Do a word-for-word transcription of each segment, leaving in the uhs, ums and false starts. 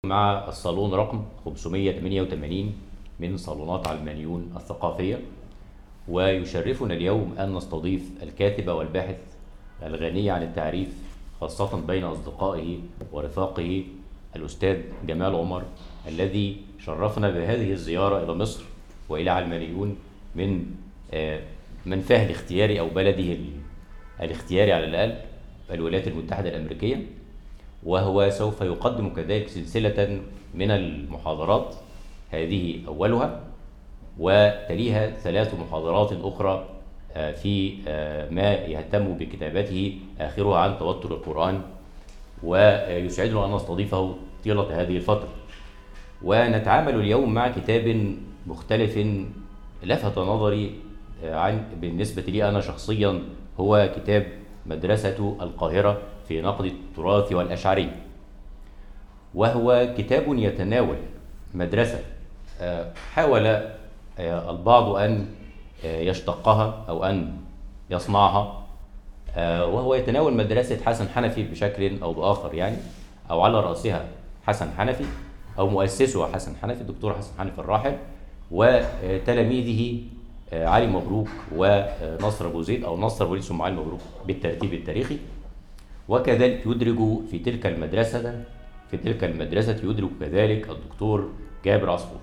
مع الصالون رقم خمسمائة وثمانية وثمانين من صالونات علمانيون الثقافية، ويشرفنا اليوم أن نستضيف الكاتب والباحث الغني عن التعريف خاصة بين أصدقائه ورفاقه الأستاذ جمال عمر، الذي شرفنا بهذه الزيارة إلى مصر وإلى علمانيون من منفاه الاختياري أو بلده الاختياري على الأقل الولايات المتحدة الأمريكية. وهو سوف يقدم كذلك سلسلة من المحاضرات، هذه أولها، وتليها ثلاث محاضرات أخرى في ما يهتم بكتابته آخرها عن توتر القرآن، ويسعدنا أن نستضيفه طيلة هذه الفترة. ونتعامل اليوم مع كتاب مختلف لفت نظري عن بالنسبة لي أنا شخصيا، هو كتاب مدرسة القاهرة في نقد التراث والأشعرية، وهو كتاب يتناول مدرسة حاول البعض أن يشتقها أو أن يصنعها، وهو يتناول مدرسة حسن حنفي بشكل أو بآخر، يعني أو على رأسها حسن حنفي أو مؤسسها حسن حنفي الدكتور حسن حنفي الراحل، وتلاميذه علي مبروك ونصر أبو زيد أو نصر أبو زيد ثم علي مبروك بالترتيب التاريخي. وكذلك يدرج في تلك المدرسة في تلك المدرسة يدرج كذلك الدكتور جابر عصفور،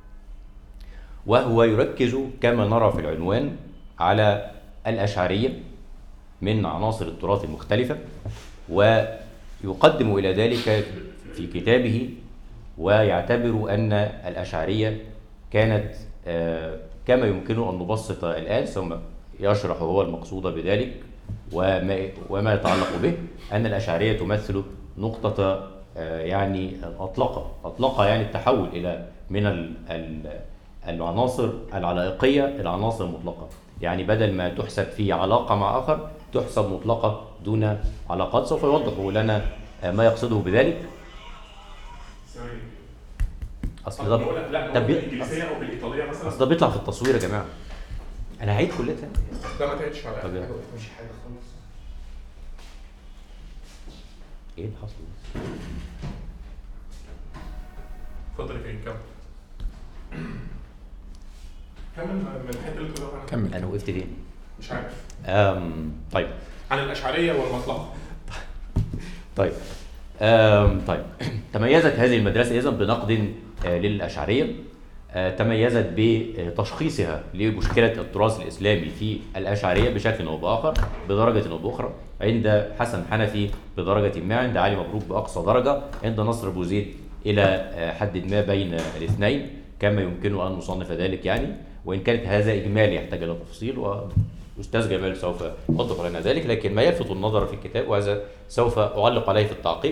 وهو يركز كما نرى في العنوان على الأشعرية من عناصر التراث المختلفة، ويقدم إلى ذلك في كتابه ويعتبر أن الأشعرية كانت كما يمكن أن نبسط الآن، ثم يشرح هو المقصود بذلك وما, وما يتعلق به، أن الأشعرية تمثل نقطة يعني أطلقة أطلقة يعني التحول إلى من العناصر العلائقية إلى عناصر مطلقة، يعني بدل ما تحسب في علاقة مع آخر تحسب مطلقة دون علاقات. سوف يوضح لنا ما يقصده بذلك. أصل ده لا بالإنجليزية أو بالإيطالية مثلا، أصل ده بيطلع في التصوير يا جماعة. أنا هعيد كلها تاني. ده ما تعيدش على طب حاجة، يلا. مش حاجة خالص. إيه اللي حصل؟ اتفضل فين كمل. كمل من الحتة اللي بتقولها عنها. كمل. أنا وقفت فين؟ مش عارف. أم طيب. عن الأشعرية والمطلقة. طيب. أم طيب. تميزت هذه المدرسة إذن بنقد للأشعرية، تميزت بتشخيصها لمشكلة التراث الإسلامي في الأشعرية بشكل أو بآخر بدرجة أو بأخرى، عند حسن حنفي بدرجة ما، عند علي مبروك بأقصى درجة، عند نصر أبو زيد إلى حد ما بين الاثنين كما يمكن أن نصنف ذلك، يعني وإن كانت هذا إجمالي يحتاج إلى تفصيل وأستاذ جمال سوف يوضح لنا ذلك، لكن ما يلفت النظر في الكتاب وهذا سوف أعلق عليه في التعقيب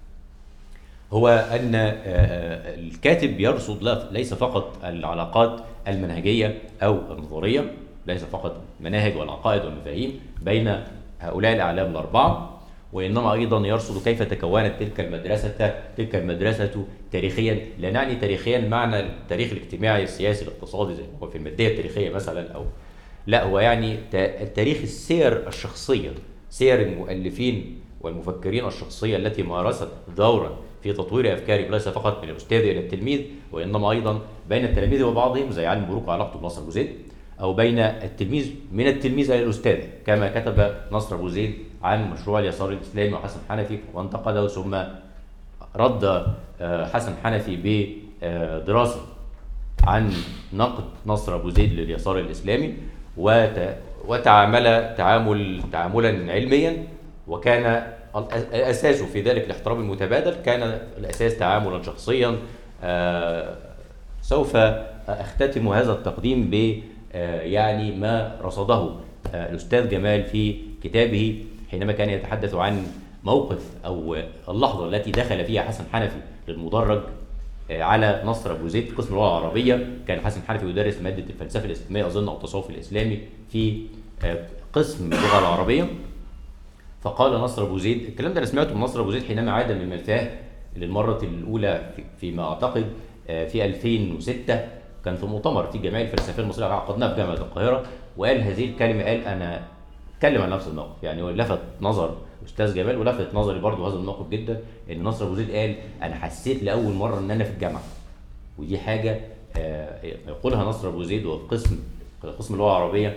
هو أن الكاتب يرصد ليس فقط العلاقات المنهجية أو النظرية، ليس فقط مناهج والعقائد والمفاهيم بين هؤلاء الأعلام الأربعة، وإنما أيضا يرصد كيف تكونت تلك المدرسة تلك المدرسة تاريخيا. لا نعني تاريخيا معنى التاريخ الاجتماعي السياسي الاقتصادي زي ما هو في المادية التاريخية مثلا، أو لا، هو يعني التاريخ السير الشخصية، سير المؤلفين والمفكرين الشخصية التي مارست دورا في تطوير أفكارهم ليس فقط من الأستاذ إلى التلميذ، وإنما أيضا بين التلاميذ وبعضهم زي علي مبروك وعلاقته بنصر أبو زيد، أو بين التلميذ من التلميذ إلى الأستاذ كما كتب نصر أبو زيد عن مشروع اليسار الإسلامي وحسن حنفي وانتقده، ثم رد حسن حنفي بدراسة عن نقد نصر أبو زيد لليسار الإسلامي، وتعامل تعامل تعاملا علميا، وكان الأساس في ذلك الاحترام المتبادل، كان الأساس تعاملا شخصيا. آه سوف أختتم هذا التقديم ب آه يعني ما رصده آه الأستاذ جمال في كتابه حينما كان يتحدث عن موقف أو اللحظة التي دخل فيها حسن حنفي للمدرج آه على نصر أبو زيد قسم اللغة العربية. كان حسن حنفي يدرس مادة الفلسفة الإسلامية أظن أو التصوف الإسلامي في آه قسم اللغة العربية، فقال نصر أبو زيد، الكلام ده أنا سمعته من نصر أبو زيد حينما عاد من المنفاه للمرة الأولى فيما أعتقد في ألفين وستة، كان في مؤتمر في الجمعية الفلسفية المصرية عقدناه في جامعة القاهرة، وقال هذه الكلمة، قال أنا اتكلم عن نفس الموقف، يعني لفت نظر استاذ جمال، ولفت نظري برضو هذا الموقف جدا، ان نصر ابو زيد قال انا حسيت لاول مره ان انا في الجامعه، ودي حاجه يقولها نصر ابو زيد وفي قسم قسم اللغه العربيه،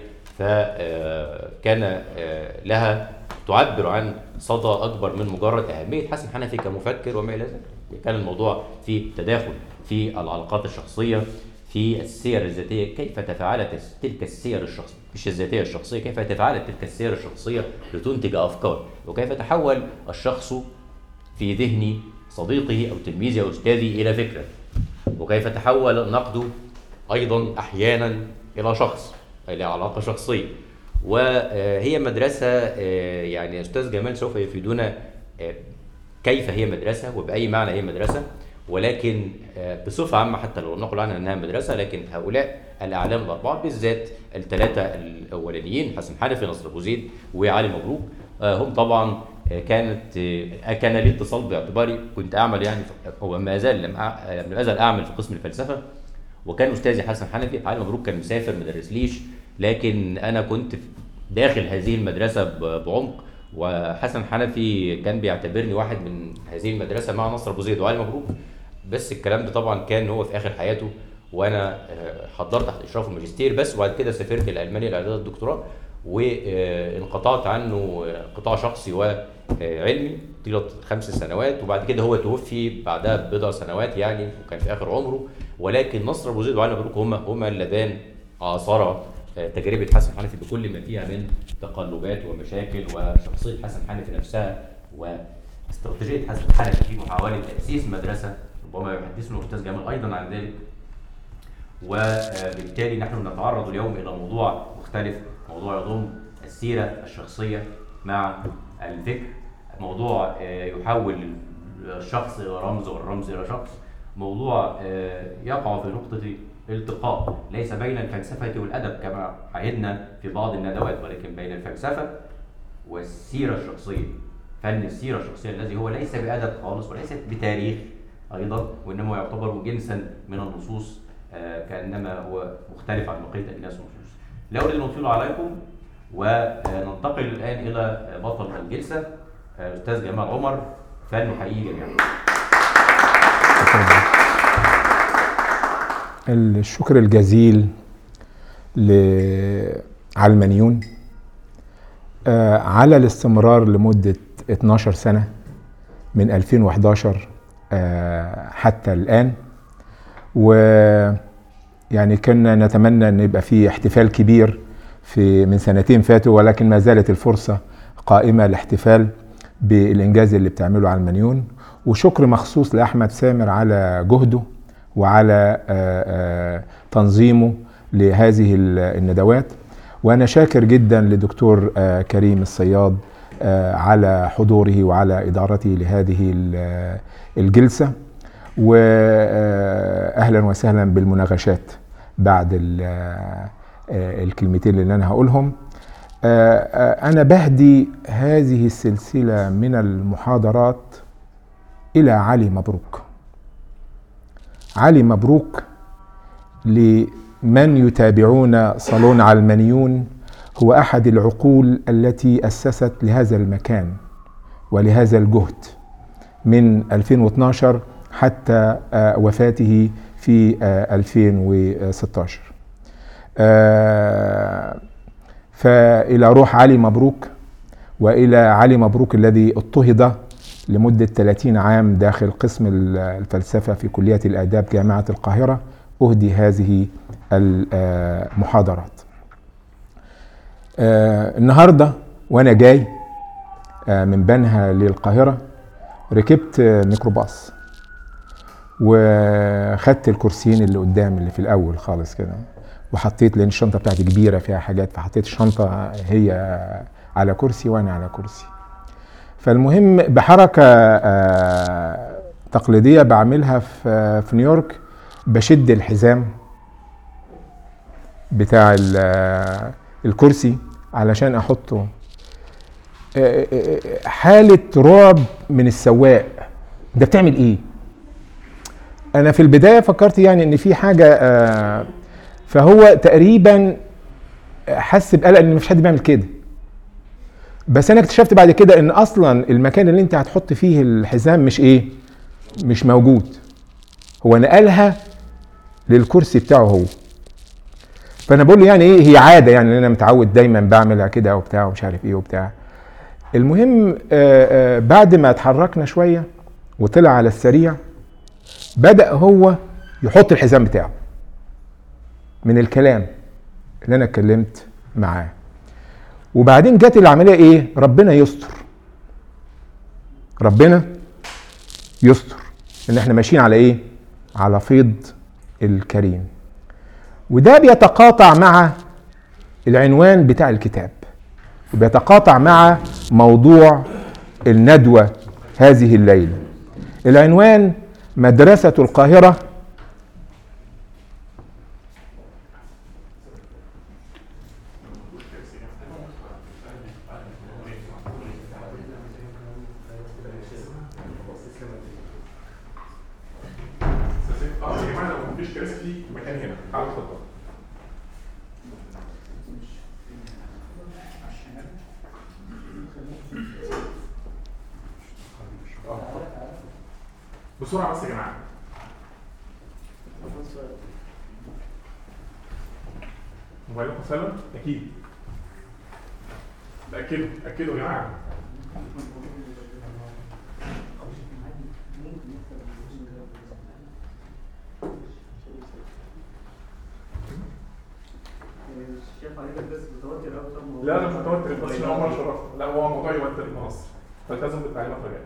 فكان لها تعبر عن صدى اكبر من مجرد اهميه حسن حنفي كمفكر وما الى ذلك. كان الموضوع في تداخل في العلاقات الشخصيه، في السير الذاتيه، كيف تفاعلت تلك السير الشخصيه مش الذاتيه الشخصيه، كيف تفاعلت تلك السير الشخصيه لتنتج افكار، وكيف تحول الشخص في ذهن صديقه او تلميذه او استاذه الى فكره، وكيف تحول النقد ايضا احيانا الى شخص، الى علاقه شخصيه. وهي مدرسه، يعني استاذ جمال سوف يفيدنا كيف هي مدرسه وباي معنى هي مدرسه، ولكن بصفه عامه حتى لو نقول عنها انها مدرسه، لكن هؤلاء الاعلام الاربعه بالذات الثلاثه الاولانيين حسن حنفي، نصر ابو زيد، وعلي مبروك، هم طبعا كانت كان لي اتصال باعتباري كنت اعمل يعني هو ما زال لم لم ازل اعمل في قسم الفلسفه، وكان استاذي حسن حنفي. علي مبروك كان مسافر ما درسليش، لكن انا كنت داخل هذه المدرسه بعمق، وحسن حنفي كان بيعتبرني واحد من هذه المدرسه مع نصر ابو زيد وعلي مبروك. بس الكلام ده طبعا كان هو في اخر حياته، وانا حضرت تحت اشراف الماجستير بس، وبعد كده سافرت لالمانيا لاعداد الدكتوراه، وانقطعت عنه انقطاع شخصي وعلمي طيله خمس سنوات، وبعد كده هو توفي بعدها ببضع سنوات يعني، وكان في اخر عمره. ولكن نصر ابو زيد وعلي مبروك هما هما اللذان عاصرا تجربه حسن حنفي بكل ما فيها من تقلبات ومشاكل، وشخصيه حسن حنفي نفسها، واستراتيجيه حسن حنفي في محاوله تاسيس مدرسه، ربما يحدثنا الاستاذ جمال ايضا عن ذلك. وبالتالي نحن نتعرض اليوم الى موضوع مختلف، موضوع يضم السيره الشخصيه مع الفكر، موضوع يحول الشخص الى رمز والرمز الى شخص، موضوع يقع في نقطه التقاء ليس بين الفلسفه والادب كما عهدنا في بعض الندوات، ولكن بين الفلسفه والسيره الشخصيه، فن السيره الشخصيه الذي هو ليس بادب خالص وليس بتاريخ ايضا، وانما يعتبر جنسا من النصوص كانما هو مختلف عن بقيه اجناس النصوص. لا اريد ان اطيل عليكم، وننتقل الان الى بطل الجلسه الاستاذ جمال عمر، فلنحييه جميعا. الشكر الجزيل لعلمانيون على الاستمرار لمده اتناشر سنه من ألفين وحداشر حتى الان، ويعني كنا نتمنى ان يبقى في احتفال كبير في من سنتين فاتوا، ولكن ما زالت الفرصه قائمه لاحتفال بالانجاز اللي بتعمله علمانيون. وشكر مخصوص لاحمد سامر على جهده وعلى تنظيمه لهذه الندوات، وانا شاكر جدا لدكتور كريم الصياد على حضوره وعلى ادارته لهذه الجلسه، واهلا وسهلا بالمناقشات بعد الكلمتين اللي انا هقولهم. انا بهدي هذه السلسله من المحاضرات الى علي مبروك. علي مبروك لمن يتابعون صالون علمانيون هو احد العقول التي اسست لهذا المكان ولهذا الجهد من ألفين واثناشر حتى وفاته في ألفين وستاشر. فإلى روح علي مبروك، وإلى علي مبروك الذي اضطهد لمدة ثلاثين عام داخل قسم الفلسفة في كلية الآداب جامعة القاهرة، أهدي هذه المحاضرات. النهاردة وأنا جاي من بنها للقاهرة ركبت ميكروباص، وخدت الكرسيين اللي قدام اللي في الاول خالص كده، وحطيت لان الشنطه بتاعتي كبيره فيها حاجات، فحطيت الشنطه هي على كرسي وانا على كرسي. فالمهم بحركه تقليديه بعملها في في نيويورك، بشد الحزام بتاع الكرسي علشان احطه. حاله رعب من السواق، ده بتعمل ايه؟ انا في البدايه فكرت يعني ان في حاجه، فهو تقريبا حس بقلق ان مفيش حد بيعمل كده، بس انا اكتشفت بعد كده ان اصلا المكان اللي انت هتحط فيه الحزام مش ايه مش موجود، هو نقلها للكرسي بتاعه هو. فانا بقول له يعني ايه، هي عاده يعني انا متعود دايما بعملها كده وبتاع ومش عارف ايه وبتاع. المهم آآ آآ بعد ما اتحركنا شويه وطلع على السريع، بدأ هو يحط الحزام بتاعه من الكلام اللي انا اتكلمت معاه. وبعدين جت العمليه ايه، ربنا يستر، ربنا يستر ان احنا ماشيين على ايه، على فيض الكريم. وده بيتقاطع مع العنوان بتاع الكتاب، وبيتقاطع مع موضوع الندوة هذه الليلة. العنوان مدرسة القاهرة بسرعة بس يا جماعة. موبايلكم سلم؟ أكيد. أكدوا أكدوا يا جماعة. لا أنا مش متوتر، بس أنا أول شرف. لا هو موضوع يوتر الناس، فالتزم بالتعليمات رجاء.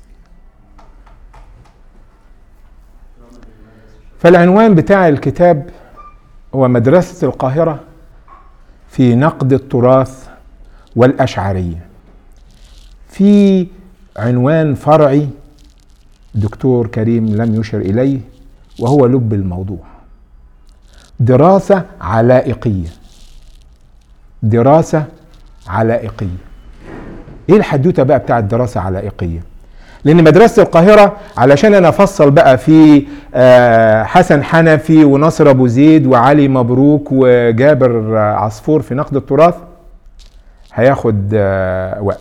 فالعنوان بتاع الكتاب هو مدرسة القاهرة في نقد التراث والأشعرية. في عنوان فرعي دكتور كريم لم يشر إليه وهو لب الموضوع، دراسة علائقية. دراسة علائقية. ايه الحدوتة بقى بتاع الدراسة علائقية؟ لان مدرسة القاهرة علشان انا افصل بقى في حسن حنفي ونصر ابو زيد وعلي مبروك وجابر عصفور في نقد التراث هياخد وقت.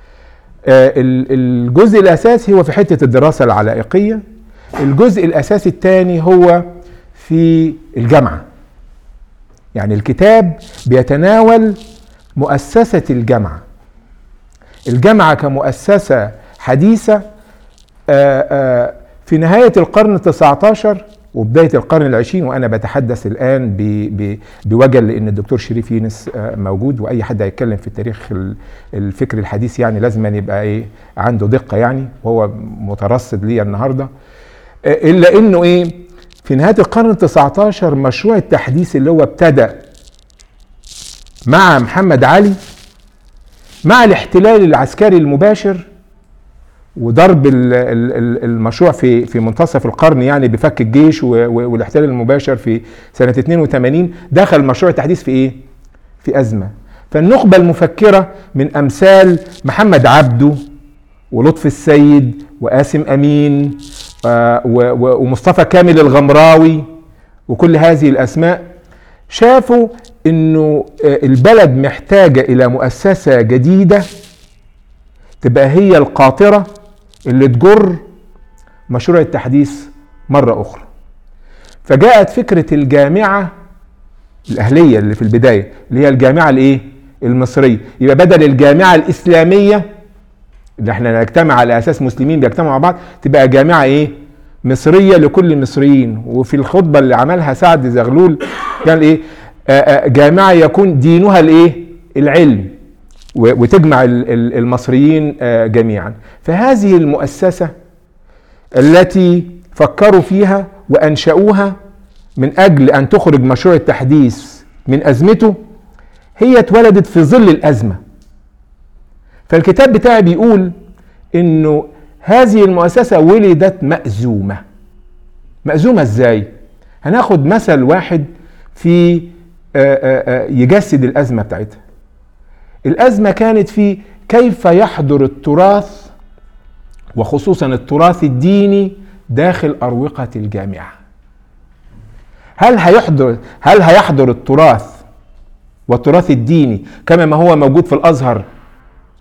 الجزء الاساسي هو في حتة الدراسة العلائقية. الجزء الاساسي الثاني هو في الجامعة. يعني الكتاب بيتناول مؤسسة الجامعة. الجامعة كمؤسسة حديثة آآ آآ في نهاية القرن التسعة عشر وبداية القرن العشرين، وأنا بتحدث الآن بوجل لأن الدكتور شريف يونس موجود، وأي حد هيتكلم في التاريخ الفكر الحديث يعني لازم يبقى إيه عنده دقة يعني، وهو مترصد لي النهاردة. إلا إنه إيه في نهاية القرن التسعة عشر مشروع التحديث اللي هو ابتدأ مع محمد علي مع الاحتلال العسكري المباشر وضرب المشروع في في منتصف القرن يعني بفك الجيش والاحتلال المباشر في سنة اثنين وثمانين، دخل مشروع التحديث في ايه؟ في أزمة. فالنخبة المفكرة من أمثال محمد عبده ولطفي السيد وقاسم أمين ومصطفى كامل الغمراوي وكل هذه الأسماء شافوا إنه البلد محتاجة إلى مؤسسة جديدة تبقى هي القاطرة اللي تجر مشروع التحديث مرة أخرى. فجاءت فكرة الجامعة الأهلية اللي في البداية اللي هي الجامعة الإيه؟ المصرية. يبقى بدل الجامعة الإسلامية اللي احنا نجتمع على أساس مسلمين بيجتمعوا مع بعض، تبقى جامعة إيه؟ مصرية لكل المصريين. وفي الخطبة اللي عملها سعد زغلول كان إيه؟ جامعة يكون دينها الإيه؟ العلم، وتجمع المصريين جميعا. فهذه المؤسسة التي فكروا فيها وأنشأوها من أجل أن تخرج مشروع التحديث من أزمته هي اتولدت في ظل الأزمة. فالكتاب بتاعي بيقول إنه هذه المؤسسة ولدت مأزومة. مأزومة إزاي؟ هناخد مثل واحد في يجسد الأزمة بتاعتها. الأزمة كانت في كيف يحضر التراث وخصوصا التراث الديني داخل أروقة الجامعة. هل هيحضر هل هيحضر التراث والتراث الديني كما ما هو موجود في الأزهر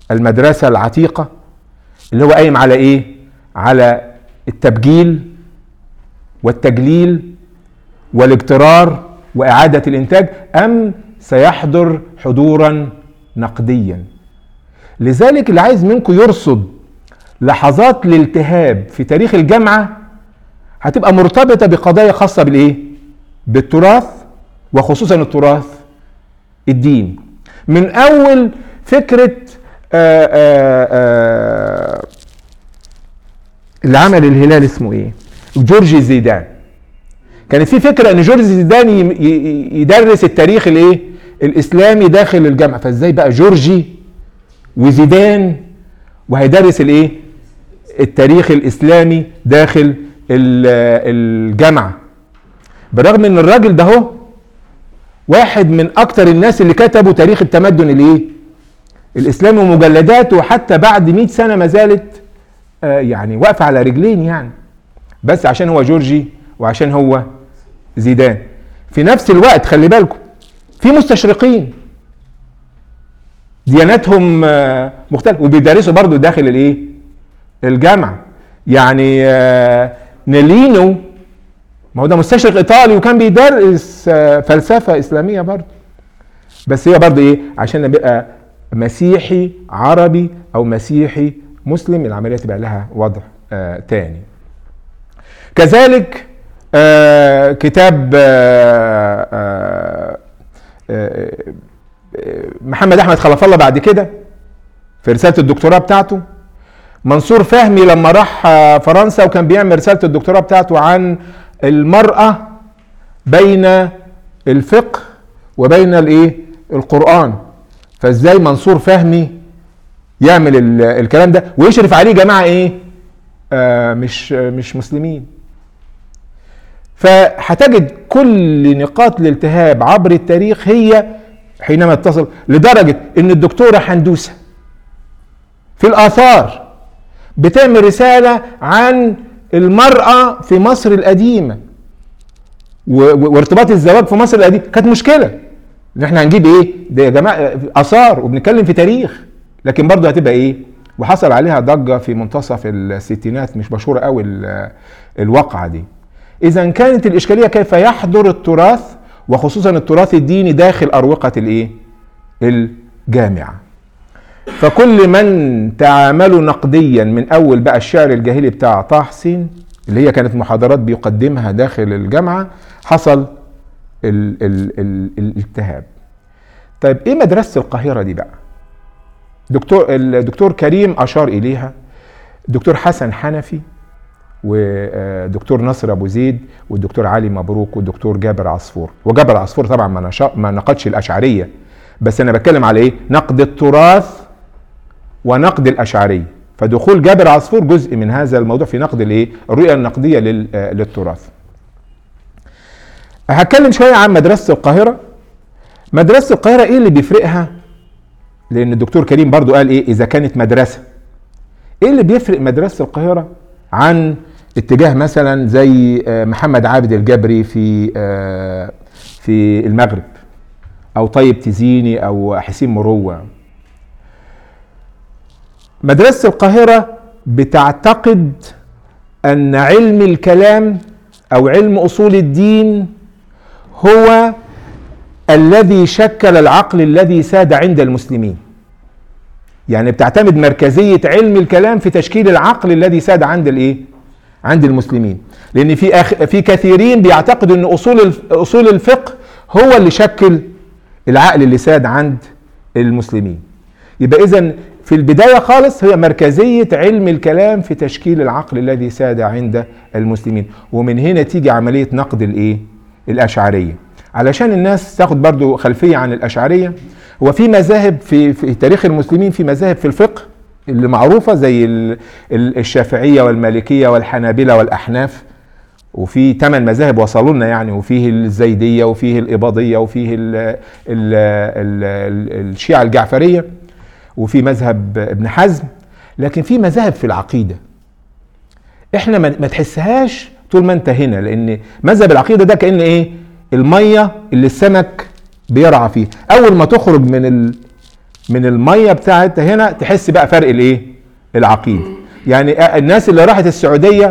المدرسة العتيقة اللي هو قايم على ايه؟ على التبجيل والتجليل والاجترار وإعادة الإنتاج، أم سيحضر حضورا نقديا؟ لذلك اللي عايز منكم يرصد لحظات الالتهاب في تاريخ الجامعة هتبقى مرتبطة بقضايا خاصة بالإيه؟ بالتراث، وخصوصا التراث الديني. من أول فكرة آآ آآ اللي عمل الهلال اسمه إيه؟ جورجي زيدان. كانت في فكرة ان جورجي زيدان يدرس التاريخ الايه الاسلامي داخل الجامعة، فازاي بقى جورجي وزيدان وهيدرس الايه التاريخ الاسلامي داخل الجامعة، بالرغم ان الراجل ده هو واحد من اكتر الناس اللي كتبوا تاريخ التمدن الايه الاسلامي ومجلداته، وحتى بعد مئة سنة ما زالت آه يعني واقفة على رجلين يعني، بس عشان هو جورجي وعشان هو زيدان. في نفس الوقت خلي بالكم في مستشرقين دياناتهم مختلفة وبيدرسوا برضو داخل الايه الجامعة، يعني نيلينو ما هو ده مستشرق ايطالي وكان بيدرس فلسفة اسلامية برضو، بس هي برضو ايه عشان نبقى مسيحي عربي او مسيحي مسلم العملية تبقى لها وضع تاني. كذلك آه كتاب آه آه آه محمد احمد خلف الله بعد كده في رسالة الدكتوراه بتاعته. منصور فهمي لما راح آه فرنسا وكان بيعمل رسالة الدكتوراه بتاعته عن المرأة بين الفقه وبين الايه القرآن، فازاي منصور فهمي يعمل الكلام ده ويشرف عليه جماعة ايه آه مش مش مسلمين. فهتجد كل نقاط الالتهاب عبر التاريخ هي حينما اتصل، لدرجة ان الدكتورة حندوسة في الآثار بتعمل رسالة عن المرأة في مصر القديمة وارتباط الزواج في مصر القديمة. كانت مشكلة ان احنا هنجيب ايه ده يا جماعة آثار وبنتكلم في تاريخ، لكن برضه هتبقى ايه، وحصل عليها ضجة في منتصف الستينات، مش مشهورة قوي الواقعة دي. إذا كانت الإشكالية كيف يحضر التراث وخصوصا التراث الديني داخل أروقة الإيه؟ الجامعة. فكل من تعاملوا نقديا من أول بقى الشعر الجاهلي بتاع طه حسين اللي هي كانت محاضرات بيقدمها داخل الجامعة حصل ال ال ال الالتهاب. طيب إيه مدرسة القاهرة دي بقى؟ دكتور الدكتور كريم أشار إليها، دكتور حسن حنفي ودكتور نصر ابو زيد والدكتور علي مبروك والدكتور جابر عصفور. وجابر عصفور طبعا ما ما نقدش الاشعريه، بس انا بتكلم على ايه نقد التراث ونقد الاشعريه، فدخول جابر عصفور جزء من هذا الموضوع في نقد الايه الرؤيه النقديه للتراث. هتكلم شويه عن مدرسه القاهره. مدرسه القاهره ايه اللي بيفرقها؟ لان الدكتور كريم برضو قال ايه اذا كانت مدرسه، ايه اللي بيفرق مدرسه القاهره عن اتجاه مثلا زي محمد عابد الجبري في في المغرب او طيب تزيني او حسين مروه؟ مدرسة القاهرة بتعتقد ان علم الكلام او علم اصول الدين هو الذي شكل العقل الذي ساد عند المسلمين. يعني بتعتمد مركزية علم الكلام في تشكيل العقل الذي ساد عند الايه؟ عند المسلمين. لان في أخ... في كثيرين بيعتقدوا ان اصول اصول الفقه هو اللي شكل العقل اللي ساد عند المسلمين. يبقى اذا في البداية خالص هي مركزية علم الكلام في تشكيل العقل الذي ساد عند المسلمين، ومن هنا تيجي عملية نقد الايه؟ الاشعرية. علشان الناس تاخد برضو خلفية عن الاشعرية، هو في مذاهب في, في تاريخ المسلمين، في مذاهب في الفقه اللي معروفة زي الشافعية والمالكية والحنابلة والأحناف، وفي ثمان مذاهب وصلوا لنا يعني، وفيه الزيدية وفيه الإباضية وفيه ال ال ال الشيعة الجعفرية وفي مذهب ابن حزم. لكن في مذاهب في العقيدة احنا ما تحسهاش طول ما انت هنا، لأن مذهب العقيدة ده كأن ايه؟ المية اللي السمك بيرعى فيه. أول ما تخرج من من الميه بتاعتها هنا تحس بقى فرق الايه؟ العقيده. يعني الناس اللي راحت السعوديه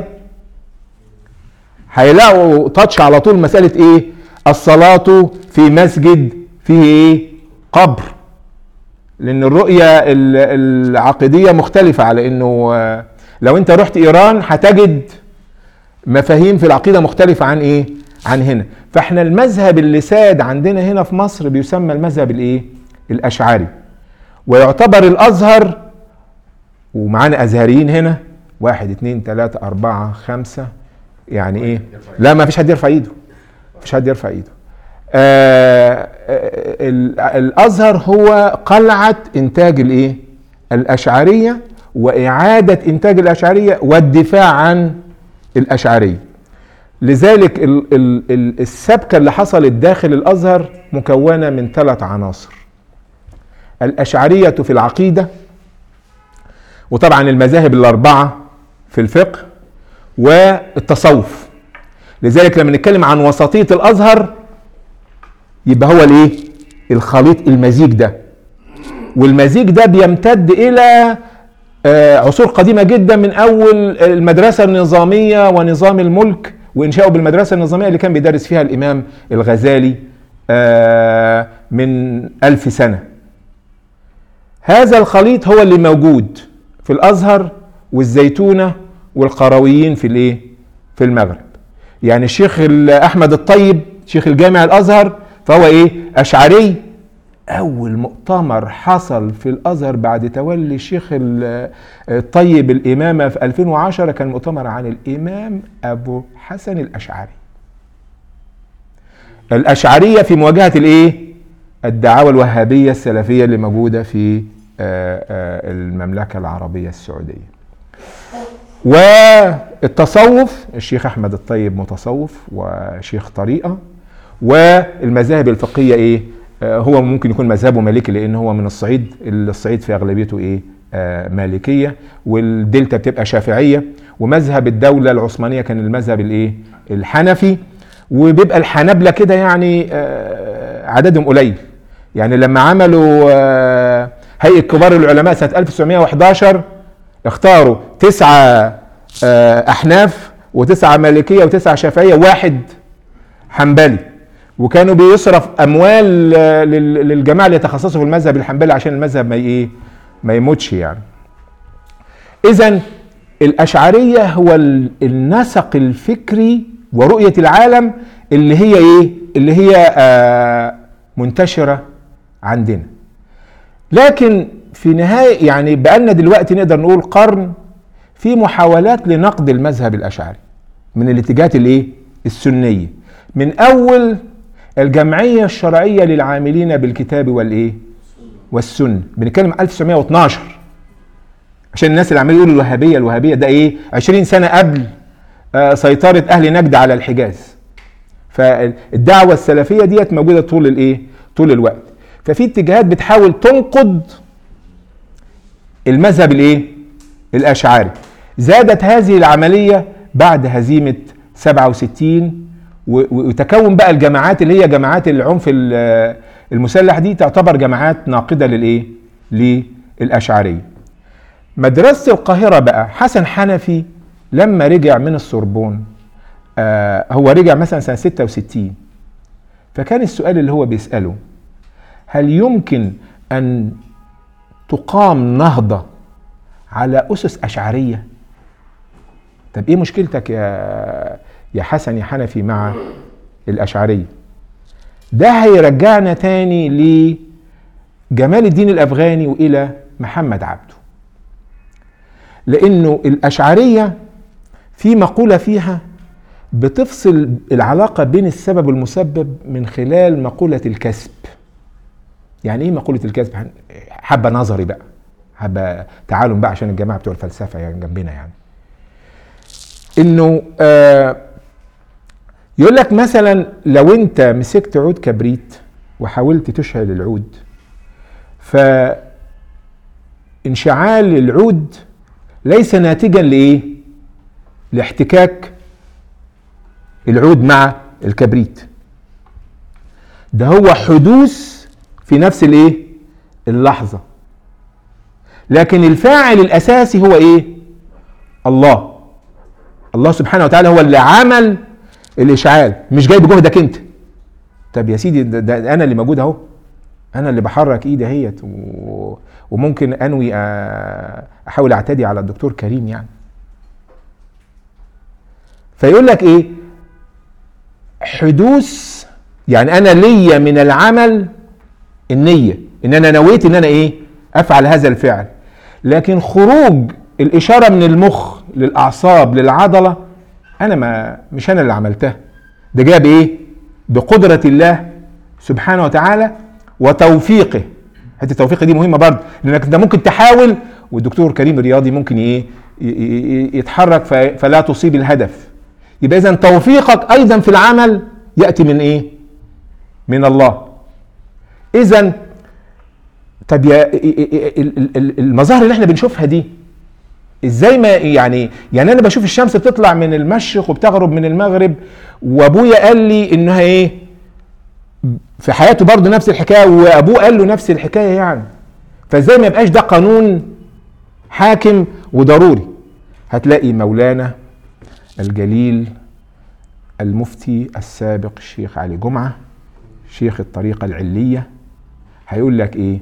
هيلاقوا تاتش على طول مساله ايه؟ الصلاه في مسجد فيه ايه؟ قبر. لان الرؤيه العقيديه مختلفه، على انه لو انت رحت ايران هتجد مفاهيم في العقيده مختلفه عن ايه؟ عن هنا. فاحنا المذهب اللي ساد عندنا هنا في مصر بيسمى المذهب الايه؟ الاشعري. ويعتبر الازهر، ومعانا ازهريين هنا واحد اتنين تلاتة اربعة خمسة، يعني ايه؟ لا ما فيش حد يرفع ايده، ما فيش حد يرفع ايده. آه الازهر هو قلعة انتاج الايه؟ الاشعرية، واعادة انتاج الاشعرية والدفاع عن الاشعرية. لذلك ال ال ال السبكة اللي حصلت داخل الازهر مكونة من ثلاث عناصر: الاشعرية في العقيدة، وطبعا المذاهب الاربعة في الفقه، والتصوف. لذلك لما نتكلم عن وسطية الازهر يبقى هو الايه؟ الخليط، المزيج ده. والمزيج ده بيمتد الى عصور قديمة جدا، من اول المدرسة النظامية ونظام الملك وانشاؤه بالمدرسة النظامية اللي كان بيدرس فيها الامام الغزالي من الف سنة. هذا الخليط هو اللي موجود في الازهر والزيتونة والقرويين في الايه؟ في المغرب. يعني الشيخ احمد الطيب شيخ الجامع الازهر فهو ايه؟ اشعري. اول مؤتمر حصل في الازهر بعد تولي الشيخ الطيب الامامة في ألفين وعشرة كان مؤتمر عن الامام ابو حسن الاشعري. الاشعرية في مواجهة الايه؟ الدعاوى الوهابية السلفية اللي موجودة في المملكة العربية السعودية. والتصوف الشيخ احمد الطيب متصوف وشيخ طريقة. والمذاهب الفقهية ايه؟ هو ممكن يكون مذهبه مالكي لان هو من الصعيد، الصعيد في اغلبيته ايه؟ آه مالكية. والدلتا بتبقى شافعية. ومذهب الدولة العثمانية كان المذهب الايه؟ الحنفي. وبيبقى الحنابلة كده يعني آه عددهم قليل. يعني لما عملوا آه هيئة كبار العلماء سنة ألف وتسعمائة وأحد عشر اختاروا تسعة آه احناف وتسعة مالكية وتسعة شافعية واحد حنبلي. وكانوا بيصرف اموال للجماعه اللي يتخصصوا في المذهب الحنبلي عشان المذهب ما ايه؟ ما يموتش يعني. اذا الاشعريه هو النسق الفكري ورؤيه العالم اللي هي ايه؟ اللي هي آه منتشره عندنا. لكن في نهايه يعني بقالنا دلوقتي نقدر نقول قرن في محاولات لنقد المذهب الاشعري من الاتجاهات الايه؟ السنيه. من اول الجمعية الشرعية للعاملين بالكتاب والايه؟ والسنة. بنتكلم ألف وتسعمائة واثني عشر عشان الناس اللي عمالين يقولوا الوهابية الوهابية ده ايه؟ عشرين سنة قبل آه سيطرة اهل نجد على الحجاز. فالدعوة السلفية ديت موجودة طول الايه؟ طول الوقت. ففي اتجاهات بتحاول تنقض المذهب الايه؟ الاشعري. زادت هذه العملية بعد هزيمة سبعة وستين، وتكون بقى الجماعات اللي هي جماعات العنف المسلح دي تعتبر جماعات ناقدة للايه؟ للأشعرية. مدرسة القاهرة بقى حسن حنفي لما رجع من السوربون آه هو رجع مثلا سنة ستة وستين. فكان السؤال اللي هو بيسأله: هل يمكن أن تقام نهضة على أسس أشعرية؟ طب ايه مشكلتك يا يا حسن يا حنفي مع الأشعرية؟ ده هيرجعنا تاني لجمال الدين الأفغاني وإلى محمد عبده. لأنه الأشعرية في مقولة فيها بتفصل العلاقة بين السبب والمسبب من خلال مقولة الكسب. يعني ايه مقولة الكسب؟ حبة نظري بقى، حبة تعالوا بقى عشان الجماعة بتوع الفلسفة يعني جنبنا. يعني انه آه يقول لك مثلا لو انت مسكت عود كبريت وحاولت تشعل العود، فانشعال العود ليس ناتجا لايه؟ لاحتكاك العود مع الكبريت، ده هو حدوث في نفس الايه؟ اللحظة. لكن الفاعل الاساسي هو ايه؟ الله. الله سبحانه وتعالى هو اللي عمل الاشعال، مش جاي بجهدك انت. طب يا سيدي ده, ده انا اللي موجود اهو، انا اللي بحرك ايدي اهيت، وممكن انوي احاول اعتدي على الدكتور كريم يعني. فيقول لك ايه؟ حدوث، يعني انا ليا من العمل النية، ان انا نويت ان انا ايه؟ افعل هذا الفعل، لكن خروج الاشارة من المخ للاعصاب للعضلة انا ما مش انا اللي عملتها، ده جاء بايه؟ بقدرة الله سبحانه وتعالى وتوفيقه. حتى التوفيق دي مهمة برضه، لانك انت ممكن تحاول والدكتور كريم الرياضي ممكن ايه؟ يتحرك فلا تصيب الهدف. يبقى اذا توفيقك ايضا في العمل يأتي من ايه؟ من الله. اذا طب يا المظاهر اللي احنا بنشوفها دي ازاي ما يعني يعني انا بشوف الشمس بتطلع من المشرق وبتغرب من المغرب، وابويا قال لي انها ايه في حياته برضه نفس الحكايه، وابوه قال له نفس الحكايه يعني. فازاي ما يبقاش ده قانون حاكم وضروري؟ هتلاقي مولانا الجليل المفتي السابق الشيخ علي جمعة شيخ الطريقة العلية هيقول لك ايه؟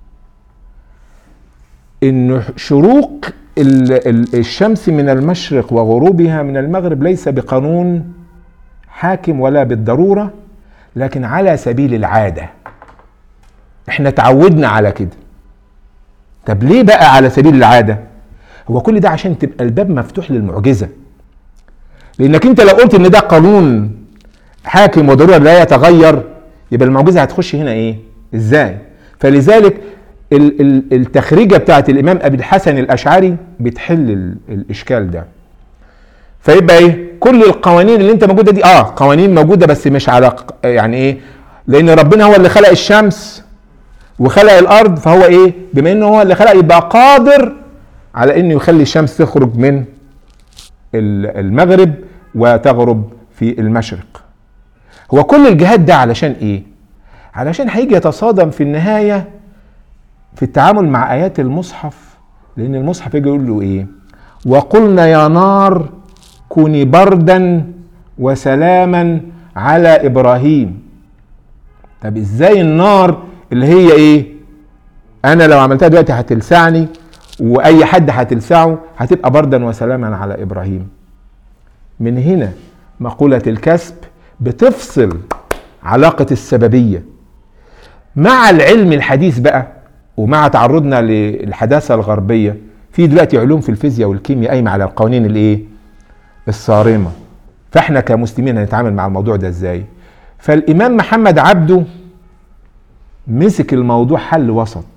ان شروق الشمس من المشرق وغروبها من المغرب ليس بقانون حاكم ولا بالضرورة، لكن على سبيل العادة. احنا تعودنا على كده. طب ليه بقى على سبيل العادة؟ هو كل ده عشان تبقى الباب مفتوح للمعجزة، لانك انت لو قلت ان ده قانون حاكم وضرورة لا يتغير يبقى المعجزة هتخش هنا ايه؟ ازاي؟ فلذلك التخريجة بتاعت الامام ابي الحسن الاشعري بتحل الاشكال ده. فيبقى ايه؟ كل القوانين اللي انت موجودة دي اه قوانين موجودة بس مش على يعني ايه؟ لان ربنا هو اللي خلق الشمس وخلق الارض، فهو ايه؟ بما انه هو اللي خلق يبقى قادر على انه يخلي الشمس تخرج من المغرب وتغرب في المشرق. هو كل الجهاد ده علشان ايه؟ علشان هيجي يتصادم في النهاية في التعامل مع آيات المصحف، لأن المصحف يجي يقول له ايه؟ وقلنا يا نار كوني بردا وسلاما على إبراهيم. طب ازاي النار اللي هي ايه؟ انا لو عملتها دلوقتي هتلسعني واي حد هتلسعه، هتبقى بردا وسلاما على إبراهيم. من هنا مقولة الكسب بتفصل علاقة السببية مع العلم الحديث بقى، ومع تعرضنا للحداثة الغربية. في دلوقتي علوم في الفيزياء والكيمياء قايمة على القوانين الايه؟ الصارمة. فاحنا كمسلمين هنتعامل مع الموضوع ده ازاي؟ فالامام محمد عبده مسك الموضوع حل وسط.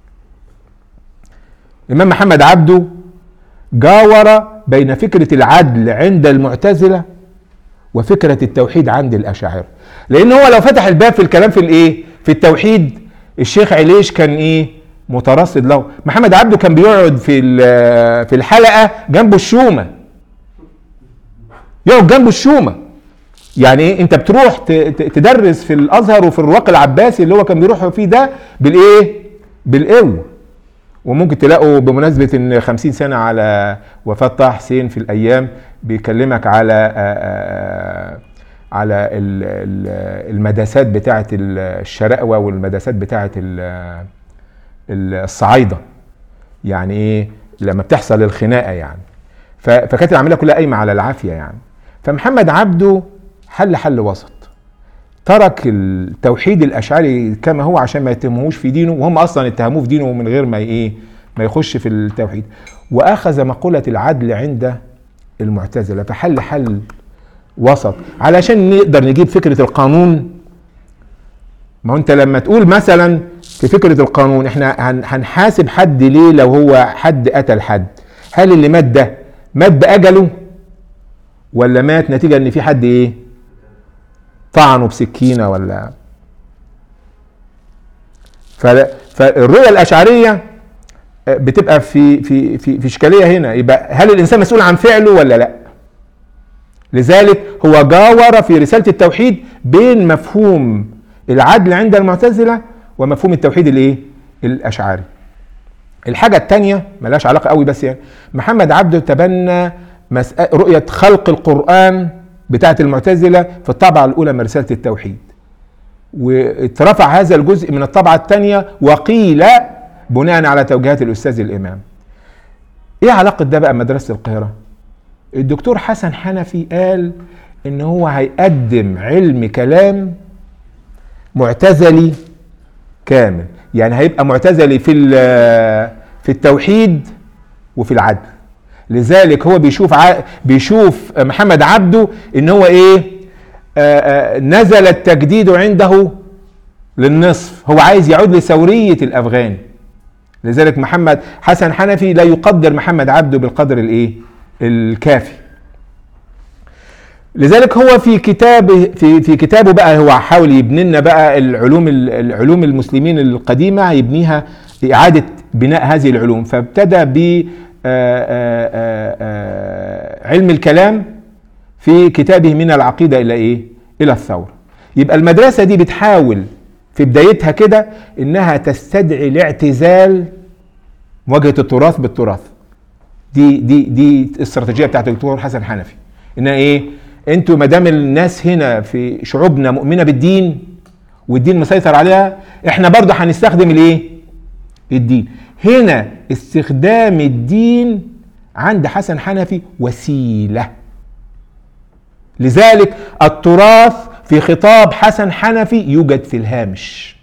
الامام محمد عبده جاور بين فكرة العدل عند المعتزلة وفكرة التوحيد عند الأشاعرة. لأن هو لو فتح الباب في الكلام في الإيه؟ في التوحيد، الشيخ عليش كان إيه؟ مترصد له. محمد عبده كان بيقعد في في الحلقة جنبه الشومة، يقعد جنبه الشومة. يعني إيه؟ أنت بتروح تدرس في الأزهر وفي الرواق العباسي اللي هو كان بيروح فيه ده بالإيه؟ بالقوة. وممكن تلاقوا بمناسبة ان خمسين سنة على وفاة طه حسين في الايام بيكلمك على آآ آآ على المداسات بتاعة الشرقوة والمداسات بتاعة الصعايدة. يعني ايه لما بتحصل الخناقة يعني. فكانت العملية كلها قايمة على العافية يعني. فمحمد عبده حل حل وسط، ترك التوحيد الاشعري كما هو عشان ما يتهموش في دينه، وهم اصلا اتهموه في دينه من غير ما ايه ما يخش في التوحيد، واخذ مقولة العدل عند المعتزلة. فحل حل وسط علشان نقدر نجيب فكرة القانون. ما هو انت لما تقول مثلا في فكرة القانون احنا هنحاسب حد ليه لو هو حد قتل حد؟ هل اللي مات ده مات بأجله ولا مات نتيجة ان في حد ايه طعنه بسكينة ولا؟ فالرؤية الأشعرية بتبقى في في في في إشكالية هنا. يبقى هل الإنسان مسؤول عن فعله ولا لا؟ لذلك هو جاور في رسالة التوحيد بين مفهوم العدل عند المعتزلة ومفهوم التوحيد الايه؟ الأشعري. الحاجة التانية ملاش علاقة قوي بس يعني محمد عبده تبنى رؤية خلق القرآن بتاعة المعتزلة في الطبعة الأولى من رسالة التوحيد، واترفع هذا الجزء من الطبعة الثانية وقيل بناء على توجيهات الأستاذ الإمام. إيه علاقة ده بقى مدرسة القاهرة؟ الدكتور حسن حنفي قال إن هو هيقدم علم كلام معتزلي كامل، يعني هيبقى معتزلي في في التوحيد وفي العدل. لذلك هو بيشوف ع... بيشوف محمد عبده ان هو ايه آآ آآ نزل التجديد عنده للنصف، هو عايز يعود لثورية الافغان. لذلك محمد حسن حنفي لا يقدر محمد عبده بالقدر الايه الكافي. لذلك هو في كتابه في في كتابه بقى هو حاول يبني لنا بقى العلوم العلوم المسلمين القديمه، يبنيها اعاده بناء هذه العلوم. فابتدى ب علم الكلام في كتابه من العقيده الى ايه؟ الى الثوره. يبقى المدرسه دي بتحاول في بدايتها كده انها تستدعي الاعتزال، مواجهه التراث بالتراث. دي دي دي الاستراتيجيه بتاعت الدكتور حسن حنفي، انها ايه؟ انتوا ما دام الناس هنا في شعوبنا مؤمنه بالدين والدين مسيطر عليها، احنا برضه هنستخدم الايه؟ الدين. هنا استخدام الدين عند حسن حنفي وسيله. لذلك التراث في خطاب حسن حنفي يوجد في الهامش.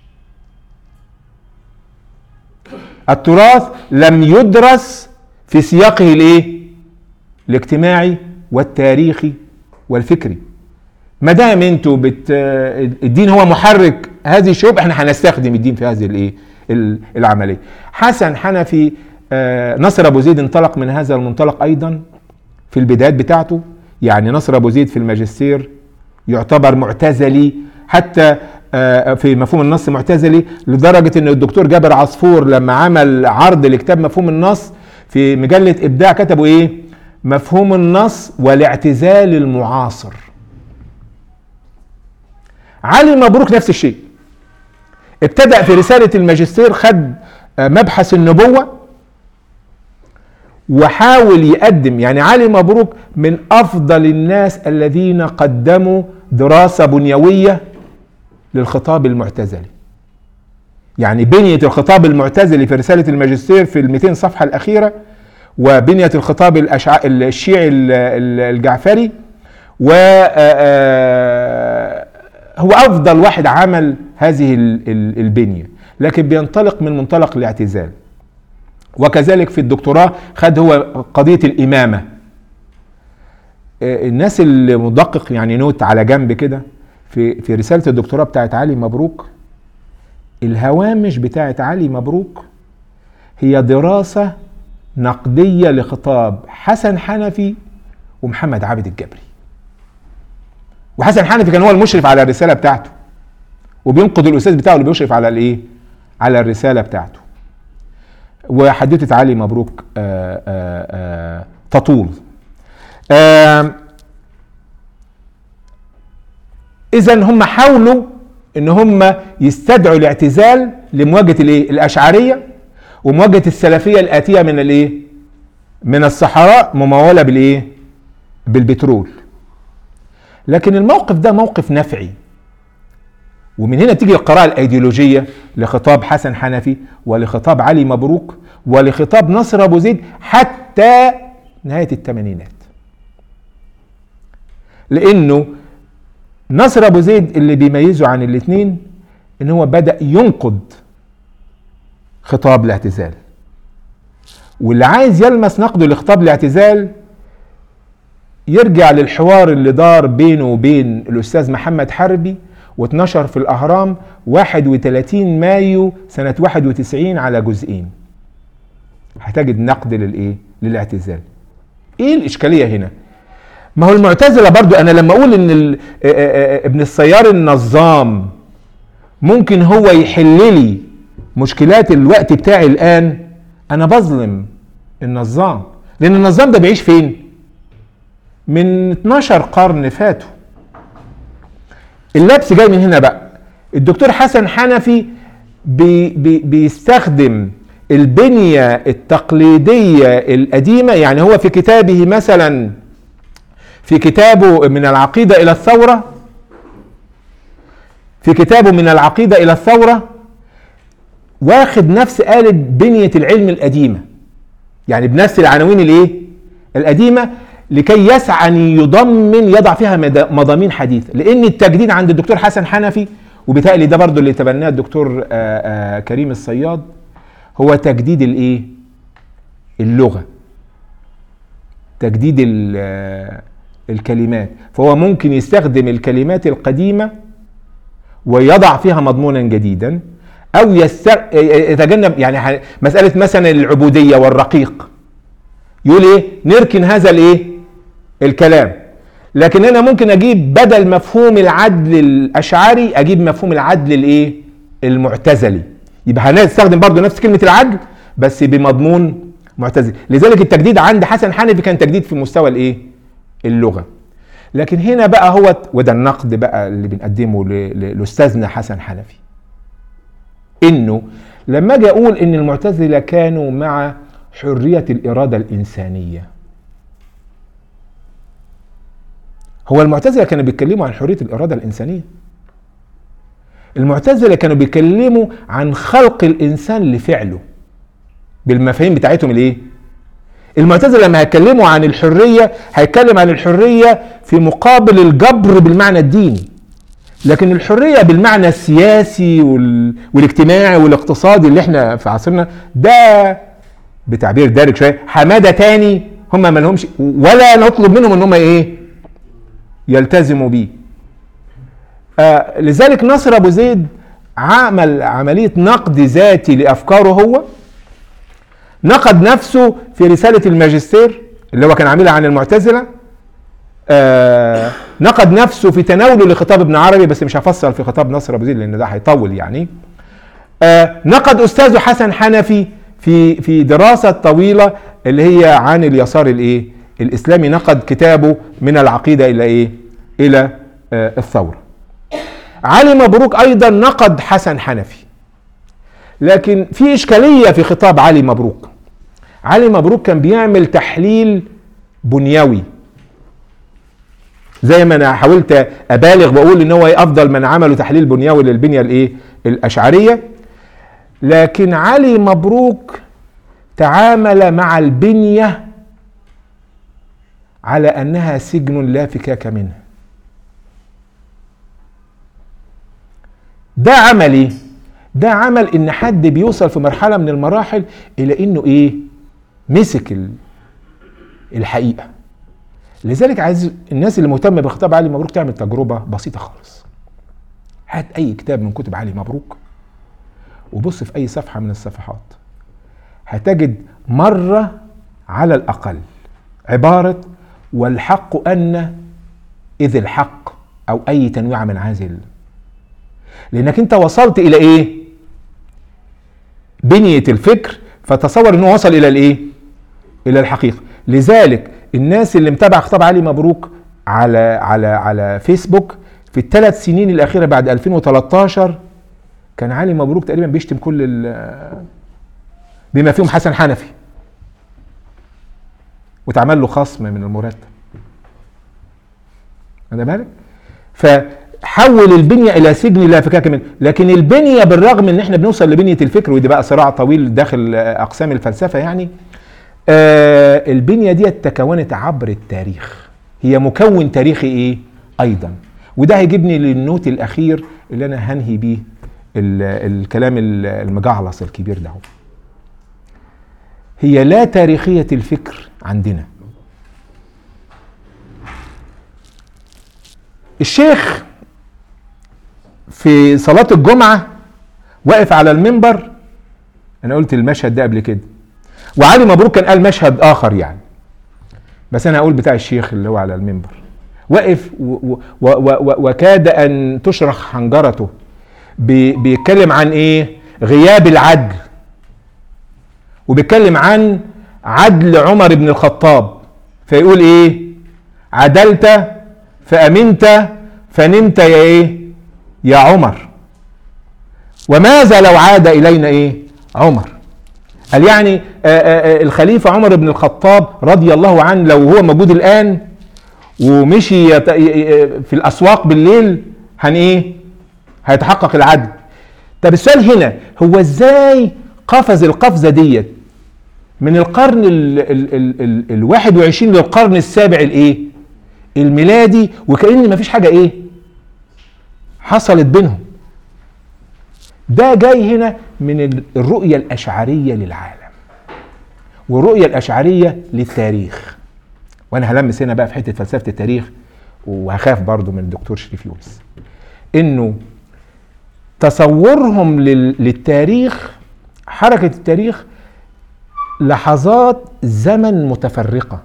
التراث لم يدرس في سياقه الايه؟ الاجتماعي والتاريخي والفكري. ما دام انتوا بت الدين هو محرك هذه الشعوب، احنا هنستخدم الدين في هذه الايه العمليه. حسن حنفي نصر ابو زيد انطلق من هذا المنطلق ايضا في البدايات بتاعته. يعني نصر ابو زيد في الماجستير يعتبر معتزلي، حتى في مفهوم النص معتزلي، لدرجه ان الدكتور جابر عصفور لما عمل عرض لكتاب مفهوم النص في مجله ابداع كتبوا ايه؟ مفهوم النص والاعتزال المعاصر. علي مبروك نفس الشيء، ابتدأ في رسالة الماجستير خد مبحث النبوة وحاول يقدم. يعني علي مبروك من أفضل الناس الذين قدموا دراسة بنيوية للخطاب المعتزلي. يعني بنية الخطاب المعتزلي في رسالة الماجستير في المئتين صفحة الأخيرة، وبنية الخطاب الشيعي الجعفري، و هو أفضل واحد عمل هذه البنية، لكن بينطلق من منطلق الاعتزال. وكذلك في الدكتوراه خد هو قضية الإمامة. الناس اللي مدقق يعني نوت على جنب كده في في رسالة الدكتوراه بتاعت علي مبروك، الهوامش بتاعت علي مبروك هي دراسة نقدية لخطاب حسن حنفي ومحمد عابد الجبري. وحسن حنفي كان هو المشرف على الرسالة بتاعته، وبينقد الأستاذ بتاعه اللي بيشرف على الإيه؟ على الرسالة بتاعته. وحدثت علي مبروك آآ آآ تطول. إذن هم حاولوا إن هم يستدعوا الاعتزال لمواجهة الإيه؟ الأشعرية ومواجهة السلفية الآتية من الإيه؟ من الصحراء ممولة بالإيه؟ بالبترول. لكن الموقف ده موقف نفعي، ومن هنا تيجي القراءة الأيديولوجية لخطاب حسن حنفي ولخطاب علي مبروك ولخطاب نصر أبو زيد حتى نهاية الثمانينات. لأنه نصر أبو زيد اللي بيميزه عن الاثنين إن هو بدأ ينقد خطاب الاعتزال، واللي عايز يلمس نقده لخطاب الاعتزال يرجع للحوار اللي دار بينه وبين الأستاذ محمد حربي واتنشر في الأهرام واحد وثلاثين مايو سنة واحد وتسعين على جزئين. هتجد نقد للإيه؟ للاعتزال. إيه الإشكالية هنا؟ ما هو المعتزلة برضو، أنا لما أقول إن ابن السيار النظام ممكن هو يحل لي مشكلات الوقت بتاعي الآن، أنا بظلم النظام، لأن النظام ده بيعيش فين؟ من اتناشر قرن فاتوا. اللبس جاي من هنا بقى. الدكتور حسن حنفي بي بي بيستخدم البنية التقليدية القديمة. يعني هو في كتابه مثلا، في كتابه من العقيدة إلى الثورة، في كتابه من العقيدة إلى الثورة واخد نفس قالب بنية العلم القديمة، يعني بنفس العناوين الايه القديمة، لكي يسعى ان يضمن يضع فيها مضامين حديثة. لان التجديد عند الدكتور حسن حنفي، وبالتالي ده برضو اللي تبناه الدكتور آآ آآ كريم الصياد، هو تجديد الايه اللغة، تجديد الكلمات. فهو ممكن يستخدم الكلمات القديمة ويضع فيها مضمونا جديدا، او يتجنب يعني مسألة مثلا العبودية والرقيق، يقول ايه نركن هذا الايه الكلام. لكن انا ممكن اجيب بدل مفهوم العدل الاشعري اجيب مفهوم العدل الايه المعتزلي، يبقى هنستخدم برضو نفس كلمة العدل بس بمضمون معتزلي. لذلك التجديد عند حسن حنفي كان تجديد في مستوى الايه اللغة. لكن هنا بقى هو، وده النقد بقى اللي بنقدمه لاستاذنا حسن حنفي، انه لما اجي اقول ان المعتزلة كانوا مع حرية الإرادة الإنسانية، هو المعتزلة كانوا بيتكلموا عن حرية الإرادة الإنسانية؟ المعتزلة كانوا بيتكلموا عن خلق الإنسان لفعله بالمفاهيم بتاعتهم الايه؟ المعتزلة لما هيتكلموا عن الحرية هيتكلم عن الحرية في مقابل الجبر بالمعنى الديني، لكن الحرية بالمعنى السياسي والاجتماعي والاقتصادي اللي احنا في عصرنا ده بتعبير دارج شوية حمادة تاني هم ما لهمش، ولا نطلب منهم ان هم ايه يلتزموا بيه. آه لذلك نصر ابو زيد عمل عملية نقد ذاتي لافكاره، هو نقد نفسه في رسالة الماجستير اللي هو كان عاملها عن المعتزلة، آه نقد نفسه في تناوله لخطاب ابن عربي، بس مش هفصل في خطاب نصر ابو زيد لان ده هيطول يعني. آه نقد استاذه حسن حنفي في في دراسة طويلة اللي هي عن اليسار الايه الاسلامي، نقد كتابه من العقيدة الى ايه الى آه الثورة. علي مبروك ايضا نقد حسن حنفي، لكن في اشكالية في خطاب علي مبروك. علي مبروك كان بيعمل تحليل بنيوي، زي ما انا حاولت ابالغ بقول ان هو افضل من عملوا تحليل بنيوي للبنية الايه الاشعرية، لكن علي مبروك تعامل مع البنية على انها سجن لا فكاك منه. ده عمل ايه؟ ده عمل ان حد بيوصل في مرحلة من المراحل الى انه ايه مسك الحقيقة. لذلك عايز الناس اللي مهتمة بخطاب علي مبروك تعمل تجربة بسيطة خالص. هات اي كتاب من كتب علي مبروك وبص في اي صفحة من الصفحات، هتجد مرة على الاقل عبارة والحق ان اذ الحق او اي تنويع من هذه، لانك انت وصلت الى ايه بنية الفكر، فتصور انه وصل الى الايه الى الحقيقة. لذلك الناس اللي متابعة خطاب علي مبروك على على على فيسبوك في الثلاث سنين الاخيرة بعد ألفين وثلاثة عشر كان علي مبروك تقريبا بيشتم كل بما فيهم حسن حنفي، وتعمل له خصم من المرتب. خد بالك؟ فحول البنية الى سجن لا فكاك منه. لكن البنية بالرغم ان احنا بنوصل لبنية الفكر، ودي بقى صراع طويل داخل اقسام الفلسفة يعني، آه البنية دي تكونت عبر التاريخ، هي مكون تاريخي ايه ايضا. وده هيجيبني للنوت الاخير اللي انا هنهي بيه الكلام المجعلص الكبير ده. هي لا تاريخية الفكر عندنا. الشيخ في صلاة الجمعة واقف على المنبر، انا قلت المشهد ده قبل كده، وعلي مبروك كان قال مشهد اخر يعني، بس انا هقول بتاع الشيخ اللي هو على المنبر واقف وكاد ان تشرخ حنجرته، بيتكلم عن ايه غياب العدل، وبيتكلم عن عدل عمر بن الخطاب، فيقول ايه عدلت فأمنت فنمت يا ايه يا عمر، وماذا لو عاد الينا ايه عمر. قال يعني الخليفة عمر بن الخطاب رضي الله عنه لو هو موجود الآن ومشي في الأسواق بالليل هن إيه؟ هيتحقق العدل. طب السؤال هنا هو إزاي قفز القفزة ديت من القرن ال ال ال ال الواحد وعشرين للقرن السابع الإيه؟ الميلادي، وكأن مفيش حاجة إيه؟ حصلت بينهم. ده جاي هنا من الرؤية الأشعرية للعالم والرؤية الأشعرية للتاريخ. وأنا هلمس هنا بقى في حتة فلسفة التاريخ، وهخاف برضو من الدكتور شريف يونس، إنه تصورهم للتاريخ، حركة التاريخ لحظات زمن متفرقة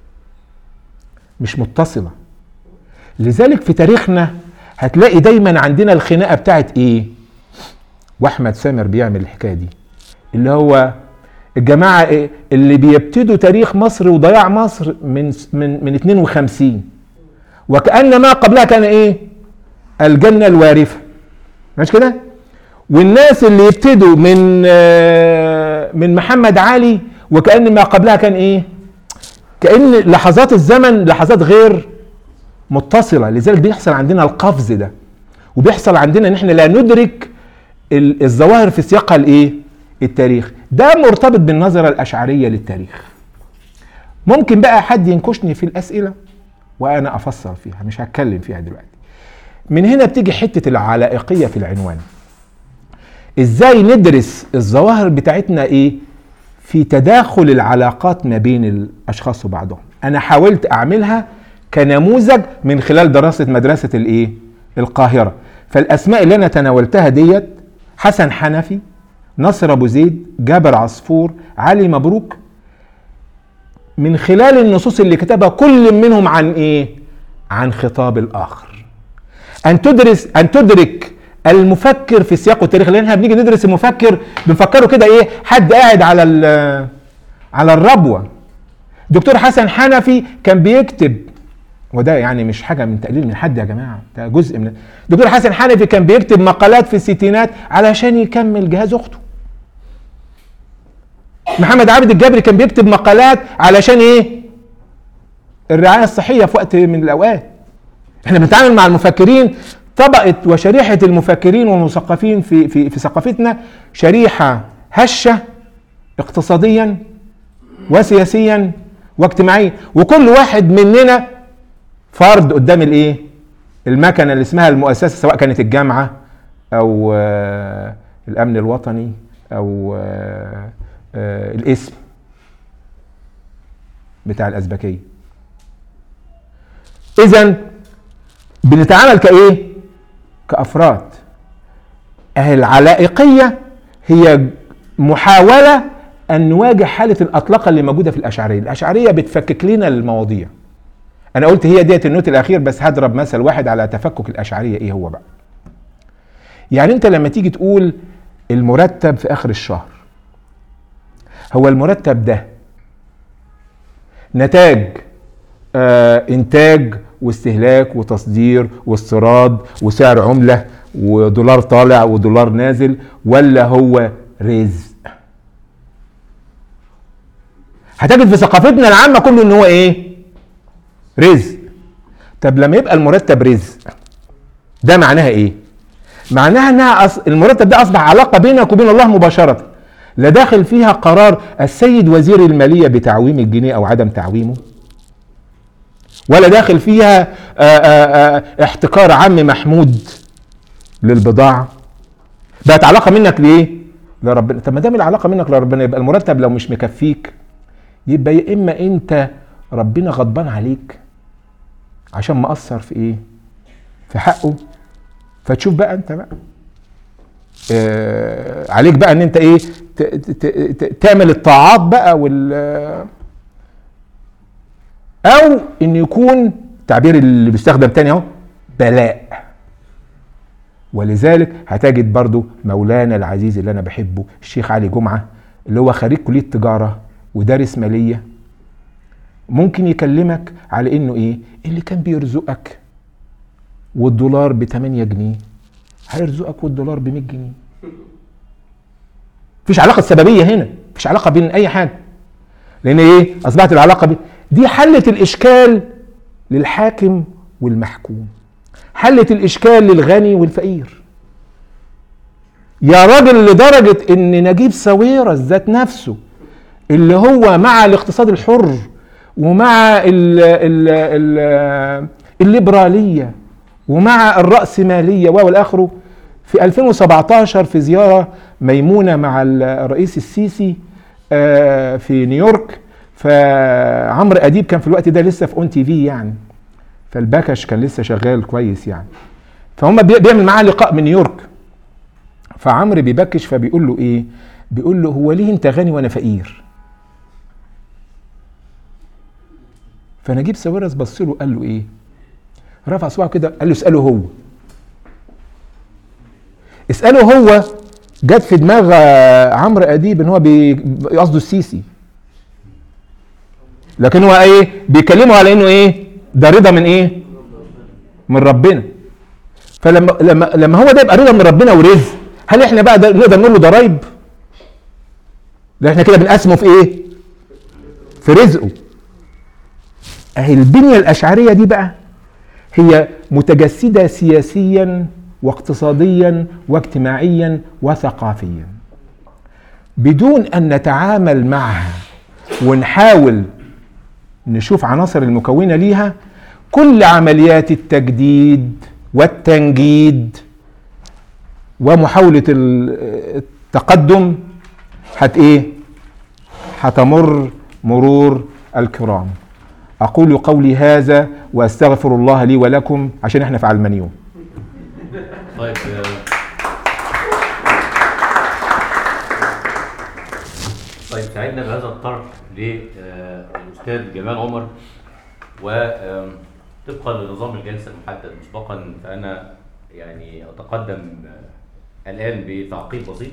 مش متصلة. لذلك في تاريخنا هتلاقي دايما عندنا الخناقة بتاعت إيه؟ واحمد سامر بيعمل الحكايه دي، اللي هو الجماعه إيه اللي بيبتدوا تاريخ مصر وضياع مصر من من من اتنين وخمسين، وكأن ما قبلها كان ايه؟ الجنه الوارفه، مش كده؟ والناس اللي يبتدوا من من محمد علي وكأن ما قبلها كان ايه؟ كأن لحظات الزمن لحظات غير متصله. لذلك بيحصل عندنا القفز ده، وبيحصل عندنا ان احنا لا ندرك الظواهر في سياقها الايه؟ التاريخ. ده مرتبط بالنظرة الأشعرية للتاريخ. ممكن بقى حد ينكشني في الأسئلة وأنا أفسر فيها، مش هتكلم فيها دلوقتي. من هنا بتيجي حتة العلائقية في العنوان. إزاي ندرس الظواهر بتاعتنا إيه؟ في تداخل العلاقات ما بين الأشخاص وبعضهم. أنا حاولت أعملها كنموذج من خلال دراسة مدرسة الإيه؟ القاهرة. فالأسماء اللي أنا تناولتها ديت حسن حنفي، نصر أبو زيد، جابر عصفور، علي مبروك، من خلال النصوص اللي كتبها كل منهم عن ايه؟ عن خطاب الآخر. أن تدرس أن تدرك المفكر في سياق التاريخ، لأن احنا بنيجي ندرس المفكر بنفكره كده ايه؟ حد قاعد على على الربوة. دكتور حسن حنفي كان بيكتب، وده يعني مش حاجة من تقليل من حد يا جماعة، ده جزء من دكتور حسن حنفي كان بيكتب مقالات في الستينات علشان يكمل جهاز أخته. محمد عابد الجبري كان بيكتب مقالات علشان ايه؟ الرعاية الصحية في وقت من الأوقات. احنا بنتعامل مع المفكرين، طبقة وشريحة المفكرين والمثقفين في في في ثقافتنا شريحة هشة اقتصاديا وسياسيا واجتماعيا، وكل واحد مننا فرد قدام الايه؟ المكنه اللي اسمها المؤسسه، سواء كانت الجامعه او آه الامن الوطني او آه آه الاسم بتاع الازبكيه. اذا بنتعامل كايه؟ كافراد. العلائقيه هي محاوله ان نواجه حاله الاطلقه اللي موجوده في الاشعريه. الاشعريه بتفكك لنا المواضيع. انا قلت هي ديت النوت الاخير، بس هضرب مثل واحد على تفكك الاشعريه. ايه هو بقى؟ يعني انت لما تيجي تقول المرتب في اخر الشهر، هو المرتب ده نتاج آه انتاج واستهلاك وتصدير واستيراد وسعر عمله ودولار طالع ودولار نازل، ولا هو رزق؟ هتجد في ثقافتنا العامه كله ان هو ايه؟ رزق. طب لما يبقى المرتب رزق، ده معناها ايه؟ معناها انها أص... المرتب ده اصبح علاقه بينك وبين الله مباشره، لا داخل فيها قرار السيد وزير الماليه بتعويم الجنيه او عدم تعويمه، ولا داخل فيها آآ آآ احتكار عم محمود للبضاعه. بقت علاقه منك لايه؟ لربنا. طب ما دام العلاقه منك لربنا، يبقى المرتب لو مش مكفيك، يبقى يا اما انت ربنا غضبان عليك عشان مقصر في ايه؟ في حقه، فتشوف بقى انت بقى آه عليك بقى ان انت ايه؟ ت ت ت تعمل الطاعات بقى وال او ان يكون التعبير اللي بيستخدم تاني اهو بلاء. ولذلك هتجد برضو مولانا العزيز اللي انا بحبه الشيخ علي جمعة، اللي هو خريج كلية تجارة ودارس مالية، ممكن يكلمك على انه ايه؟ اللي كان بيرزقك والدولار ب تمانية جنيه هيرزقك والدولار ب مية جنيه. مفيش علاقة سببية هنا، مفيش علاقه بين اي حاجه، لان ايه اصبحت العلاقه بي... دي حلت الاشكال للحاكم والمحكوم، حلت الاشكال للغني والفقير. يا راجل لدرجه ان نجيب ساويرس ذات نفسه اللي هو مع الاقتصاد الحر ومع ال ال ال الليبراليه ومع الرأسماليه والاخره، في ألفين وسبعتاشر في زياره ميمونه مع الرئيس السيسي في نيويورك، فعمرو اديب كان في الوقت ده لسه في اون تي في يعني، فالباكش كان لسه شغال كويس يعني، فهم بيعمل معاه لقاء من نيويورك، فعمرو بيبكش فبيقول له ايه، بيقول له هو ليه انت غني وانا فقير؟ فنجيب ساويرس بص له قال له ايه، رفع صباعه كده قال له اساله هو، اساله هو. جت في دماغ عمرو اديب ان هو قصده السيسي، لكن هو ايه بيكلمه على انه ايه ده رضا من ايه، من ربنا. فلما لما لما هو ده يبقى رضا من ربنا ورزق، هل احنا بقى نقدر نقول له ضرايب؟ ده احنا كده بنقسمه في ايه، في رزقه. اهي البنية الاشعرية دي بقى هي متجسدة سياسيا واقتصاديا واجتماعيا وثقافيا، بدون ان نتعامل معها ونحاول نشوف عناصر المكونة ليها، كل عمليات التجديد والتنجيد ومحاولة التقدم هت ايه هتمر مرور الكرام. اقول قولي هذا واستغفر الله لي ولكم عشان احنا في علمانيون. طيب طيب ساعدنا بهذا الطرح للاستاذ جمال عمر، وطبقا لنظام الجلسه المحدد مسبقا فانا يعني اتقدم الان بتعقيب بسيط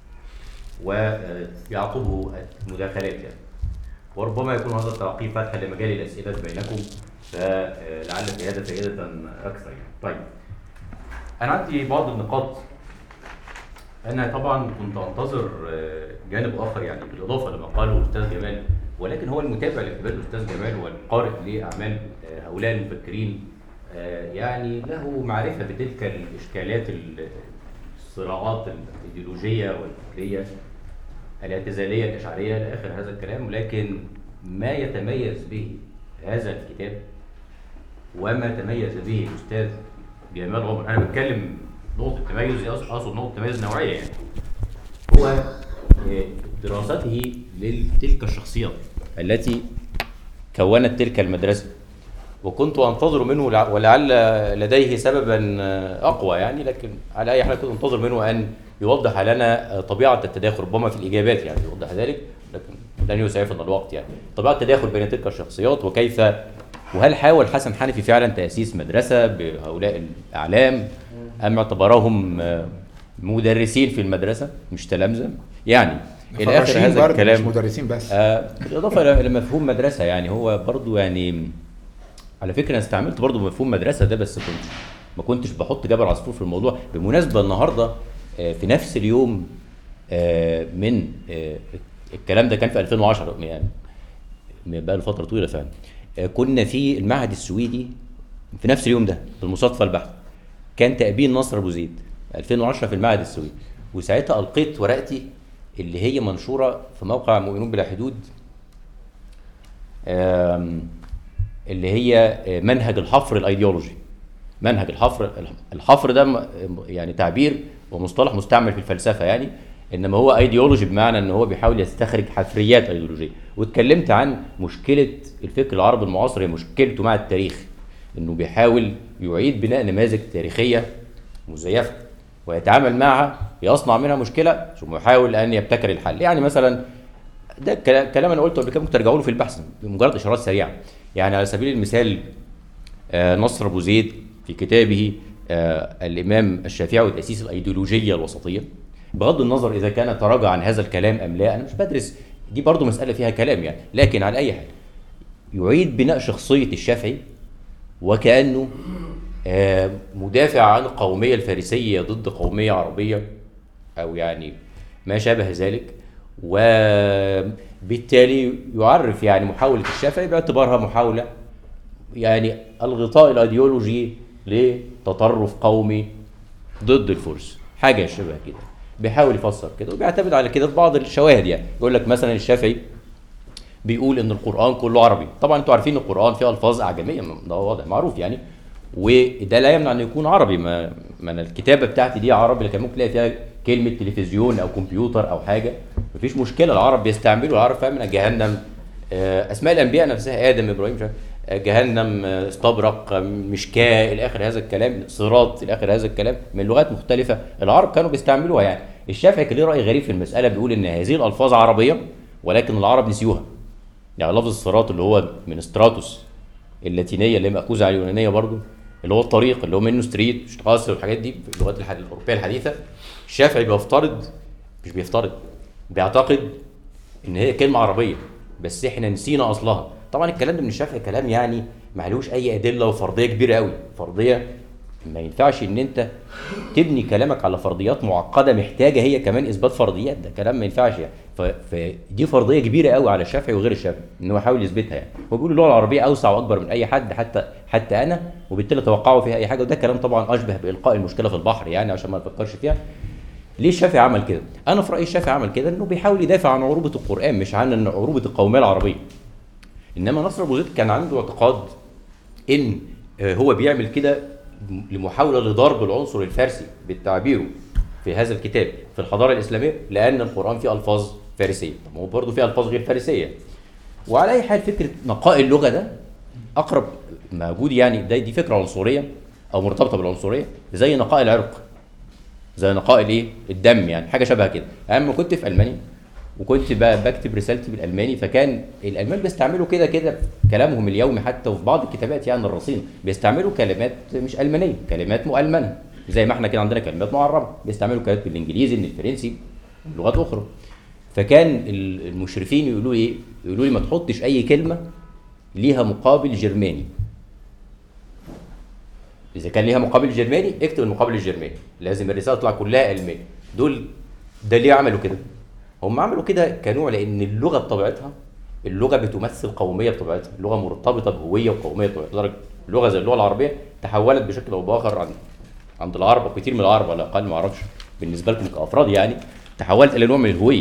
ويعقبه المداخلات يعني، وربما يكون هذا التعقيب فتحا لمجال الاسئله بينكم، فلعل في هذا فائده اكثر يعني. طيب انا عندي بعض النقاط، انا طبعا كنت انتظر جانب اخر يعني بالاضافه لما قاله الاستاذ جمال، ولكن هو المتابع لكتابات الاستاذ جمال والقارئ لاعمال هؤلاء المفكرين يعني له معرفه بتلك الاشكالات الصراعات الايديولوجيه والفكريه الاعتزاليه الاشعريه الى اخر هذا الكلام، لكن ما يتميز به هذا الكتاب وما تميز به الاستاذ جمال عمر، انا بتكلم نقطه تميز اقصد نقطه تميز نوعيه يعني، هو دراسته لتلك الشخصيات التي كونت تلك المدرسه، وكنت انتظر منه ولعل لديه سببا اقوى يعني، لكن على اي حال كنت انتظر منه ان يوضح لنا طبيعه التداخل، ربما في الاجابات يعني يوضح ذلك، لكن لن يسعفنا الوقت يعني، طبيعه التداخل بين تلك الشخصيات وكيف، وهل حاول حسن حنفي فعلا تاسيس مدرسه بهؤلاء الاعلام ام اعتبرهم مدرسين في المدرسه مش تلامذه يعني الى اخر هذا الكلام، مش مدرسين بس، آه بالاضافه لمفهوم مدرسه يعني. هو برضو يعني على فكره انا استعملت برضو مفهوم مدرسه ده، بس كنت ما كنتش بحط جبل عصفور في الموضوع. بالمناسبه النهارده آه في نفس اليوم آه من آه الكلام ده كان في ألفين وعشرة يعني بقى له فتره طويله فعلا، آه كنا في المعهد السويدي في نفس اليوم ده بالمصادفه البحته، كان تأبين نصر ابو زيد ألفين وعشرة في المعهد السويدي، وساعتها القيت ورقتي اللي هي منشوره في موقع مؤمنون بلا حدود اللي هي منهج الحفر الايديولوجي. منهج الحفر الحفر ده يعني تعبير ومصطلح مستعمل في الفلسفه يعني، انما هو ايديولوجي بمعنى ان هو بيحاول يستخرج حفريات ايديولوجيه. واتكلمت عن مشكله الفكر العربي المعاصر، هي مشكلته مع التاريخ، انه بيحاول يعيد بناء نماذج تاريخيه مزيفه ويتعامل معها، يصنع منها مشكله ثم يحاول ان يبتكر الحل. يعني مثلا ده كلام انا قلته قبل كده، ممكن ترجعوا له في البحث بمجرد اشارات سريعه. يعني على سبيل المثال نصر ابو زيد في كتابه الامام الشافعي وتاسيس الايديولوجيه الوسطيه، بغض النظر اذا كان تراجع عن هذا الكلام ام لا، انا مش بدرس دي برضو مساله فيها كلام يعني، لكن على اي حال يعيد بناء شخصيه الشافعي وكانه مدافع عن القوميه الفارسيه ضد قوميه عربيه او يعني ما شابه ذلك، وبالتالي يعرف يعني محاولة الشافعي باعتبارها محاولة يعني الغطاء الايديولوجي لتطرف قومي ضد الفرس، حاجة شبه كده، بيحاول يفسر كده وبيعتمد على كده في بعض الشواهد. يعني يقول لك مثلا الشافعي بيقول ان القرآن كله عربي. طبعا انتوا عارفين ان القرآن فيه الفاظ اعجمية، ده واضح معروف يعني، وده لا يمنع انه يكون عربي. ما ما أنا الكتابة بتاعتي دي عربي، لكن ممكن تلاقي فيها كلمة تلفزيون او كمبيوتر او حاجة، مفيش مشكلة، العرب بيستعملوا، العرب فاهم من جهنم، اسماء الانبياء نفسها ادم، ابراهيم، شاك. جهنم، استبرق، مشكاة، الى اخر هذا الكلام، صراط، الى اخر هذا الكلام، من لغات مختلفة العرب كانوا بيستعملوها. يعني الشافعي كان ليه رأي غريب في المسألة، بيقول ان هذه الالفاظ عربية ولكن العرب نسيوها. يعني لفظ الصراط اللي هو من ستراتوس اللاتينية اللي هي مأخوذة على اليونانية برضو، اللي هو الطريق اللي هو منه ستريت شتقاصر والحاجات دي في اللغات الأوروبية الحديثة، الشافعي بيفترض، مش بيفترض، بيعتقد ان هي كلمة عربية بس احنا نسينا اصلها. طبعا الكلام ده من الشافعي كلام يعني معلوش اي ادله وفرضيه كبيره قوي، فرضيه ما ينفعش ان انت تبني كلامك على فرضيات معقده محتاجه هي كمان اثبات فرضيات، ده كلام ما ينفعش يعني. فدي فرضيه كبيره قوي على الشافعي وغير الشافعي ان هو يحاول يثبتها. يعني هو بيقول اللغه العربيه اوسع واكبر من اي حد، حتى حتى انا، وبالتالي توقعوا فيها اي حاجه، وده كلام طبعا اشبه بالقاء المشكله في البحر يعني عشان ما نفكرش فيها. ليه الشافعي عمل كده؟ انا في رايي الشافعي عمل كده انه بيحاول يدافع عن عروبه القران، مش عن عروبه القوميه العربيه. انما نصر ابو زيد كان عنده اعتقاد ان هو بيعمل كده لمحاوله لضرب العنصر الفارسي بالتعبير في هذا الكتاب في الحضاره الاسلاميه، لان القران فيه الفاظ فارسيه، طب هو برضه فيه الفاظ غير فارسيه. وعلى اي حال فكره نقاء اللغه ده اقرب موجود، يعني ده دي فكره عنصريه او مرتبطه بالعنصريه، زي نقاء العرق، زي نقاء الايه الدم، يعني حاجه شبه كده. انا لما كنت في المانيا وكنت بكتب رسالتي بالالماني، فكان الالمان بيستعملوا كده كده في كلامهم اليومي، حتى وفي بعض الكتابات يعني الرصينه بيستعملوا كلمات مش المانيه، كلمات مؤلمنه، زي ما احنا كده عندنا كلمات معربه، بيستعملوا كلمات بالانجليزي، من الفرنسي، لغات اخرى. فكان المشرفين يقولوا ايه؟ يقولوا لي ما تحطش اي كلمه ليها مقابل جرماني، اذا كان ليها مقابل جرماني اكتب المقابل الجرماني، لازم الرساله تطلع كلها الماني. دول ده ليه عملوا كده؟ هم عملوا كده كنوع، لان اللغه بطبيعتها، اللغه بتمثل قوميه بطبيعتها، اللغه مرتبطه بهويه وقوميه بطبيعتها، لدرجه اللغه زي اللغه العربيه تحولت بشكل او باخر عند عند العرب وكثير من العرب على الاقل، ما اعرفش بالنسبه لكم كافراد يعني، تحولت الى نوع من الهويه.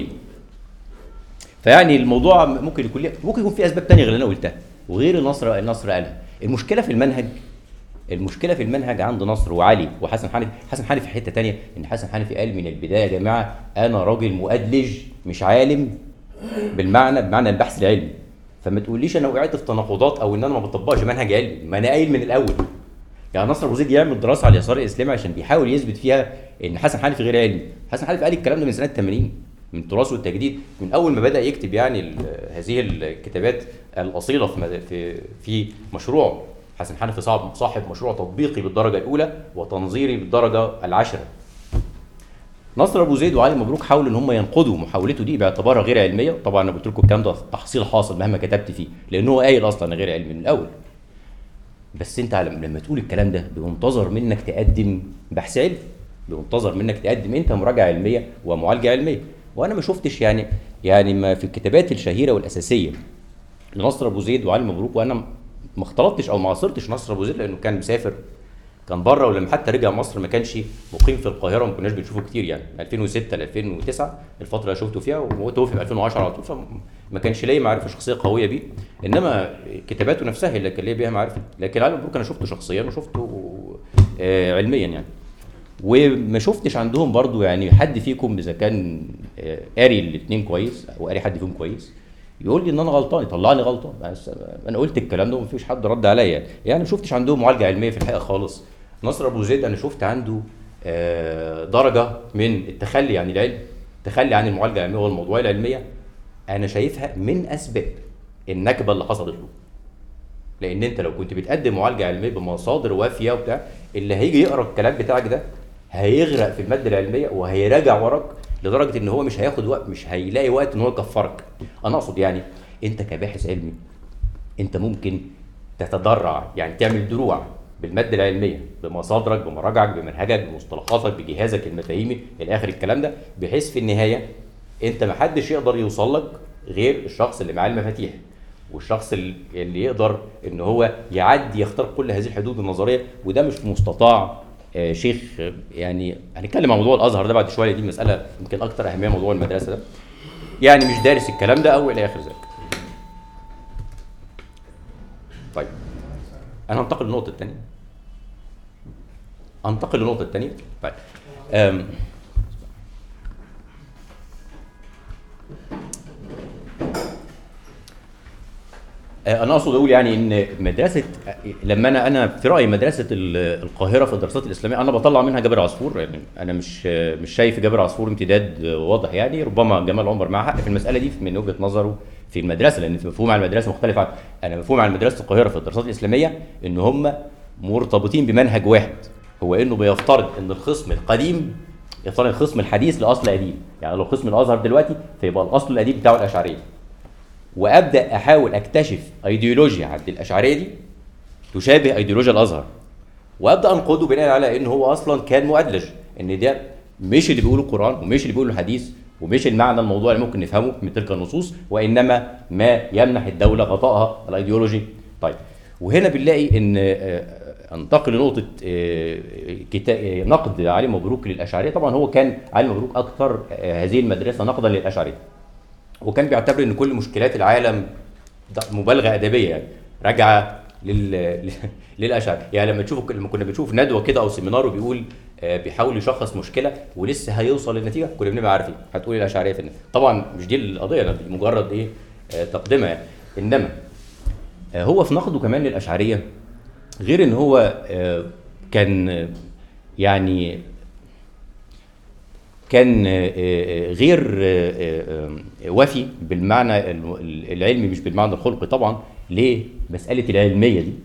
فيعني الموضوع ممكن يكون ممكن يكون في اسباب ثانيه غير اللي انا قلتها وغير النصر النصر قالها. المشكله في المنهج، المشكله في المنهج عند نصر وعلي وحسن حنفي. حسن حنفي في حته ثانيه، ان حسن حنفي قال من البدايه يا جماعه انا راجل مؤدلج مش عالم بالمعنى بمعنى البحث العلمي، فما تقوليش انا وقعت في تناقضات او ان انا ما بطبقش منهج علمي، ما انا قايل من الاول. يعني نصر ابو زيد يعمل دراسه على اليسار الاسلامي عشان بيحاول يثبت فيها ان حسن حنفي غير علمي. حسن حنفي قال الكلام ده من سنه ثمانين، من التراث والتجديد، من اول ما بدا يكتب يعني هذه الكتابات الاصيله في في في مشروع. حسن حنفي صاحب صاحب مشروع تطبيقي بالدرجه الاولى وتنظيري بالدرجه العاشره. نصر ابو زيد وعلي مبروك حاولوا ان هم ينقضوا محاولته دي باعتبارها غير علميه. طبعا انا قلت لكم الكلام ده تحصيل حاصل مهما كتبت فيه، لان هو قايل اصلا غير علمي من الاول. بس انت لما تقول الكلام ده بمنتظر منك تقدم بحث علمي، بمنتظر منك تقدم انت مراجعه علميه ومعالجه علميه. وانا ما شفتش يعني يعني ما في الكتابات الشهيره والاساسيه لنصر ابو زيد وعلي مبروك، وانا ما اختلطتش او ما عاصرتش نصر ابو زيد لانه كان مسافر، كان بره، ولما حتى رجع مصر ما كانش مقيم في القاهره وما كناش بنشوفه كتير. يعني ألفين وستة ل ألفين وتسعة الفتره اللي شفته فيها، وهو توفي في ألفين وعشرة على طول، فما كانش ليا معرفه شخصيه قويه بيه. انما كتاباته نفسها اللي كان ليا بيها معرفه. لكن علي مبروك انا شفته شخصيا وشفته آه علميا يعني. وما شفتش عندهم برضو يعني حد فيكم اذا كان آه قاري الاثنين كويس او قاري حد فيهم كويس يقول لي ان انا غلطان، يطلعني غلطان. بس انا قلت الكلام ده ومفيش حد رد عليا يعني. ما شفتش عندهم معالجه علميه في الحقيقه خالص. نصر ابو زيد انا شفت عنده درجه من التخلي عن العلم، تخلي عن المعالجه العلميه والموضوعيه العلميه. انا شايفها من اسباب النكبه اللي حصلت له. لان انت لو كنت بتقدم معالجه علميه بمصادر وافيه وبتاع، اللي هيجي يقرا الكلام بتاعك ده هيغرق في الماده العلميه وهيراجع وراك لدرجه ان هو مش هياخد وقت، مش هيلاقي وقت ان هو يكفرك. انا اقصد يعني انت كباحث علمي انت ممكن تتدرع، يعني تعمل دروع بالماده العلميه بمصادرك بمراجعك بمنهجك بمصطلحاتك بجهازك المفاهيمي الى اخر الكلام ده، بحيث في النهايه انت محدش يقدر يوصل لك غير الشخص اللي معاه المفاتيح، والشخص اللي يقدر ان هو يعدي يخترق كل هذه الحدود النظريه، وده مش في مستطاع آه شيخ. يعني هنتكلم عن موضوع الازهر ده بعد شويه، دي مساله يمكن اكتر اهميه موضوع المدرسه ده، يعني مش دارس الكلام ده او الى اخر ذلك. طيب انا هنتقل للنقطه الثانيه هنتقل للنقطه الثانيه طيب أم انا اقصد اقول يعني ان مدرسه، لما انا انا في رايي مدرسه القاهره في الدراسات الاسلاميه انا بطلع منها جابر عصفور. يعني انا مش مش شايف جابر عصفور امتداد واضح، يعني ربما جمال عمر معاه حق في المساله دي من وجهه نظره في المدرسه، لان في مفهوم عن المدرسه مختلف عن انا مفهوم عن مدرسه القاهره في الدراسات الاسلاميه ان هم مرتبطين بمنهج واحد، هو انه بيفترض ان الخصم القديم يفترض الخصم الحديث لاصل قديم. يعني لو خصم الازهر دلوقتي فيبقى الاصل القديم بتاعه الاشعريه، وابدا احاول اكتشف ايديولوجيا عند الاشعريه دي تشابه ايديولوجيا الازهر، وابدا انقده بناء على ان هو اصلا كان مؤدلج، ان ده مش اللي بيقوله القران ومش اللي بيقوله الحديث ومش المعنى الموضوع اللي ممكن نفهمه من تلك النصوص، وانما ما يمنح الدوله غطائها الايديولوجي. طيب وهنا بنلاقي ان انتقل لنقطه نقد علي مبروك للاشعريه. طبعا هو كان علي مبروك اكثر هذه المدرسه نقدا للاشعريه، وكان بيعتبر ان كل مشكلات العالم مبالغه ادبيه، يعني راجعه لل للاشعري. يعني لما تشوفوا لما كنا بنشوف ندوه كده او سيمينار وبيقول آه بيحاول يشخص مشكله ولسه هيوصل للنتيجه، كنا بنبقى عارفين هتقول الاشعريه في النهايه. طبعا مش دي القضيه، ده مجرد ايه آه تقدمه يعني. انما آه هو في نقده كمان للاشعريه، غير ان هو آه كان آه يعني كان غير وفي بالمعنى العلمي مش بالمعنى الخلقي طبعا لمسألة العلمية دي،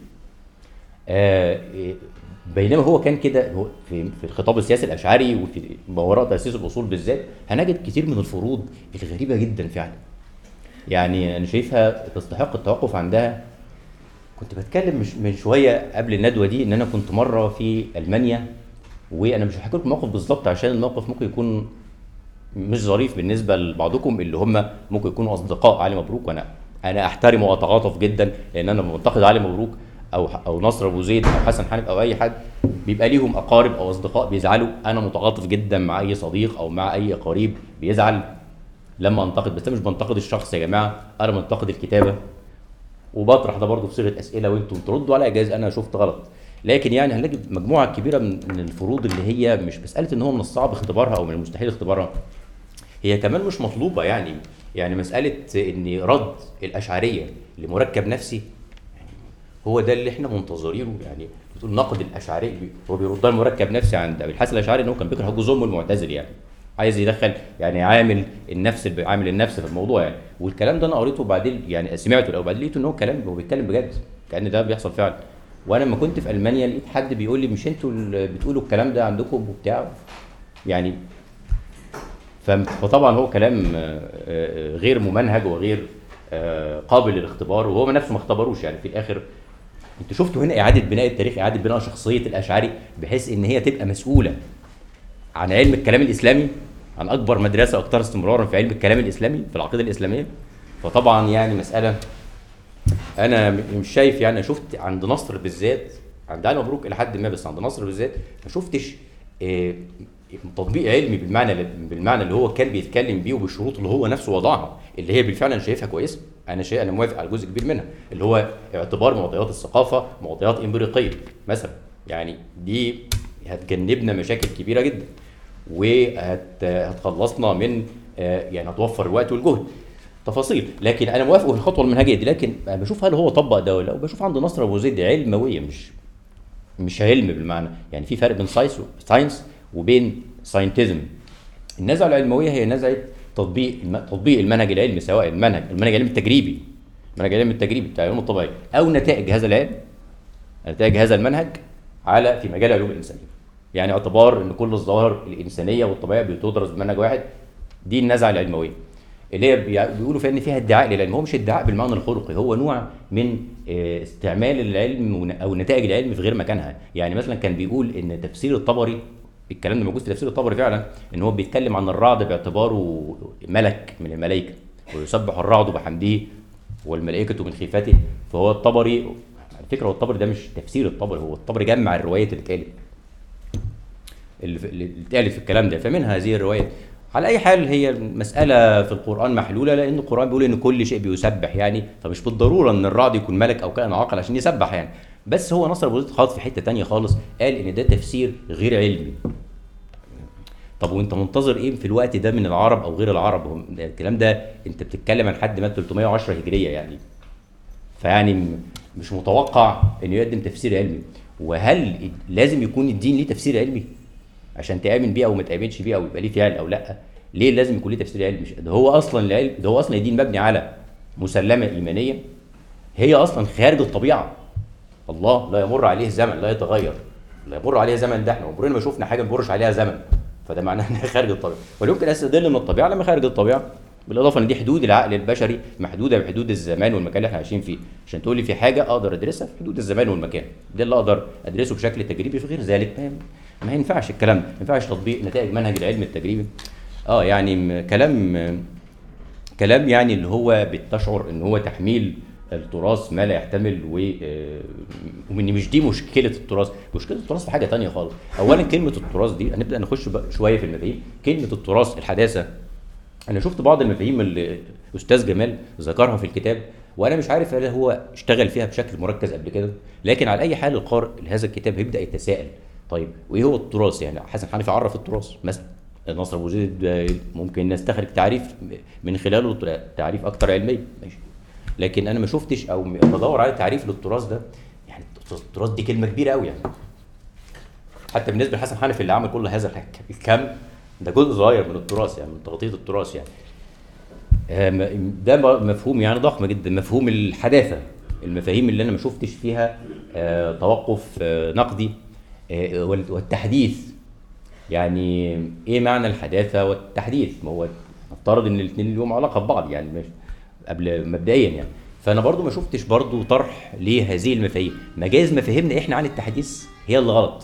بينما هو كان كده في الخطاب السياسي الأشعري وفي ما وراء تأسيس الأصول بالذات هنجد كتير من الفروض الغريبة جدا فعلا، يعني أنا شايفها تستحق التوقف عندها. كنت بتكلم مش من شوية قبل الندوة دي إن أنا كنت مرة في ألمانيا، وانا مش هحكي لكم الموقف بالظبط عشان الموقف ممكن يكون مش ظريف بالنسبه لبعضكم اللي هم ممكن يكونوا اصدقاء علي مبروك، وانا انا احترم واتعاطف جدا، لان انا بنتقد علي مبروك او او نصر ابو زيد او حسن حنف او اي حد بيبقى ليهم اقارب او اصدقاء بيزعلوا، انا متعاطف جدا مع اي صديق او مع اي قريب بيزعل لما انتقد، بس انا مش بنتقد الشخص يا جماعه، انا بنتقد الكتابه وبطرح ده برضه في صيغه اسئله وانتم تردوا على اجاز انا شفت غلط. لكن يعني هنلاقي مجموعه كبيره من الفروض اللي هي مش مساله ان هو من الصعب اختبارها او من المستحيل اختبارها، هي كمان مش مطلوبه. يعني يعني مساله ان رد الاشعريه لمركب نفسي هو ده اللي احنا منتظرينه. يعني بتقول نقد الاشعري هو بيردها المركب نفسي عند ابي الحسن الاشعري ان هو كان بيكره جزء المعتزل، يعني عايز يدخل يعني عامل النفس عامل النفس في الموضوع يعني. والكلام ده انا قريته وبعدين يعني سمعته الاول وبعدين لقيته ان هو كلام هو بيتكلم بجد كأن ده بيحصل فعلا. وانا لما كنت في المانيا لقيت حد بيقول لي مش انتوا اللي بتقولوا الكلام ده عندكم وبتاع يعني. فطبعا هو كلام غير ممنهج وغير قابل للاختبار، وهو نفسه ما اختبروش. يعني في الاخر انتوا شفتوا هنا اعاده بناء التاريخ، اعاده بناء شخصيه الاشعري بحيث ان هي تبقى مسؤوله عن علم الكلام الاسلامي، عن اكبر مدرسه اكثر استمرارا في علم الكلام الاسلامي في العقيده الاسلاميه. فطبعا يعني مساله انا مش شايف، يعني شفت عند نصر بالذات، عند علي مبروك الى حد ما، بس عند نصر بالذات ما شفتش اه تطبيق علمي بالمعنى بالمعنى اللي هو كان بيتكلم بيه وبالشروط اللي هو نفسه وضعها، اللي هي بالفعل انا شايفها كويسه. انا شيء انا موافق على جزء كبير منها، اللي هو اعتبار معطيات الثقافه معطيات امبريقيه مثلا، يعني دي هتجنبنا مشاكل كبيره جدا وهتخلصنا من اه يعني هتوفر الوقت والجهد تفاصيل. لكن انا موافق في الخطوه المنهجيه دي، لكن بشوف هل هو طبق ده ولا لا. وبشوف عند نصر ابو زيد علمويه مش مش علم بالمعنى، يعني في فرق بين ساينس ساينس وبين ساينتزم. النزعه العلمويه هي نزعه تطبيق تطبيق المنهج العلمي، سواء المنهج المنهج العلمي التجريبي المنهج العلمي التجريبي بتاع العلوم الطبيعيه او نتائج هذا العلم نتائج هذا المنهج على في مجال العلوم الانسانيه. يعني اعتبار ان كل الظواهر الانسانيه والطبيعيه بتدرس بمنهج واحد، دي النزعه العلمويه اللي هي بيقولوا فيها ان فيها ادعاء للعلم. هو مش ادعاء بالمعنى الخلقي، هو نوع من استعمال العلم او نتائج العلم في غير مكانها. يعني مثلا كان بيقول ان تفسير الطبري الكلام ده موجود في تفسير الطبري فعلا، ان هو بيتكلم عن الرعد باعتباره ملك من الملائكه، ويسبح الرعد بحمده والملائكه من خيفته. فهو الطبري على فكره، هو الطبري ده مش تفسير الطبري، هو الطبري جمع الروايات اللي اتقالت اللي اتقالت في الكلام ده، فمنها هذه الروايات. على اي حال هي مساله في القران محلوله، لان القران بيقول ان كل شيء بيسبح يعني، فمش بالضروره ان الرعد يكون ملك او كائن عاقل عشان يسبح يعني. بس هو نصر ابو زيد خاض في حته تانية خالص، قال ان ده تفسير غير علمي. طب وانت منتظر ايه في الوقت ده من العرب او غير العرب؟ الكلام ده انت بتتكلم عن حد مات ثلاثمائة وعشرة هجريه يعني، فيعني مش متوقع انه يقدم تفسير علمي. وهل لازم يكون الدين ليه تفسير علمي عشان تآمن بيه او ما تآمنش بيه او يبقى ليه فعل او لا؟ ليه لازم يكون ليه تفسير علمي؟ ده هو اصلا العلم، ده هو اصلا الدين مبني على مسلمه ايمانيه هي اصلا خارج الطبيعه. الله لا يمر عليه زمن لا يتغير، لا يمر عليه زمن، ده احنا عمرنا ما شفنا حاجه ما يمرش عليها زمن، فده معناه انها خارج الطبيعه. ولا يمكن استدل من الطبيعه لما خارج الطبيعه، بالاضافه ان دي حدود العقل البشري محدوده بحدود الزمان والمكان اللي احنا عايشين فيه. عشان تقول لي في حاجه اقدر ادرسها في حدود الزمان والمكان، ده اللي اقدر ادرسه بشكل تجريبي، في غير ذلك ما ينفعش الكلام ده، ما ينفعش تطبيق نتائج منهج العلم التجريبي. اه يعني كلام كلام يعني اللي هو بتشعر ان هو تحميل التراث ما لا يحتمل، و وان مش دي مشكله التراث. مشكله التراث في حاجه تانية خالص. اولا كلمه التراث دي هنبدا نخش شويه في المفاهيم. كلمه التراث الحداثه، انا شفت بعض المفاهيم اللي الاستاذ جمال ذكرها في الكتاب، وانا مش عارف هل هو اشتغل فيها بشكل مركز قبل كده، لكن على اي حال القارئ لهذا الكتاب هيبدا يتساءل، طيب وايه هو التراث؟ يعني حسن حنفي عرف التراث مثلا، نصر ابو زيد ممكن نستخرج تعريف من خلاله تعريف اكثر علمي، ماشي، لكن انا ما شفتش او بدور على تعريف للتراث ده. يعني التراث دي كلمه كبيره قوي يعني، حتى بالنسبه لحسن حنفي اللي عمل كل هذا الكم، ده جزء صغير من التراث يعني، من تغطيه التراث يعني. ده مفهوم يعني ضخم جدا، مفهوم الحداثه، المفاهيم اللي انا ما شفتش فيها توقف نقدي، والتحديث. يعني ايه معنى الحداثه والتحديث؟ ما هو نفترض ان الاثنين لهم علاقه ببعض يعني، ماشي قبل مبدئيا يعني. فانا برضو ما شفتش برضو طرح لهذه المفاهيم. مجاز مفاهيمنا احنا عن التحديث هي اللي غلط.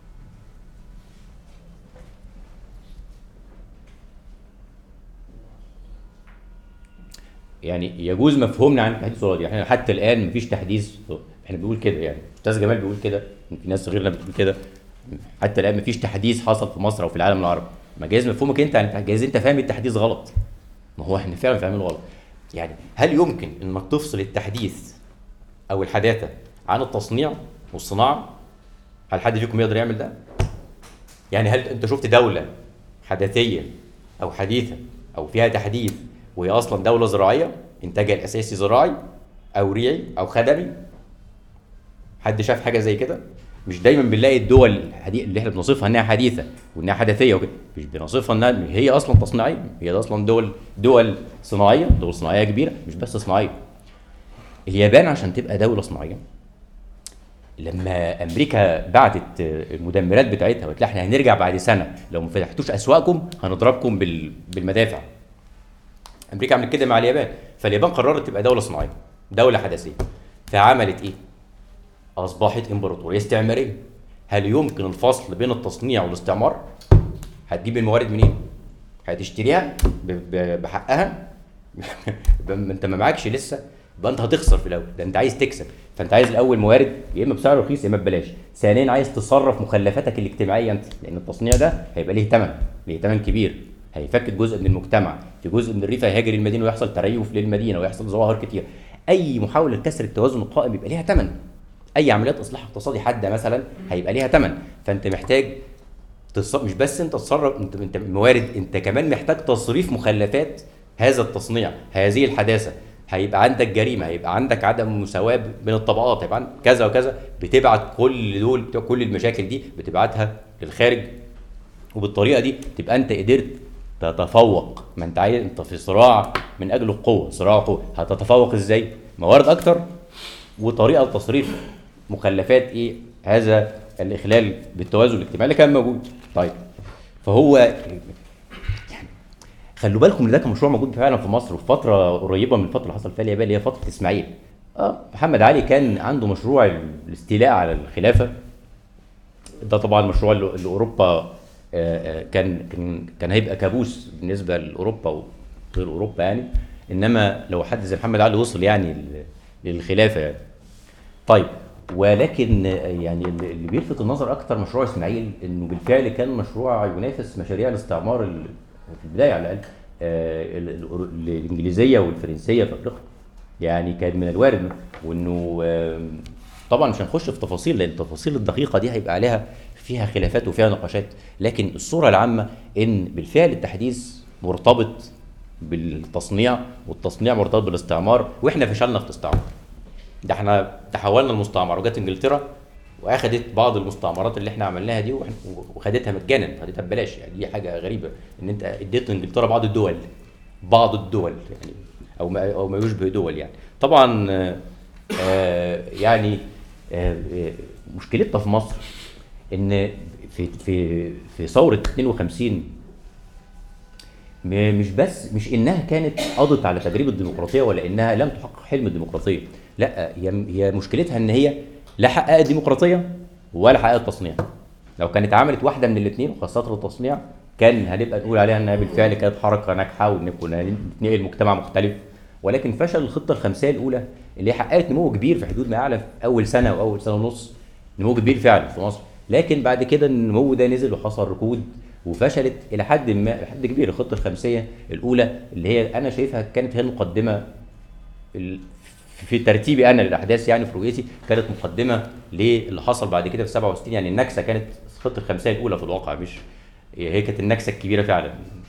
يعني يجوز مفهومنا عن التحديث غلط، يعني احنا حتى الان مفيش تحديث، احنا بنقول كده يعني، استاذ جمال بيقول كده، في ناس غيرنا بتقول كده، حتى الان مفيش تحديث حصل في مصر او في العالم العربي. مجاز مفهومك انت عن التحديث، انت فاهم التحديث غلط، ما هو احنا فعلا فاهمينه غلط. يعني هل يمكن انك تفصل التحديث او الحداثه عن التصنيع والصناعه؟ هل حد فيكم يقدر يعمل ده؟ يعني هل انت شفت دوله حداثيه او حديثه او فيها تحديث وهي اصلا دوله زراعيه انتاجها الاساسي زراعي او ريعي او خدمي؟ حد شاف حاجه زي كده؟ مش دايما بنلاقي الدول اللي احنا بنصفها انها حديثه وانها حداثيه وكده، مش بنصفها انها هي اصلا تصنيعيه، هي اصلا دول دول صناعيه، دول صناعيه كبيره، مش بس صناعيه. اليابان عشان تبقى دوله صناعيه، لما امريكا بعتت المدمرات بتاعتها وقالت احنا هنرجع بعد سنه لو ما فتحتوش اسواقكم هنضربكم بالمدافع، امريكا عملت كده مع اليابان. فاليابان قررت تبقى دوله صناعيه، دوله حداثيه، فعملت ايه؟ اصبحت امبراطوريه استعماريه. هل يمكن الفصل بين التصنيع والاستعمار؟ هتجيب الموارد منين؟ هتشتريها بحقها؟ انت ما معكش لسه، يبقى انت هتخسر في الاول، ده انت عايز تكسب، فانت عايز الاول موارد يا اما بسعر رخيص يا اما ببلاش. ثانيا عايز تصرف مخلفاتك الاجتماعيه انت، لان التصنيع ده هيبقى ليه ثمن، ليه ثمن كبير، هيفكك جزء من المجتمع، في جزء من الريف هيهاجر المدينه ويحصل تريف للمدينه ويحصل ظواهر كتير. اي محاوله كسر التوازن القائم بيبقى ليها ثمن، اي عمليات اصلاح اقتصادي حاده مثلا هيبقى ليها ثمن. فانت محتاج تص... مش بس انت تصرف انت انت موارد، انت كمان محتاج تصريف مخلفات هذا التصنيع، هذه الحداثه. هيبقى عندك جريمه، هيبقى عندك عدم مساواه بين الطبقات، هيبقى عندك كذا وكذا، بتبعت كل دول كل المشاكل دي بتبعتها للخارج، وبالطريقه دي تبقى انت قدرت تتفوق. ما انت عايز، انت في صراع من اجل القوه، صراع قوه، هتتفوق ازاي؟ موارد اكتر وطريقه لتصريف مخلفات ايه هذا الاخلال بالتوازن الاجتماعي اللي كان موجود. طيب فهو يعني خلوا بالكم ان ده كان مشروع موجود فعلا في مصر، وفي فتره قريبه من الفتره اللي حصل فيها اليابان اللي هي فتره اسماعيل. اه محمد علي كان عنده مشروع الاستيلاء على الخلافه، ده طبعا مشروع اللي اوروبا كان كان كان هيبقى كابوس بالنسبه لاوروبا وغير اوروبا يعني، انما لو حد زي محمد علي وصل يعني للخلافه يعني. طيب ولكن يعني اللي بيلفت النظر اكتر مشروع اسماعيل، انه بالفعل كان مشروع ينافس مشاريع الاستعمار في البدايه على الاقل الانجليزيه والفرنسيه في افريقيا. يعني كان من الوارد، وانه طبعا مش هنخش في تفاصيل لان التفاصيل الدقيقه دي هيبقى عليها فيها خلافات وفيها نقاشات، لكن الصوره العامه ان بالفعل التحديث مرتبط بالتصنيع، والتصنيع مرتبط بالاستعمار، واحنا فشلنا في الاستعمار. ده احنا تحولنا المستعمر، وجت انجلترا واخدت بعض المستعمرات اللي احنا عملناها دي وخدتها مجانا، خدتها ببلاش. يعني دي حاجه غريبه ان انت اديت انجلترا بعض الدول بعض الدول يعني او ما او ما يشبه دول يعني. طبعا آه يعني آه مشكلتنا في مصر ان في في في ثوره اثنين وخمسين مش بس مش انها كانت قضت على تجربه الديمقراطيه ولا انها لم تحقق حلم الديمقراطيه، لا، هي هي مشكلتها ان هي لا حققت ديمقراطيه ولا حققت تصنيع. لو كانت عملت واحده من الاثنين وخاصه التصنيع كان هنبقى نقول عليها انها بالفعل كانت حركه ناجحه وكنا ننقل مجتمع مختلف. ولكن فشل الخطه الخمسيه الاولى اللي حققت نمو كبير في حدود ما يعلى في اول سنه واول سنه ونص، نمو كبير فعلا في مصر، لكن بعد كده النمو ده نزل وحصل ركود وفشلت الى حد ما لحد كبير. الخطه الخمسيه الاولى اللي هي انا شايفها كانت هي المقدمه في ترتيبي انا للاحداث يعني في رؤيتي، كانت مقدمه للي حصل بعد كده في سبعة وستين. يعني النكسه كانت الخطه الخمسيه الاولى في الواقع، مش هي كانت النكسه الكبيره فعلا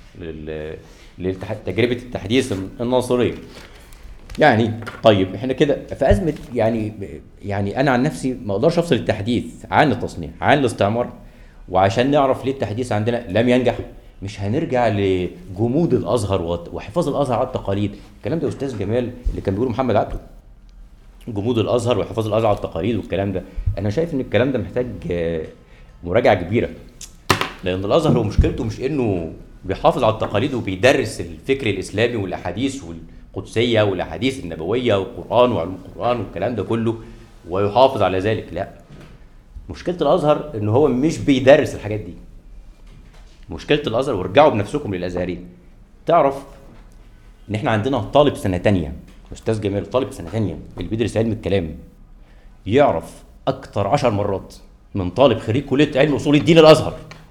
لتجربه التحديث الناصريه يعني. طيب احنا كده في ازمه يعني يعني انا عن نفسي ما اقدرش افصل التحديث عن التصنيع عن الاستعمار. وعشان نعرف ليه التحديث عندنا لم ينجح مش هنرجع لجمود الازهر وحفاظ الازهر على التقاليد. الكلام ده استاذ جمال اللي كان بيقوله محمد عبده، جمود الازهر وحفاظ الازهر على التقاليد والكلام ده، انا شايف ان الكلام ده محتاج مراجعه كبيره. لان الازهر هو مشكلته مش انه بيحافظ على التقاليد وبيدرس الفكر الاسلامي والاحاديث والقدسيه والاحاديث النبويه والقران وعلوم القران والكلام ده كله ويحافظ على ذلك، لا. مشكله الازهر ان هو مش بيدرس الحاجات دي. مشكله الازهر، وارجعوا بنفسكم للازهريين تعرف ان احنا عندنا طالب سنه ثانيه، استاذ جمال طالب سنه ثانيه اللي بيدرس علم الكلام يعرف اكتر عشر مرات من طالب خريج كليه علم اصول الدين الازهر.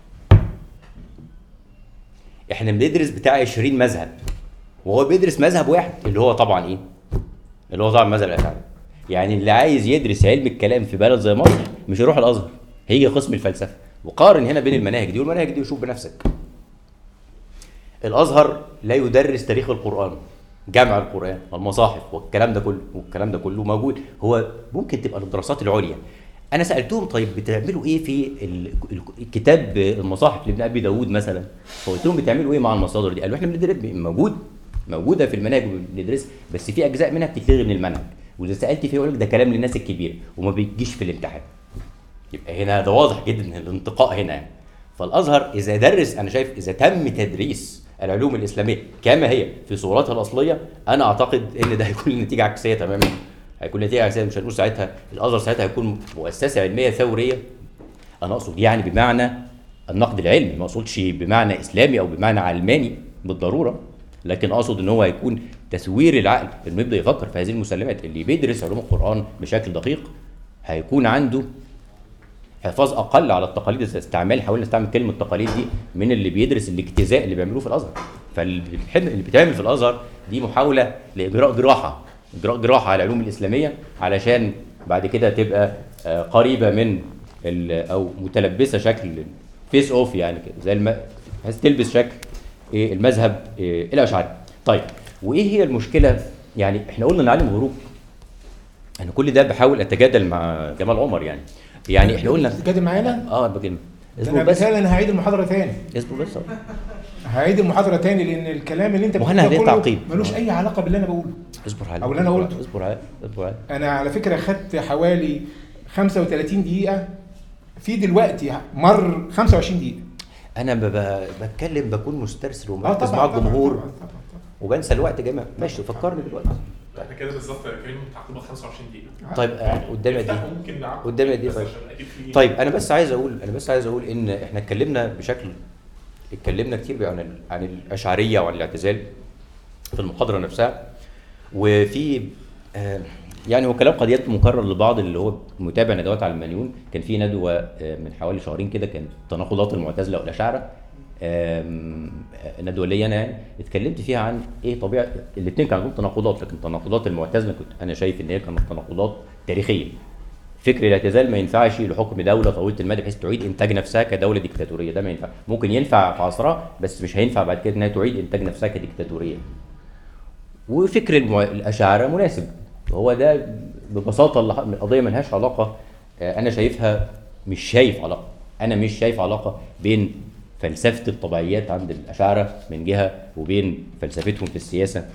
احنا بندرس بتاع عشرين مذهب وهو بيدرس مذهب واحد اللي هو طبعا ايه؟ اللي هو طبعا مذهب الاشاعره. يعني اللي عايز يدرس علم الكلام في بلد زي مصر مش يروح الازهر، هيجي قسم الفلسفه. وقارن هنا بين المناهج دي والمناهج دي وشوف بنفسك. الازهر لا يدرس تاريخ القران، جمع القران والمصاحف والكلام ده كله والكلام ده كله موجود. هو ممكن تبقى للدراسات العليا. انا سالتهم طيب بتعملوا ايه في الكتاب المصاحف لابن ابي داود مثلا؟ فقلت لهم بتعملوا ايه مع المصادر دي؟ قالوا احنا بندرس موجود موجوده في المناهج وبندرس، بس في اجزاء منها بتتلغي من المنهج، واذا سالت فيه يقول لك ده كلام للناس الكبيره وما بيجيش في الامتحان. يبقى هنا ده واضح جدا الانتقاء هنا. فالازهر اذا درس، انا شايف اذا تم تدريس العلوم الاسلاميه كما هي في صورتها الاصليه، انا اعتقد ان ده هيكون النتيجه عكسيه تماما. هيكون نتيجه عكسيه، مش هنقول ساعتها الازهر ساعتها هيكون مؤسسه علميه ثوريه. انا اقصد يعني بمعنى النقد العلمي، ما اقصدش بمعنى اسلامي او بمعنى علماني بالضروره، لكن اقصد ان هو هيكون تسوير العقل انه يبدا يفكر في هذه المسلمات. اللي بيدرس علوم القران بشكل دقيق هيكون عنده حفاظ اقل على التقاليد، استعمال حاولنا نستعمل كلمه تقاليد دي من اللي بيدرس الاجتزاء اللي بيعملوه في الازهر. فاللي بيتعمل في الازهر دي محاوله لاجراء جراحه اجراء جراحه على العلوم الاسلاميه علشان بعد كده تبقى قريبه من او متلبسه شكل فيس اوف يعني كده، زي الم... بحيث تلبس شكل ايه المذهب إيه الاشعري. طيب وايه هي المشكله؟ يعني احنا قلنا نعلم غروب، انا كل ده بحاول اتجادل مع جمال عمر يعني يعني احنا قلنا تتجادل معانا؟ اه بجد اصبر بس، انا هعيد المحاضره ثاني. اصبر بس هعيد المحاضره ثاني لان الكلام اللي انت بتقوله كله ملوش اي علاقه باللي انا بقوله. اصبر على او اللي انا قلته. اصبر على اصبر على انا على فكره خدت حوالي خمسة وثلاثين دقيقه، في دلوقتي مر خمسة وعشرين دقيقه. انا بتكلم بكون مسترسل ومركز مع الجمهور وبنسى الوقت يا جماعه. ماشي فكرني بالوقت. احنا كده بالظبط كان تعقيبات خمسة وعشرين دقيقه. طيب آه، قدامي قد ايه؟ ممكن نعم قدامي قد ايه؟ طيب طيب انا بس عايز اقول انا بس عايز اقول ان احنا اتكلمنا بشكل اتكلمنا كتير عن ال- عن الاشعريه وعن الاعتزال في المحاضره نفسها، وفي آه، يعني هو كلام قد يبدو مكرر لبعض اللي هو متابع ندوات على المليون. كان في ندوه آه، من حوالي شهرين كده كانت تناقضات المعتزله والاشاعره، آم، آه، ندوه لي انا يعني اتكلمت فيها عن ايه طبيعه الاثنين. كان عندهم تناقضات، لكن تناقضات المعتزله كنت انا شايف ان هي كانت تناقضات تاريخيه. فكر الاعتزال ما ينفعش لحكم دوله طويله المدى بحيث تعيد انتاج نفسها كدوله ديكتاتوريه، ده ما ينفع. ممكن ينفع في عصرها بس مش هينفع بعد كده انها تعيد انتاج نفسها كديكتاتوريه. وفكر المع... الاشاعره مناسب، هو ده ببساطه اللي- القضيه ملهاش علاقه. آه، انا شايفها مش شايف علاقه انا مش شايف علاقه بين فلسفه الطبيعيات عند الاشاعره من جهه وبين فلسفتهم في السياسه.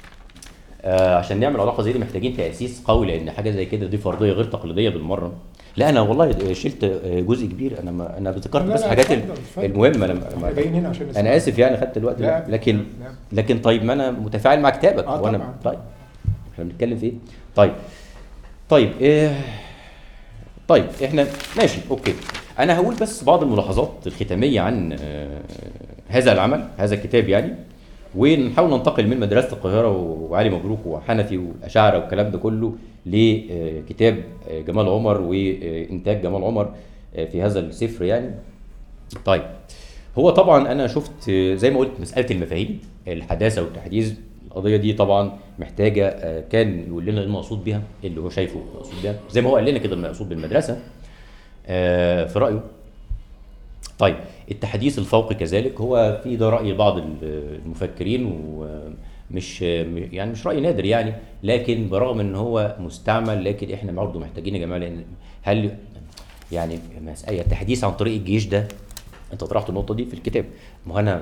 آه، عشان نعمل علاقه زي دي محتاجين تاسيس قوي، لان حاجه زي كده دي فرضيه غير تقليديه بالمره. لا انا والله شلت آه، جزء كبير، انا ما انا ذكرت لا، بس لا، حاجات اتفضل، اتفضل. المهمه. انا احنا جايين هنا عشان نسمع. انا اسف يعني خدت الوقت ده، لا، لكن لا. لكن طيب ما انا متفاعل مع كتابك. آه، وانا طبعاً. طيب احنا بنتكلم في ايه؟ طيب طيب إيه طيب احنا ماشي اوكي. انا هقول بس بعض الملاحظات الختاميه عن آه، هذا العمل، هذا الكتاب يعني، ونحاول ننتقل من مدرسه القاهره وعلي مبروك وحنفي والاشاعره والكلام ده كله لكتاب جمال عمر وانتاج جمال عمر آه، في هذا السفر يعني. طيب هو طبعا انا شفت آه، زي ما قلت مساله المفاهيم، الحداثه والتحديث. القضيه دي طبعا محتاجه آه، كان يقول لنا ايه المقصود بيها، إيه اللي هو شايفه المقصود بيها، زي ما هو قال لنا كده المقصود بالمدرسه آه، في رايه. طيب التحديث الفوقي كذلك هو في ده راي بعض المفكرين، ومش يعني مش راي نادر يعني، لكن برغم ان هو مستعمل لكن احنا برضه محتاجين يا جماعه، لان هل يعني مساله التحديث عن طريق الجيش ده انت طرحت النقطه دي في الكتاب. ما هو انا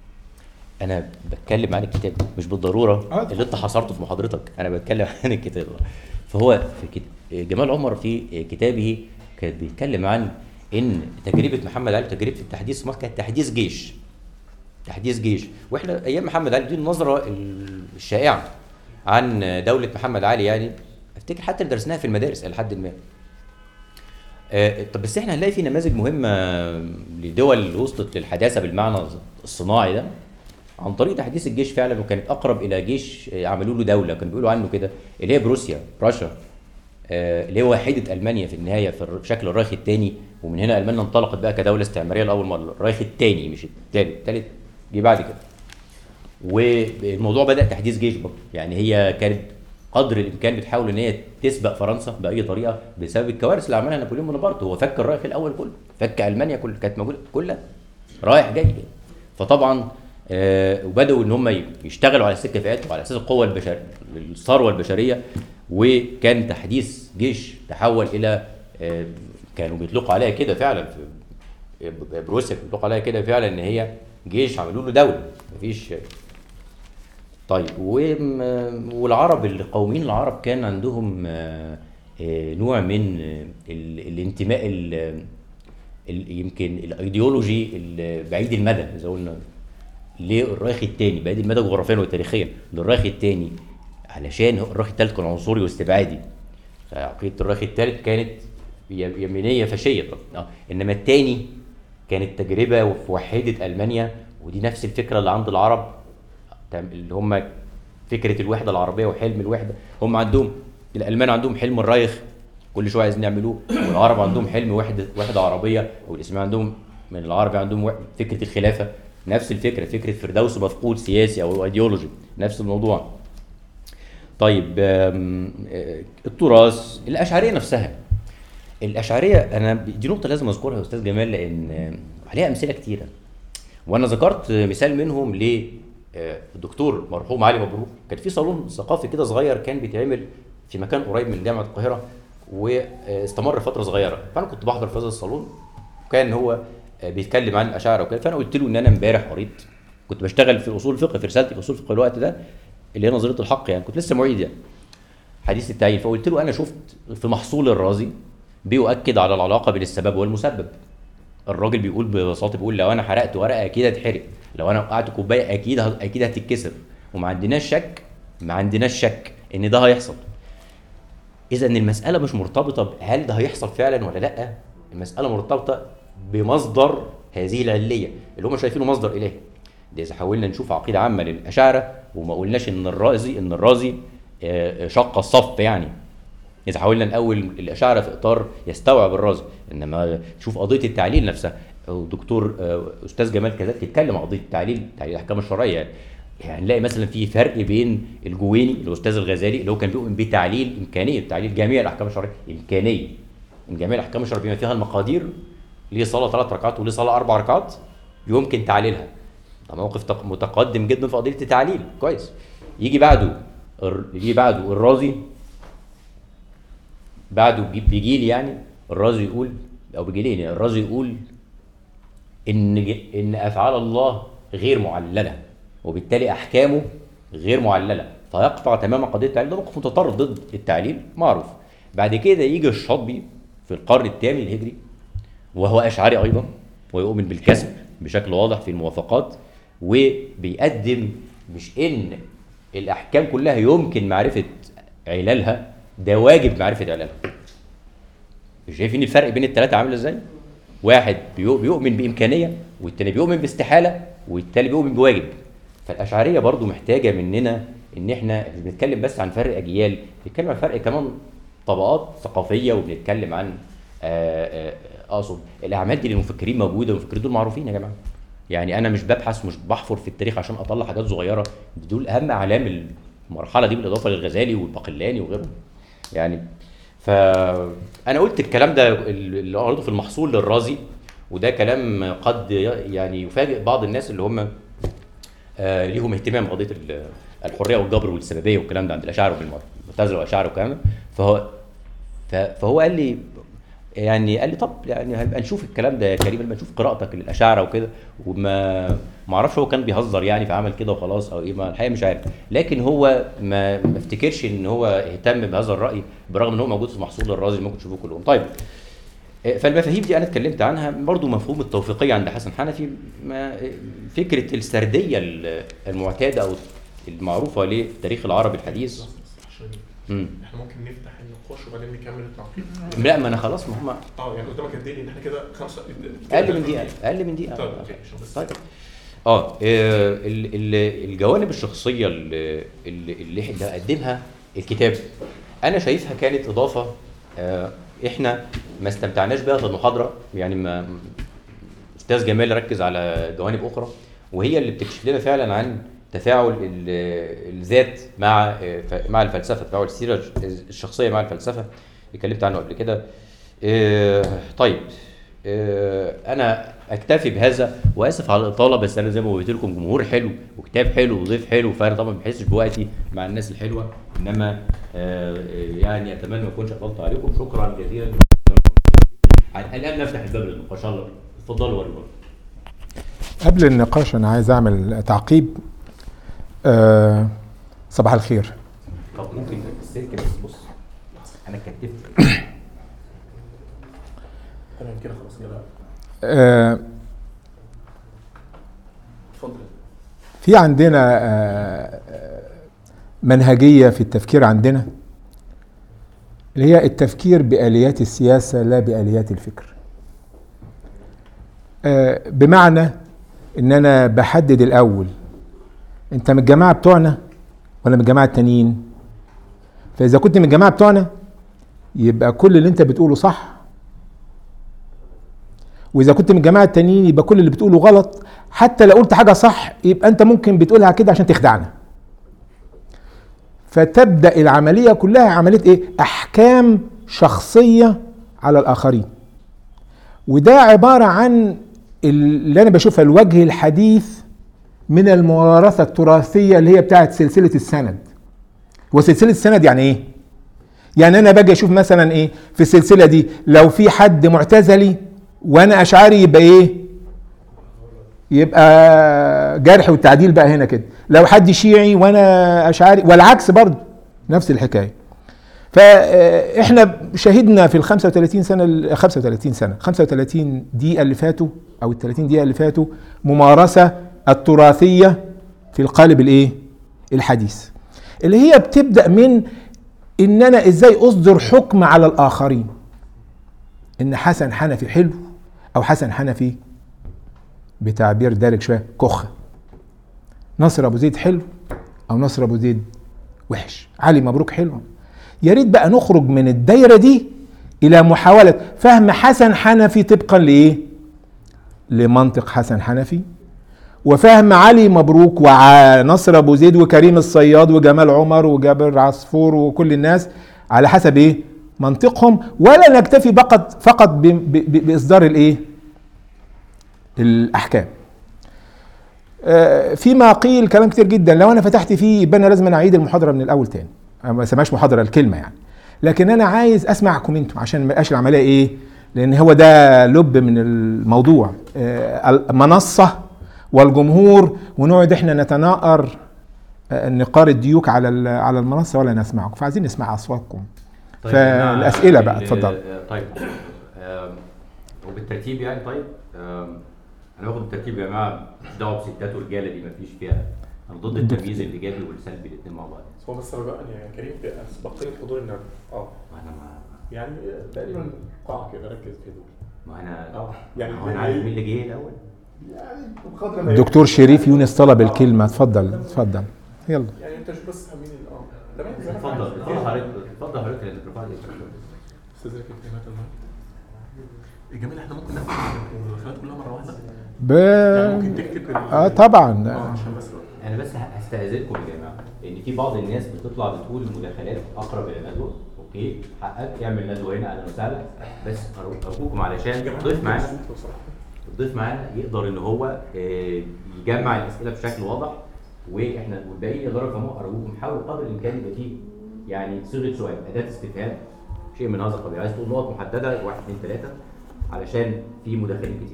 انا بتكلم عن الكتاب مش بالضروره آه. اللي انت حصرته في محاضرتك، انا بتكلم عن الكتاب. فهو في كت... جمال عمر في كتابه كان بيتكلم عن ان تجربه محمد علي تجربه التحديث في مصر كانت تحديث جيش تحديث جيش واحنا ايام محمد علي دي النظره الشائعه عن دوله محمد علي يعني، افتكر حتى اللي درسناها في المدارس الى حد ما. آه، طب بس احنا هنلاقي في نماذج مهمه لدول وصلت للحداثه بالمعنى الصناعي ده عن طريق تحديث الجيش فعلا، وكانت اقرب الى جيش آه، عملوا له دوله كانوا بيقولوا عنه كده، اللي هي بروسيا راشا، آه، اللي هي واحده المانيا في النهايه في الر- شكل الرايخ الثاني. ومن هنا المانيا انطلقت بقى كدوله استعماريه لاول مره، الرايخ الثاني مش الثالث، الثالث جه بعد كده. والموضوع بدا تحديث جيش برضه، يعني هي كانت قدر الامكان بتحاول ان هي تسبق فرنسا باي طريقه بسبب الكوارث اللي عملها نابليون بونابرت. هو فك الرايخ الاول كله، فك المانيا كل كانت موجوده كلها رايح جاي. فطبعا آه وبداوا ان هم يشتغلوا على السكه فئات وعلى اساس القوه البشريه الثروه البشريه، وكان تحديث جيش تحول الى آه كانوا بيطلقوا عليها كده فعلا في بروسيا، بيطلقوا عليها كده فعلا ان هي جيش عملوا له دوله مفيش. طيب وم- والعرب القوميين العرب كان عندهم آه، آه، نوع من آه، ال- الانتماء ال- ال- يمكن الايديولوجي ال- بعيد المدى زي ما قلنا للرايخ الثاني، بعيد المدى جغرافيا وتاريخيا للرايخ الثاني، علشان هو الرايخ الثالث كان عنصري واستبعادي. عقيده الرايخ الثالث كانت ي- يمينيه فاشيه طبعا، آه، انما الثاني كانت تجربه في وحده المانيا، ودي نفس الفكره اللي عند العرب تم- اللي هم فكره الوحده العربيه وحلم الوحده. هم عندهم الالمان عندهم حلم الرايخ كل شويه عايزين يعملوه، والعرب عندهم حلم وحده وحده عربيه، والاسلام عندهم من العربي عندهم وح- فكره الخلافه، نفس الفكره فكره فردوس مفقود سياسي او ايديولوجي نفس الموضوع. طيب آم، آه، التراث الاشعريه نفسها الاشعريه انا دي نقطه لازم اذكرها يا استاذ جمال لان آه، عليها امثله كتيره، وانا ذكرت مثال منهم للدكتور مرحوم علي مبروك. كان في صالون ثقافي كده صغير كان بيتعمل في مكان قريب من جامعه القاهره واستمر فتره صغيره، فانا كنت بحضر في هذا الصالون وكان هو بيتكلم عن الاشاعره وكده. فانا قلت له ان انا امبارح قريت، كنت بشتغل في اصول الفقه في رسالتي في اصول الفقه الوقت ده اللي هي نظريه الحق، يعني كنت لسه معيد يعني حديث التعيين. فقلت له انا شفت في محصول الرازي بيؤكد على العلاقه بين السبب والمسبب. الراجل بيقول ببساطه بيقول لو انا حرقت ورقه اكيد هتحرق، لو انا وقعت كوبايه اكيد اكيد هتتكسر، وما عندناش شك ما عندناش شك ان ده هيحصل. اذا المساله مش مرتبطه هل ده هيحصل فعلا ولا لا، المساله مرتبطه بمصدر هذه العليه اللي هم شايفينه مصدر الهي. ده اذا حاولنا نشوف عقيده عامه للاشاعره وما قلناش ان الرازي ان الرازي شق الصف، يعني اذا حاولنا نقول الاشاعره في اطار يستوعب الرازي، انما شوف قضيه التعليل نفسها. الدكتور استاذ جمال كذلك يتكلم عن قضيه التعليل، تعليل الاحكام الشرعيه، يعني يعني نلاقي مثلا في فرق بين الجويني الاستاذ الغزالي اللي هو كان بيؤمن بتعليل امكانيه تعليل جميع الاحكام الشرعيه، امكانيه ان جميع الاحكام الشرعيه بما فيها المقادير، ليه صلاه ثلاث ركعات وليه صلاه اربع ركعات يمكن تعليلها. ده موقف متقدم جدا في قضيه التعليل، كويس. يجي بعده يجي بعده الرازي، بعده بيجي لي يعني الرازي يقول او بيجي لي يعني الرازي يقول ان ان افعال الله غير معلله وبالتالي احكامه غير معلله، فيقطع تماما قضيه التعليل. ده موقف متطرف ضد التعليل معروف. بعد كده يجي الشاطبي في القرن الثامن الهجري وهو اشعري ايضا ويؤمن بالكسب بشكل واضح في الموافقات، وبيقدم مش ان الاحكام كلها يمكن معرفه علالها، ده واجب معرفه علالها. مش شايفين الفرق بين الثلاثه عامل ازاي؟ واحد بيؤمن بامكانيه والتاني بيؤمن باستحاله والتالي بيؤمن بواجب. فالاشعريه برضو محتاجه مننا ان احنا بنتكلم بس عن فرق اجيال، بنتكلم عن فرق كمان طبقات ثقافيه، وبنتكلم عن اقصد الاعمال دي للمفكرين موجوده، والمفكرين دول معروفين يا جماعه. يعني انا مش ببحث مش بحفر في التاريخ عشان اطلع حاجات صغيره، دول اهم اعلام المرحله دي بالاضافه للغزالي والباقلاني وغيرهم يعني. فانا قلت الكلام ده اللي قريته في المحصول للرازي، وده كلام قد يعني يفاجئ بعض الناس اللي هم آه ليهم اهتمام بقضيه الحريه والجبر والسببيه والكلام ده عند الاشاعره والمعتزله والاشاعره والكلام ده. فهو فهو قال لي يعني قال لي طب يعني هنبقى نشوف الكلام ده يا كريم، لما نشوف قراءتك للاشاعره وكده. وما ما اعرفش هو كان بيهزر يعني فعمل كده وخلاص او ايه، ما الحقيقه مش عارف. لكن هو ما ما افتكرش ان هو اهتم بهذا الراي برغم ان هو موجود في محصول الرازي ممكن تشوفوه كلهم. طيب فالمفاهيم دي انا اتكلمت عنها. برضو مفهوم التوفيقيه عند حسن حنفي، فكره السرديه المعتاده او المعروفه للتاريخ العربي الحديث. امم احنا ممكن نفتح النقاش وبعدين نكمل التعقيب. لا ما انا خلاص ما هم اه يعني قدامك قد ايه ان احنا كده خمسه اقل من دقيقه اقل من دقيقه طيب طيب اه الجوانب الشخصيه اللي اللي قدمها الكتاب انا شايفها كانت اضافه آه احنا ما استمتعناش بها في المحاضره، يعني ما استاذ جمال ركز على جوانب اخرى وهي اللي بتكشف لنا فعلا عن تفاعل الذات مع مع الفلسفه، تفاعل السيره الشخصيه مع الفلسفه اتكلمت عنه قبل كده. طيب انا اكتفي بهذا واسف على الاطاله، بس انا زي ما قلت لكم جمهور حلو وكتاب حلو وضيف حلو، فانا طبعا ما بحسش بوقتي مع الناس الحلوه، انما يعني اتمنى ما اكونش اطلت عليكم. شكرا جزيلا. الان نفتح الباب للنقاش. الله اتفضلوا ورجل. قبل النقاش انا عايز اعمل تعقيب. أه صباح الخير. طب ممكن السلك بس بص انا كتبت تمام كده خلاص كده. أه اتفضل. في عندنا أه منهجيه في التفكير عندنا اللي هي التفكير بآليات السياسه لا بآليات الفكر. أه بمعنى ان انا بحدد الاول انت من الجماعه بتوعنا ولا من الجماعه التانيين. فاذا كنت من الجماعه بتوعنا يبقى كل اللي انت بتقوله صح، واذا كنت من الجماعه التانيين يبقى كل اللي بتقوله غلط. حتى لو قلت حاجه صح يبقى انت ممكن بتقولها كده عشان تخدعنا. فتبدا العمليه كلها عمليه ايه؟ احكام شخصيه على الاخرين. وده عباره عن اللي انا بشوفها الوجه الحديث من الموارثه التراثيه اللي هي بتاعت سلسله السند. وسلسله السند يعني ايه؟ يعني انا باجي اشوف مثلا ايه في السلسله دي، لو في حد معتزلي وانا اشعري يبقى ايه؟ يبقى جرح والتعديل بقى هنا كده. لو حد شيعي وانا اشعري والعكس برضه نفس الحكايه. فاحنا شهدنا في ال خمسة وثلاثين سنه خمسة وثلاثين سنه خمسة وثلاثين دقيقه اللي فاتوا او ال ثلاثين دقيقه اللي فاتوا ممارسه التراثيه في القالب الايه؟ الحديث. اللي هي بتبدأ من ان انا ازاي اصدر حكم على الاخرين، ان حسن حنفي حلو او حسن حنفي بتعبير دارج شويه كخه، نصر ابو زيد حلو او نصر ابو زيد وحش، علي مبروك حلو. يا ريت بقى نخرج من الدايره دي الى محاوله فهم حسن حنفي طبقا لايه؟ لمنطق حسن حنفي، وفهم علي مبروك ونصر ابو زيد وكريم الصياد وجمال عمر وجابر عصفور وكل الناس على حسب ايه؟ منطقهم، ولا نكتفي فقط فقط باصدار الايه؟ الاحكام. آه فيما قيل كلام كتير جدا، لو انا فتحت فيه يبقى انا لازم اعيد المحاضره من الاول تاني، ما اسمهاش محاضره الكلمه يعني، لكن انا عايز اسمعكم انتم عشان ما يبقاش العمليه ايه، لان هو ده لب من الموضوع. آه المنصه والجمهور ونقعد احنا نتناقر نقار الديوك على على المنصه ولا نسمعكم، فعايزين نسمع اصواتكم. طيب فالاسئله بقى اتفضل. طيب وبالترتيب يعني. طيب انا باخد الترتيب يا جماعه، مش دعوه بستات ورجاله، دي مفيش فيها، انا ضد التمييز الايجابي والسلبي الاثنين مع بعض. هو بس بقى يا كريم اسبقيه حضور النبي اه انا ما يعني تقريبا قاعه كده، ركز في دول. ما انا اه يعني هو انا عارف مين اللي جه الاول. يعني بقدر ما الدكتور شريف يونس طلب الكلمه، اتفضل اتفضل يلا. يعني انت شوف بس مين اه تمام. اتفضل اتفضل حضرتك اتفضل حضرتك اللي بترفع لي استاذ زكي كلمات المايك. الجميل احنا ممكن ناخد المداخلات كلها مره واحده ب... يعني ممكن تكتب اه طبعا اه عشان بس انا بس هستاذنكم يا جماعه، لان في بعض الناس بتطلع بتقول المداخلات اقرب الى الندوه. اوكي حقك اعمل ندوه هنا اهلا وسهلا، بس ارجوكم علشان الضيف معانا الضيف معانا يقدر ان هو يجمع الاسئله بشكل واضح، واحنا والباقيين يقدروا يفهموها. ارجوكم حاولوا قدر الامكان يبقى فيه يعني صيغه سؤال، اداه استفهام، شيء من هذا القبيل. عايز تقول نقط محدده واحد اثنين ثلاثه علشان في مداخلين كتير.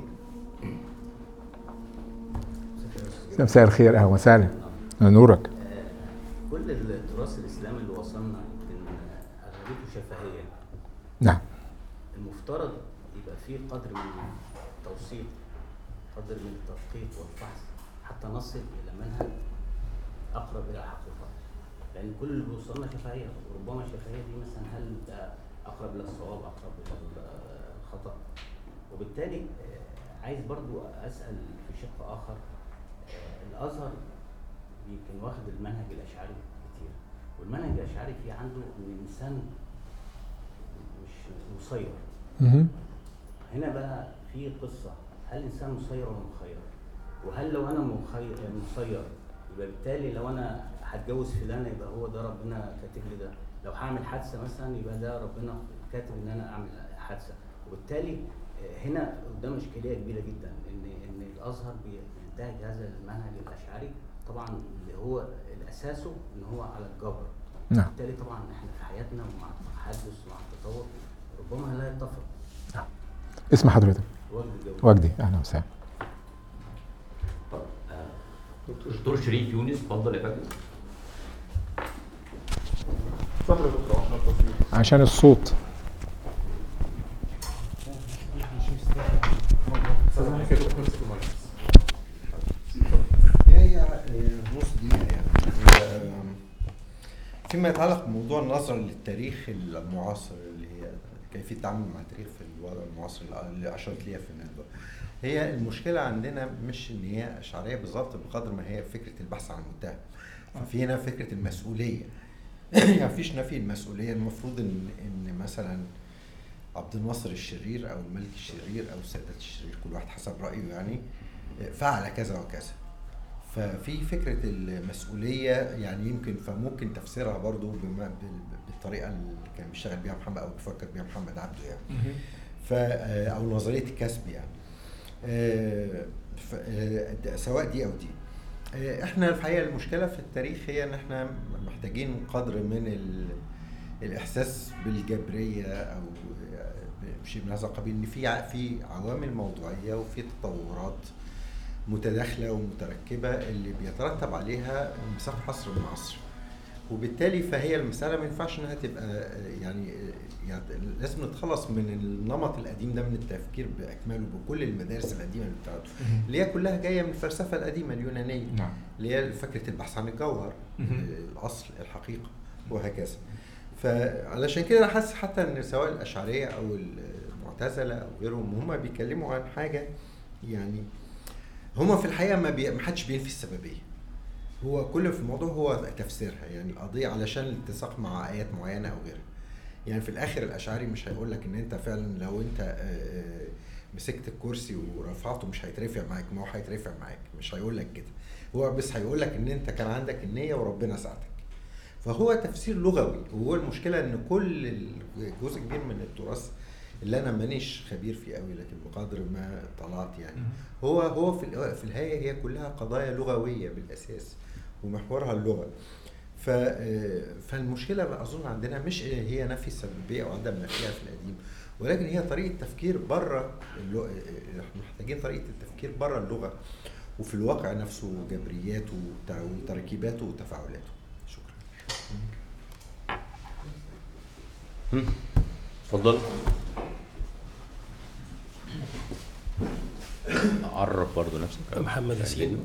مساء الخير، اهلا وسهلا، نورك. كل التراث الاسلامي اللي وصلنا يمكن اغلبيته شفهيه. نعم. المفترض يبقى فيه قدر من التوثيق، قدر من التدقيق والفحص حتى نصل الى منهج اقرب الى الحقيقه، لان كل اللي بيوصلنا شفهيه، وربما الشفهيه دي مثلا هل ده اقرب الى الصواب اقرب الى الخطا. وبالتالي عايز برضو اسال في شق اخر، الازهر يمكن واخد المنهج الاشعري كتير، والمنهج الاشعري فيه عنده ان الانسان مش مسير. هنا بقى في قصه، هل الانسان مسير ولا مخير؟ وهل لو انا مخير مسير يبقى بالتالي لو انا هتجوز فلانه يبقى هو ده ربنا كاتب لي ده، لو هعمل حادثه مثلا يبقى ده ربنا كاتب ان انا اعمل حادثه. وبالتالي هنا قدام اشكاليه كبيره جدا، ان ان الازهر بينتهج هذا المنهج الاشعري طبعا اللي هو اساسه ان هو على الجبر. نعم. بالتالي طبعا احنا في حياتنا ومع التحدث ومع التطور ربما لا يتفق. نعم. اسم حضرتك؟ وجدي جوي. وجدي، اهلا وسهلا. دكتور شريف يونس، اتفضل يا فندم. اتفضل يا دكتور عشان الصوت. هي نص دقيقة يعني. فيما يتعلق بموضوع النظرة للتاريخ المعاصر اللي هي كيفية التعامل مع التاريخ في الوضع المعاصر اللي أشرت ليها في الندوة، هي المشكلة عندنا مش إن هي أشعرية بالظبط بقدر ما هي فكرة البحث عن المتهم. ففي هنا فكرة المسؤولية. يعني مفيش نفي المسؤولية. المفروض إن إن مثلا عبد الناصر الشرير أو الملك الشرير أو السادات الشرير كل واحد حسب رأيه يعني فعل كذا وكذا. ففي فكرة المسؤولية يعني يمكن فممكن تفسيرها برضو بالطريقة اللي كان بيشتغل بيها محمد أو بيفكر بيها محمد عبده يعني. ف أو نظرية الكسب يعني. سواء دي أو دي. احنا الحقيقة المشكلة في التاريخ هي ان احنا محتاجين قدر من الإحساس بالجبرية أو شيء من هذا القبيل، ان في في عوامل موضوعية وفي تطورات متداخلة ومتركبة اللي بيترتب عليها انبثاق عصر من عصر. وبالتالي فهي المسألة ما ينفعش انها تبقى يعني, يعني لازم نتخلص من النمط القديم ده من التفكير باكمله بكل المدارس القديمة اللي بتاعته اللي هي كلها جاية من الفلسفة القديمة اليونانية نعم. اللي هي فكرة البحث عن الجوهر الاصل الحقيقة وهكذا. فعلشان كده انا حاسس حتى ان سواء الاشعرية او المعتزلة او غيرهم هم بيتكلموا عن حاجة يعني هم في الحقيقة ما, بي... ما حدش بينفي السببية، هو كل في الموضوع هو تفسيرها يعني القضية علشان الاتساق مع آيات معينة أو غيرها. يعني في الآخر الأشعري مش هيقول لك إن أنت فعلا لو أنت مسكت الكرسي ورفعته مش هيترفع معاك، ما هو هيترفع معاك، مش هيقول لك كده، هو بس هيقول لك إن أنت كان عندك النية وربنا ساعدك. فهو تفسير لغوي، وهو المشكلة إن كل جزء كبير من التراث اللي أنا مانيش خبير فيه قوي لكن بقدر ما طلعت يعني هو هو في في النهاية هي كلها قضايا لغوية بالأساس ومحورها اللغة. ف فالمشكلة أظن عندنا مش هي نفي السببية أو عدم نفيها في القديم، ولكن هي طريقة تفكير بره اللغة. محتاجين طريقة التفكير بره اللغة وفي الواقع نفسه جبرياته وتركيباته وتفاعلاته. شكرا. اتفضل. عرف برضو نفسك. محمد ياسين.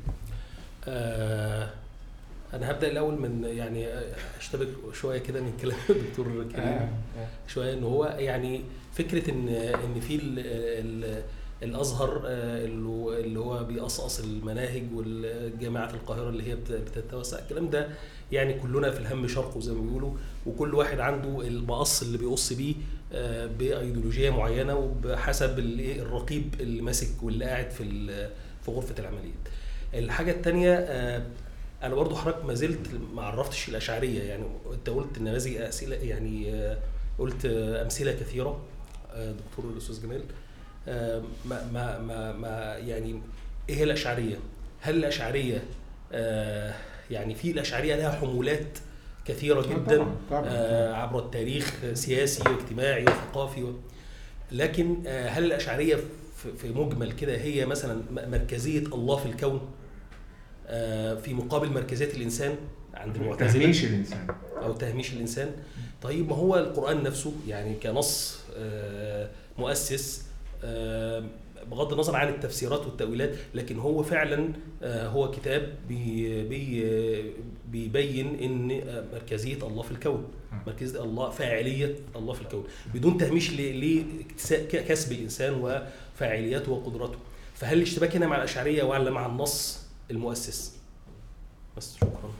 آه انا هبدا الاول من يعني اشتبك شويه كده من كلام الدكتور كريم شويه ان هو يعني فكره ان ان في الازهر اللي هو بيقصقص المناهج والجامعات القاهره اللي هي بتتوسع الكلام ده، يعني كلنا في الهم شرقه زي ما بيقولوا، وكل واحد عنده المقص اللي بيقص بيه بايديولوجيه معينه وبحسب الرقيب اللي ماسك واللي قاعد في في غرفه العمليات. الحاجه الثانيه انا برضو حضرتك ما زلت ما عرفتش الاشعريه، يعني انت قلت نماذج اسئله يعني قلت امثله كثيره دكتور الاستاذ جمال، ما ما ما, ما يعني ايه هي الاشعريه؟ هل الاشعريه يعني في الاشعريه لها حمولات كثيره جدا طبعاً طبعاً. عبر التاريخ سياسي واجتماعي وثقافي و... لكن هل الاشعريه في مجمل كده هي مثلا مركزيه الله في الكون في مقابل مركزيه الانسان عند المعتزله، تهميش الانسان او تهميش الانسان؟ طيب ما هو القران نفسه يعني كنص مؤسس بغض النظر عن التفسيرات والتأويلات، لكن هو فعلا هو كتاب بي بي بيبين ان مركزيه الله في الكون، مركزيه الله فاعليه الله في الكون بدون تهميش لكسب الانسان وفاعليته وقدرته. فهل الاشتباك هنا مع الاشعريه ولا مع النص المؤسس؟ بس شكرا.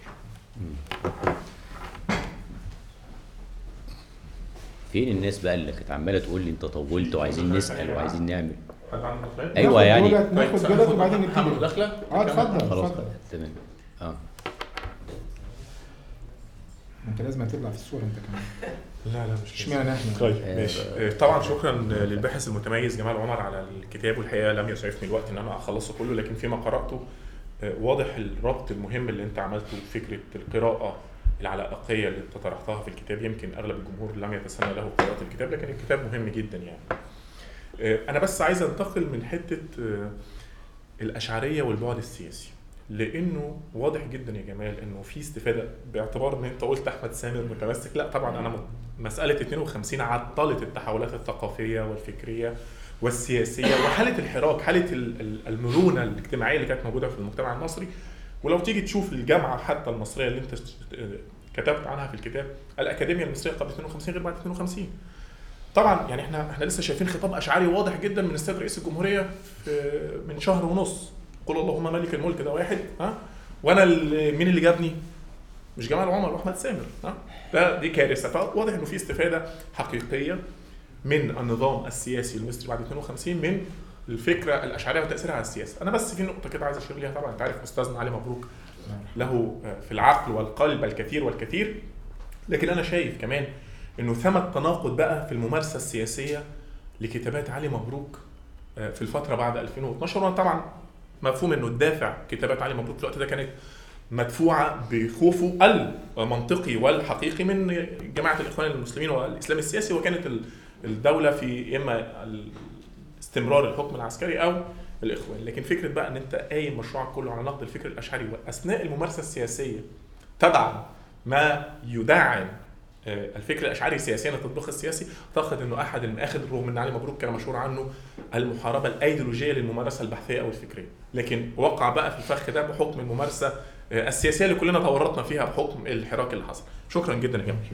فين الناس بقى اللي كانت عماله تقول لي انت طولت وعايزين نسال وعايزين نعمل؟ ايوه يعني ناخد دولت وبعدين نبتدي داخله. اه اتفضل خلاص اتفضل تمام. اه انت لازم تطلع في الصوره انت كمان. لا لا مش اشمعنى احنا؟ طيب ماشي. طبعا شكرا للباحث المتميز جمال عمر على الكتاب، والحقيقه لم يسعفني الوقت ان انا اخلصه كله، لكن فيما قراته واضح الربط المهم اللي انت عملته بفكره القراءه العلائقيه اللي انت طرحتها في الكتاب. يمكن اغلب الجمهور لم يتسنى له قراءه الكتاب، لكن الكتاب مهم جدا يعني. انا بس عايز انتقل من حته الاشعريه والبعد السياسي، لانه واضح جدا يا جمال انه في استفاده، باعتبار ان انت قلت احمد سامر متمسك. لا طبعا انا مساله اثنين وخمسين عطلت التحولات الثقافيه والفكريه والسياسيه وحاله الحراك، حاله المرونه الاجتماعيه اللي كانت موجوده في المجتمع المصري. ولو تيجي تشوف الجامعه حتى المصريه اللي انت كتبت عنها في الكتاب، الاكاديميه المصريه قبل اثنين وخمسين غير بعد اثنين وخمسين. طبعا يعني احنا احنا لسه شايفين خطاب اشعري واضح جدا من السيد رئيس الجمهوريه من شهر ونص، قل اللهم مالك الملك، ده واحد ها، وانا مين اللي جابني؟ مش جمال عمر واحمد سامر ها، ده دي كارثه. فواضح انه في استفاده حقيقيه من النظام السياسي المصري بعد اثنين وخمسين من الفكره الاشعريه وتاثيرها على السياسه. انا بس في نقطه كده عايز اشير ليها. طبعا انت عارف استاذنا علي مبروك له في العقل والقلب الكثير والكثير، لكن انا شايف كمان انه ثمة تناقض بقى في الممارسه السياسيه لكتابات علي مبروك في الفتره بعد ألفين واثناشر. وانا طبعا مفهوم انه الدافع كتابات علي مبروك في الوقت ده كانت مدفوعه بخوفه المنطقي والحقيقي من جماعه الاخوان المسلمين والاسلام السياسي، وكانت الدوله في اما استمرار الحكم العسكري او الاخوان. لكن فكره بقى ان انت قايم مشروعك كله على نقد الفكر الاشعري واثناء الممارسه السياسيه تدعم ما يدعم الفكر الاشعري سياسيا التطبيق السياسي. اعتقد انه احد المآخذ رغم ان علي مبروك كان مشهور عنه المحاربه الايديولوجيه للممارسه البحثيه او الفكريه، لكن وقع بقى في الفخ ده بحكم الممارسه السياسيه اللي كلنا تورطنا فيها بحكم الحراك اللي حصل. شكرا جدا يا جماعه.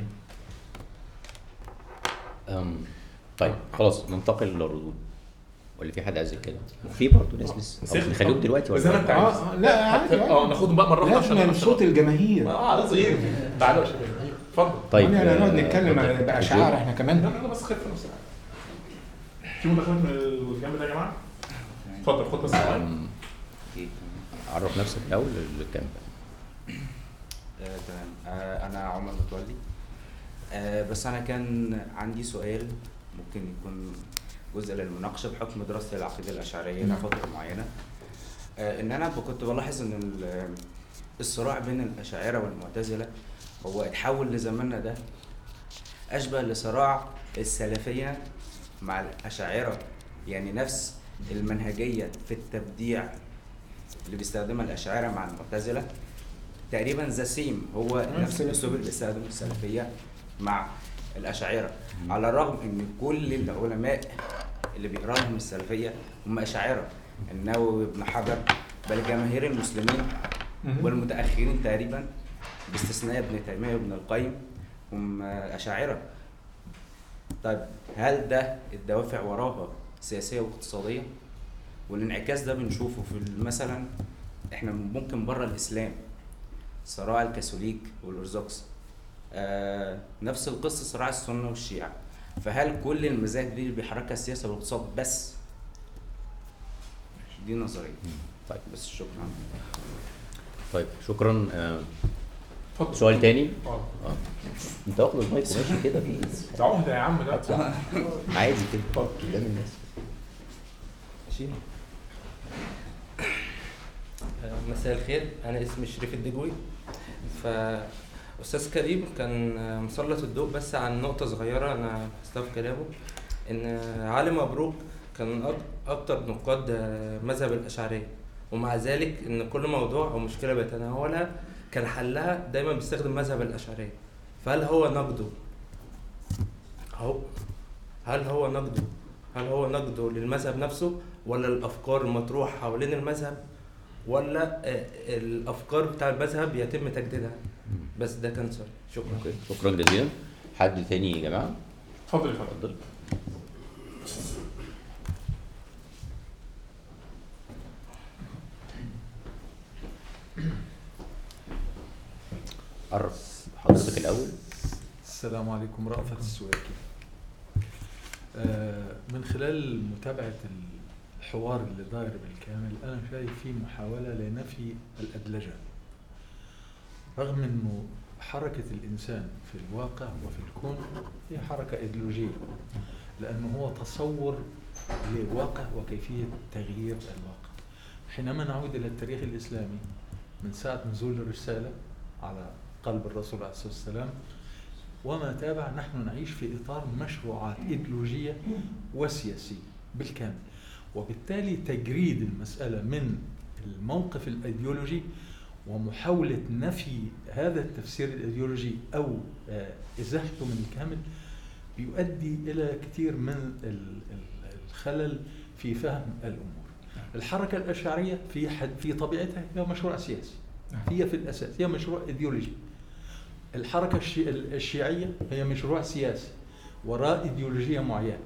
أم طيب خلاص ننتقل للردود، ولا في حد عايز يتكلم؟ في برضه ناس لسه نخليهم دلوقتي ولا زي ما انت عايز؟ اه لا عادي اه ناخدهم بقى مره واحده عشان صوت الجماهير. اه لازم تعالوا يا شباب اتفضل. طيب يعني هنقعد نتكلم باشعار احنا كمان. لا لا بس خف نفسك. في مداخلات من الجنب ده يا جماعه؟ اتفضل خد بس أم، عرف نفسك الاول للكاميرا. آه، تمام. آه، انا عمر متولي. آه، بس انا كان عندي سؤال ممكن يكون جزء للمناقشه بحكم دراستي العقيده الاشعريه لفتره معينه. آه، ان انا كنت بلاحظ ان ال- الصراع بين الاشاعره والمعتزله هو اتحول لزماننا ده اشبه لصراع السلفيه مع الاشاعره، يعني نفس المنهجيه في التبديع اللي بيستخدمها الاشاعره مع المعتزله تقريبا ذا سيم، هو نفس الاسلوب اللي بيستخدمه السلفيه مع الاشاعره، على الرغم ان كل العلماء اللي بيقرا لهم السلفيه هم اشاعره، النووي وابن حجر بل جماهير المسلمين والمتاخرين تقريبا باستثناء ابن تيميه وابن القيم هم اشاعره. طيب هل ده الدوافع وراها سياسيه واقتصاديه؟ والانعكاس ده بنشوفه في مثلا احنا ممكن بره الاسلام صراع الكاثوليك والارثوذكس، آه نفس القصه صراع السنه والشيعه. فهل كل المذاهب دي اللي بيحركها السياسه والاقتصاد بس؟ دي نظريه. طيب بس شكرا. طيب شكرا. آه، اتفضل. سؤال تاني. اه اه انت واخد المايك وماشي كده في ده عهده يا عم ده. عادي كده قدام الناس. ماشي. مساء الخير، انا اسمي شريف الدجوي. فاستاذ كريم كان مسلط الضوء بس عن نقطه صغيره انا لاحظتها في كلامه، ان علي مبروك كان أك- اكتر نقاد مذهب الاشعريه، ومع ذلك ان كل موضوع او مشكله بيتناولها كان حلها دايما بيستخدم مذهب الاشعريه. فهل هو نقده اهو هل هو نقده هل هو نقده للمذهب نفسه، ولا الافكار المطروحه حوالين المذهب، ولا آه، الافكار بتاع المذهب يتم تجديدها؟ بس ده كان سؤال. شكرا. اوكي شكرا جزيلا. حد تاني يا جماعه؟ اتفضل يا فندم. اتفضل. عرف حضرتك الاول. السلام عليكم، رأفت السواكي. آه، من خلال متابعة الحوار اللي داير بالكامل أنا شايف فيه محاولة لنفي الأدلجة، رغم أنه حركة الإنسان في الواقع وفي الكون هي حركة إيديولوجية، لأنه هو تصور لواقع وكيفية تغيير الواقع. حينما نعود إلى التاريخ الإسلامي من ساعة نزول الرسالة على قلب الرسول عليه الصلاة والسلام وما تابع، نحن نعيش في إطار مشروعات إيديولوجية وسياسية بالكامل، وبالتالي تجريد المسألة من الموقف الإيديولوجي ومحاولة نفي هذا التفسير الإيديولوجي أو إزاحته من الكامل بيؤدي إلى كثير من الخلل في فهم الأمور. الحركة الأشعرية في حد في طبيعتها هي مشروع سياسي، هي في الأساس هي مشروع إيديولوجي. الحركة الشيعية هي مشروع سياسي وراء إيديولوجية معينة.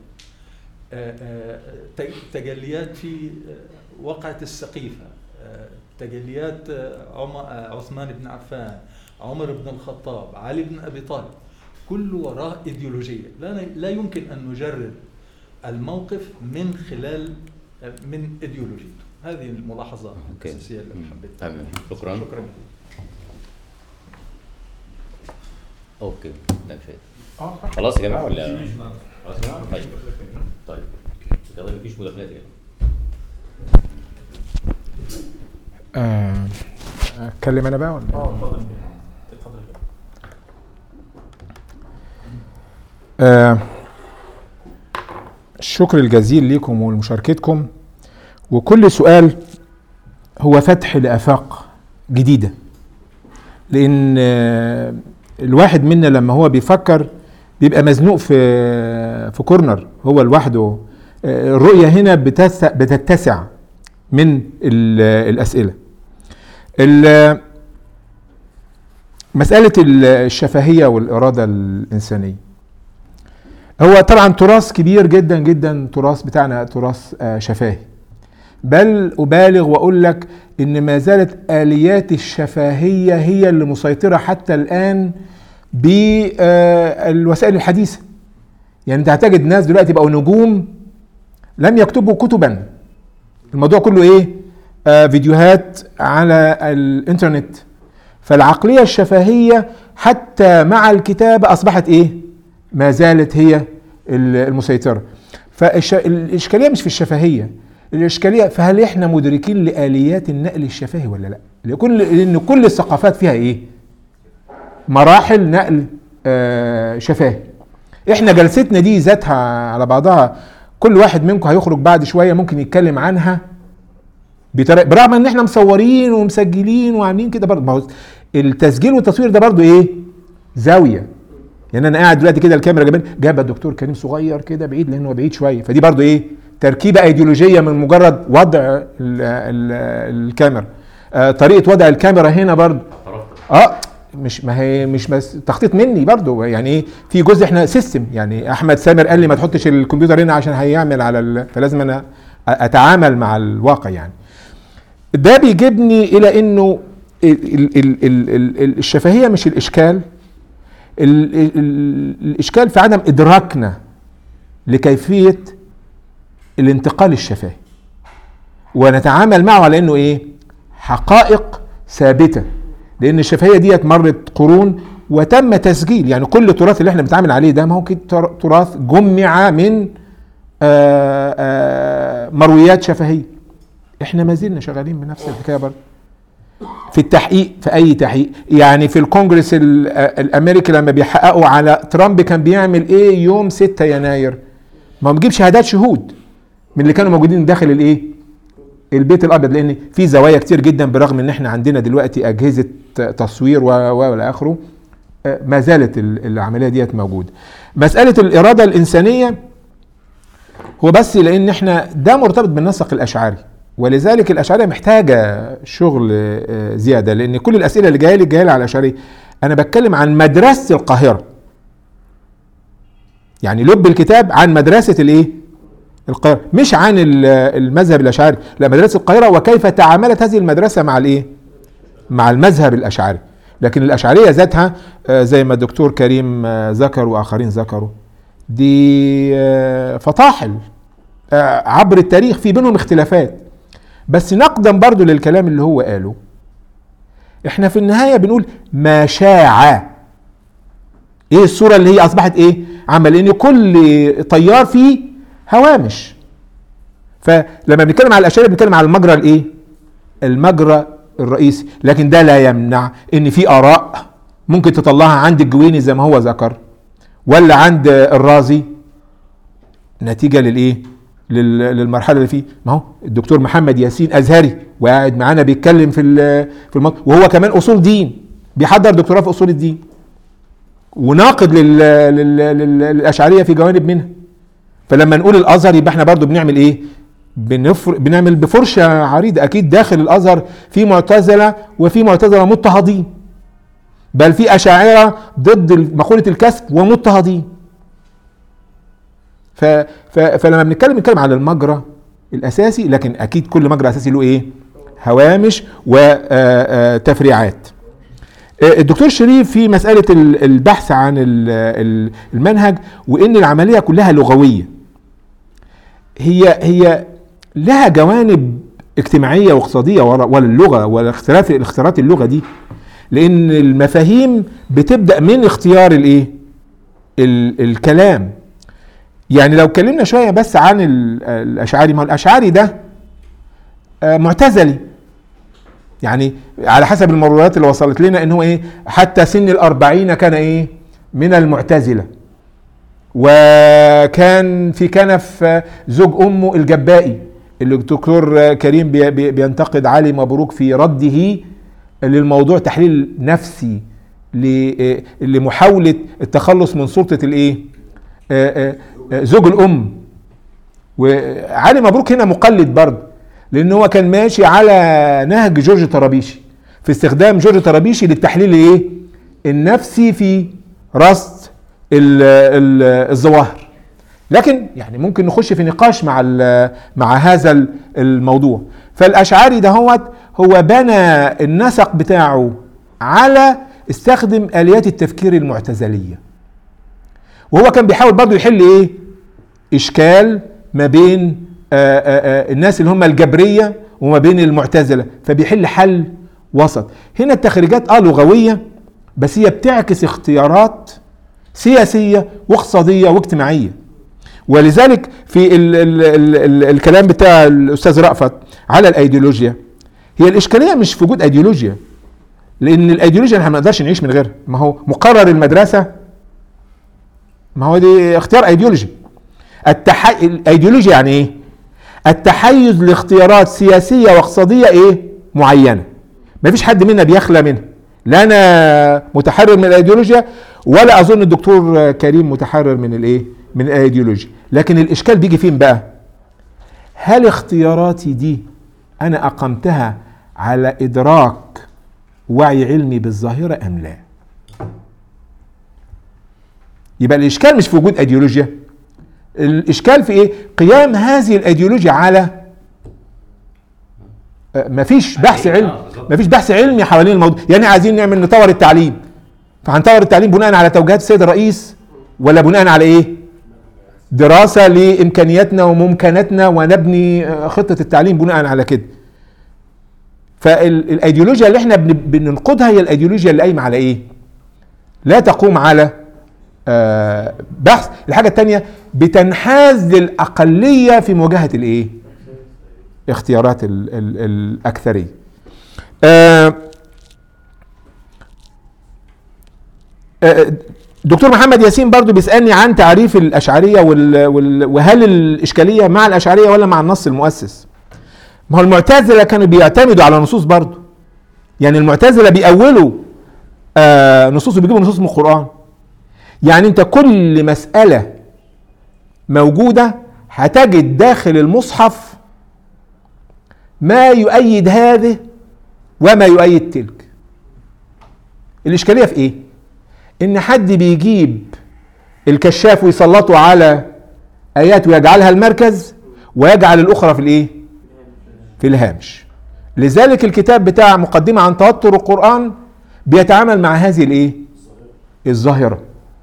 تجليات في وقعة السقيفة، تجليات عثمان بن عفان، عمر بن الخطاب، علي بن أبي طالب، كل وراء إيديولوجية. لا يمكن أن نجرد الموقف من خلال من إيديولوجيته. هذه الملاحظة الأساسية اللي حبيت. تمام. شكرا. شكرا. اوكي لا مش اه خلاص يا جماعه ولا خلاص يا جماعه؟ طيب طيب كده مفيش مداخلات يعني. آه، اتكلم انا بقى ولا؟ اه اتفضل اتفضل. آه، الشكر الجزيل لكم ولمشاركتكم، وكل سؤال هو فتح لآفاق جديدة، لأن الواحد منا لما هو بيفكر بيبقى مزنوق في في كورنر هو لوحده. الرؤية هنا بتتسع من الأسئلة. مسألة الشفهية والإرادة الإنسانية هو طبعا تراث كبير جدا جدا، تراث بتاعنا تراث شفاهي، بل أبالغ وأقول لك إن ما زالت آليات الشفاهية هي اللي مسيطرة حتى الآن بالوسائل الحديثة. يعني أنت هتجد ناس دلوقتي بقوا نجوم لم يكتبوا كتبا، الموضوع كله إيه؟ آه فيديوهات على الإنترنت. فالعقلية الشفهية حتى مع الكتابة أصبحت إيه؟ ما زالت هي المسيطرة. فالإشكالية مش في الشفهية، الإشكالية فهل إحنا مدركين لآليات النقل الشفهي ولا لا؟ لكل لأن كل الثقافات فيها إيه؟ مراحل نقل آه شفاهي. إحنا جلستنا دي ذاتها على بعضها كل واحد منكم هيخرج بعد شوية ممكن يتكلم عنها بطريقة، برغم إن إحنا مصورين ومسجلين وعاملين كده برضه. ما هو التسجيل والتصوير ده برضه إيه؟ زاوية. يعني أنا قاعد دلوقتي كده الكاميرا جايبه جايبه الدكتور كريم صغير كده بعيد لأنه بعيد شوية، فدي برضه إيه؟ تركيبة ايديولوجية من مجرد وضع ال ال الكاميرا. آه طريقة وضع الكاميرا هنا برضه اه مش ما هي مش بس تخطيط مني برضه، يعني ايه في جزء احنا سيستم. يعني احمد سامر قال لي ما تحطش الكمبيوتر هنا عشان هيعمل على ال... فلازم انا اتعامل مع الواقع. يعني ده بيجيبني الى انه ال ال ال ال ال الشفهية مش الاشكال، ال ال الاشكال في عدم ادراكنا لكيفية الانتقال الشفهي ونتعامل معه على انه ايه؟ حقائق ثابته. لان الشفهيه ديت مرت قرون وتم تسجيل. يعني كل التراث اللي احنا بنتعامل عليه ده ما هو تراث جمع من آآ آآ مرويات شفهيه. احنا ما زلنا شغالين بنفس الحكايه برضه في التحقيق، في اي تحقيق. يعني في الكونجرس الامريكي لما بيحققوا على ترامب كان بيعمل ايه يوم ستة يناير؟ ما بيجيب شهادات شهود من اللي كانوا موجودين داخل الايه؟ البيت الابيض. لان في زوايا كتير جدا برغم ان احنا عندنا دلوقتي اجهزه تصوير والى اخره، ما زالت العمليه ديت موجوده. مساله الاراده الانسانيه هو بس لان احنا ده مرتبط بالنسق الاشعري، ولذلك الاشعريه محتاجه شغل زياده. لان كل الاسئله اللي جايه لي جايه لي على الاشعريه. انا بتكلم عن مدرسه القاهره، يعني لب الكتاب عن مدرسه الايه؟ القاهرة، مش عن المذهب الأشعري. لا، مدرسة القاهرة وكيف تعاملت هذه المدرسة مع الايه؟ مع المذهب الأشعري. لكن الأشعرية ذاتها زي ما الدكتور كريم ذكر وآخرين ذكروا دي فطاحل عبر التاريخ، في بينهم اختلافات. بس نقدم برضو للكلام اللي هو قاله. احنا في النهاية بنقول ما شاع. ايه الصورة اللي هي أصبحت ايه؟ عمل ان كل طيار فيه هوامش. فلما بنتكلم على الاشياء بنتكلم على المجرى الايه؟ المجرى الرئيسي. لكن ده لا يمنع ان في اراء ممكن تطلعها عند الجويني زي ما هو ذكر، ولا عند الرازي، نتيجه للايه؟ للمرحله اللي فيه. ما هو الدكتور محمد ياسين ازهري وقاعد معانا بيتكلم في في المط... وهو كمان اصول دين، بيحضر دكتوراه في اصول الدين وناقد لل... لل... للاشعريه في جوانب منها. فلما نقول الازهر يبقى احنا برضو بنعمل ايه؟ بنفر... بنعمل بفرشه عريضه. اكيد داخل الازهر في معتزله وفي معتزله مضطهدين، بل في اشاعره ضد مقوله الكسب ومضطهدين. ف... ف... فلما بنتكلم بنتكلم على المجرى الاساسي، لكن اكيد كل مجرى اساسي له ايه؟ هوامش وتفريعات. الدكتور شريف في مساله البحث عن المنهج وان العمليه كلها لغويه، هي هي لها جوانب اجتماعيه واقتصاديه ورا اللغه والاختلاف اختيارات اللغه دي. لان المفاهيم بتبدا من اختيار الايه؟ الكلام. يعني لو اتكلمنا شويه بس عن الاشعري، ما الاشعري ده معتزلي، يعني على حسب المرويات اللي وصلت لنا ان هو ايه؟ حتى سن الاربعين كان ايه؟ من المعتزله. وكان في كنف زوج امه الجبائي اللي الدكتور كريم بينتقد علي مبروك في رده للموضوع تحليل نفسي لمحاولة التخلص من سلطة الايه زوج الام. وعلي مبروك هنا مقلد برضه، لان هو كان ماشي على نهج جورج طرابيشي في استخدام جورج طرابيشي للتحليل الايه النفسي في رصد الظواهر. لكن يعني ممكن نخش في نقاش مع مع هذا الموضوع. فالاشعري دهوت هو بنى النسق بتاعه على استخدم اليات التفكير المعتزليه، وهو كان بيحاول برضه يحل ايه اشكال ما بين آآ آآ الناس اللي هم الجبريه وما بين المعتزله، فبيحل حل وسط. هنا التخريجات اه لغويه، بس هي بتعكس اختيارات سياسيه واقتصاديه واجتماعيه. ولذلك في ال ال ال ال الكلام بتاع الاستاذ رأفت على الايديولوجيا، هي الاشكاليه مش في وجود ايديولوجيا، لان الايديولوجيا احنا ما نقدرش نعيش من غيرها. ما هو مقرر المدرسه، ما هو دي اختيار ايديولوجي. التحي... الايديولوجيا يعني ايه؟ التحيز لاختيارات سياسيه واقتصاديه ايه معينه، ما فيش حد منا بيخلى منها. لا انا متحرر من الايديولوجيا، ولا اظن الدكتور كريم متحرر من الايه من الايديولوجيا. لكن الاشكال بيجي فين بقى؟ هل اختياراتي دي انا اقمتها على ادراك وعي علمي بالظاهره ام لا؟ يبقى الاشكال مش في وجود ايديولوجيا، الاشكال في ايه؟ قيام هذه الايديولوجيا على مفيش بحث علمي، مفيش بحث علمي حوالين الموضوع. يعني عايزين نعمل نطور التعليم، فهنطور التعليم بناء على توجيهات السيد الرئيس ولا بناء على ايه؟ دراسه لامكانياتنا وممكناتنا ونبني خطه التعليم بناء على كده. فالايديولوجيا اللي احنا بننقدها هي الايديولوجيا اللي قايمه على ايه؟ لا تقوم على آه بحث. الحاجه الثانيه بتنحاز للاقليه في مواجهه الايه؟ اختيارات ال ال الاكثريه. آه آه دكتور محمد ياسين برضو بيسألني عن تعريف الأشعرية وال وال وهل الإشكالية مع الأشعرية ولا مع النص المؤسس؟ ما هو المعتزلة كانوا بيعتمدوا على نصوص برضو، يعني المعتزلة بيأولوا آه نصوص وبيجيبوا نصوص من القرآن. يعني أنت كل مسألة موجودة هتجد داخل المصحف ما يؤيد هذه وما يؤيد تلك. الإشكالية في إيه؟ إن حد بيجيب الكشاف ويسلطه على آيات ويجعلها المركز ويجعل الأخرى في الإيه؟ في الهامش. لذلك الكتاب بتاع مقدمة عن توتر القرآن بيتعامل مع هذه الإيه؟ الظاهرة.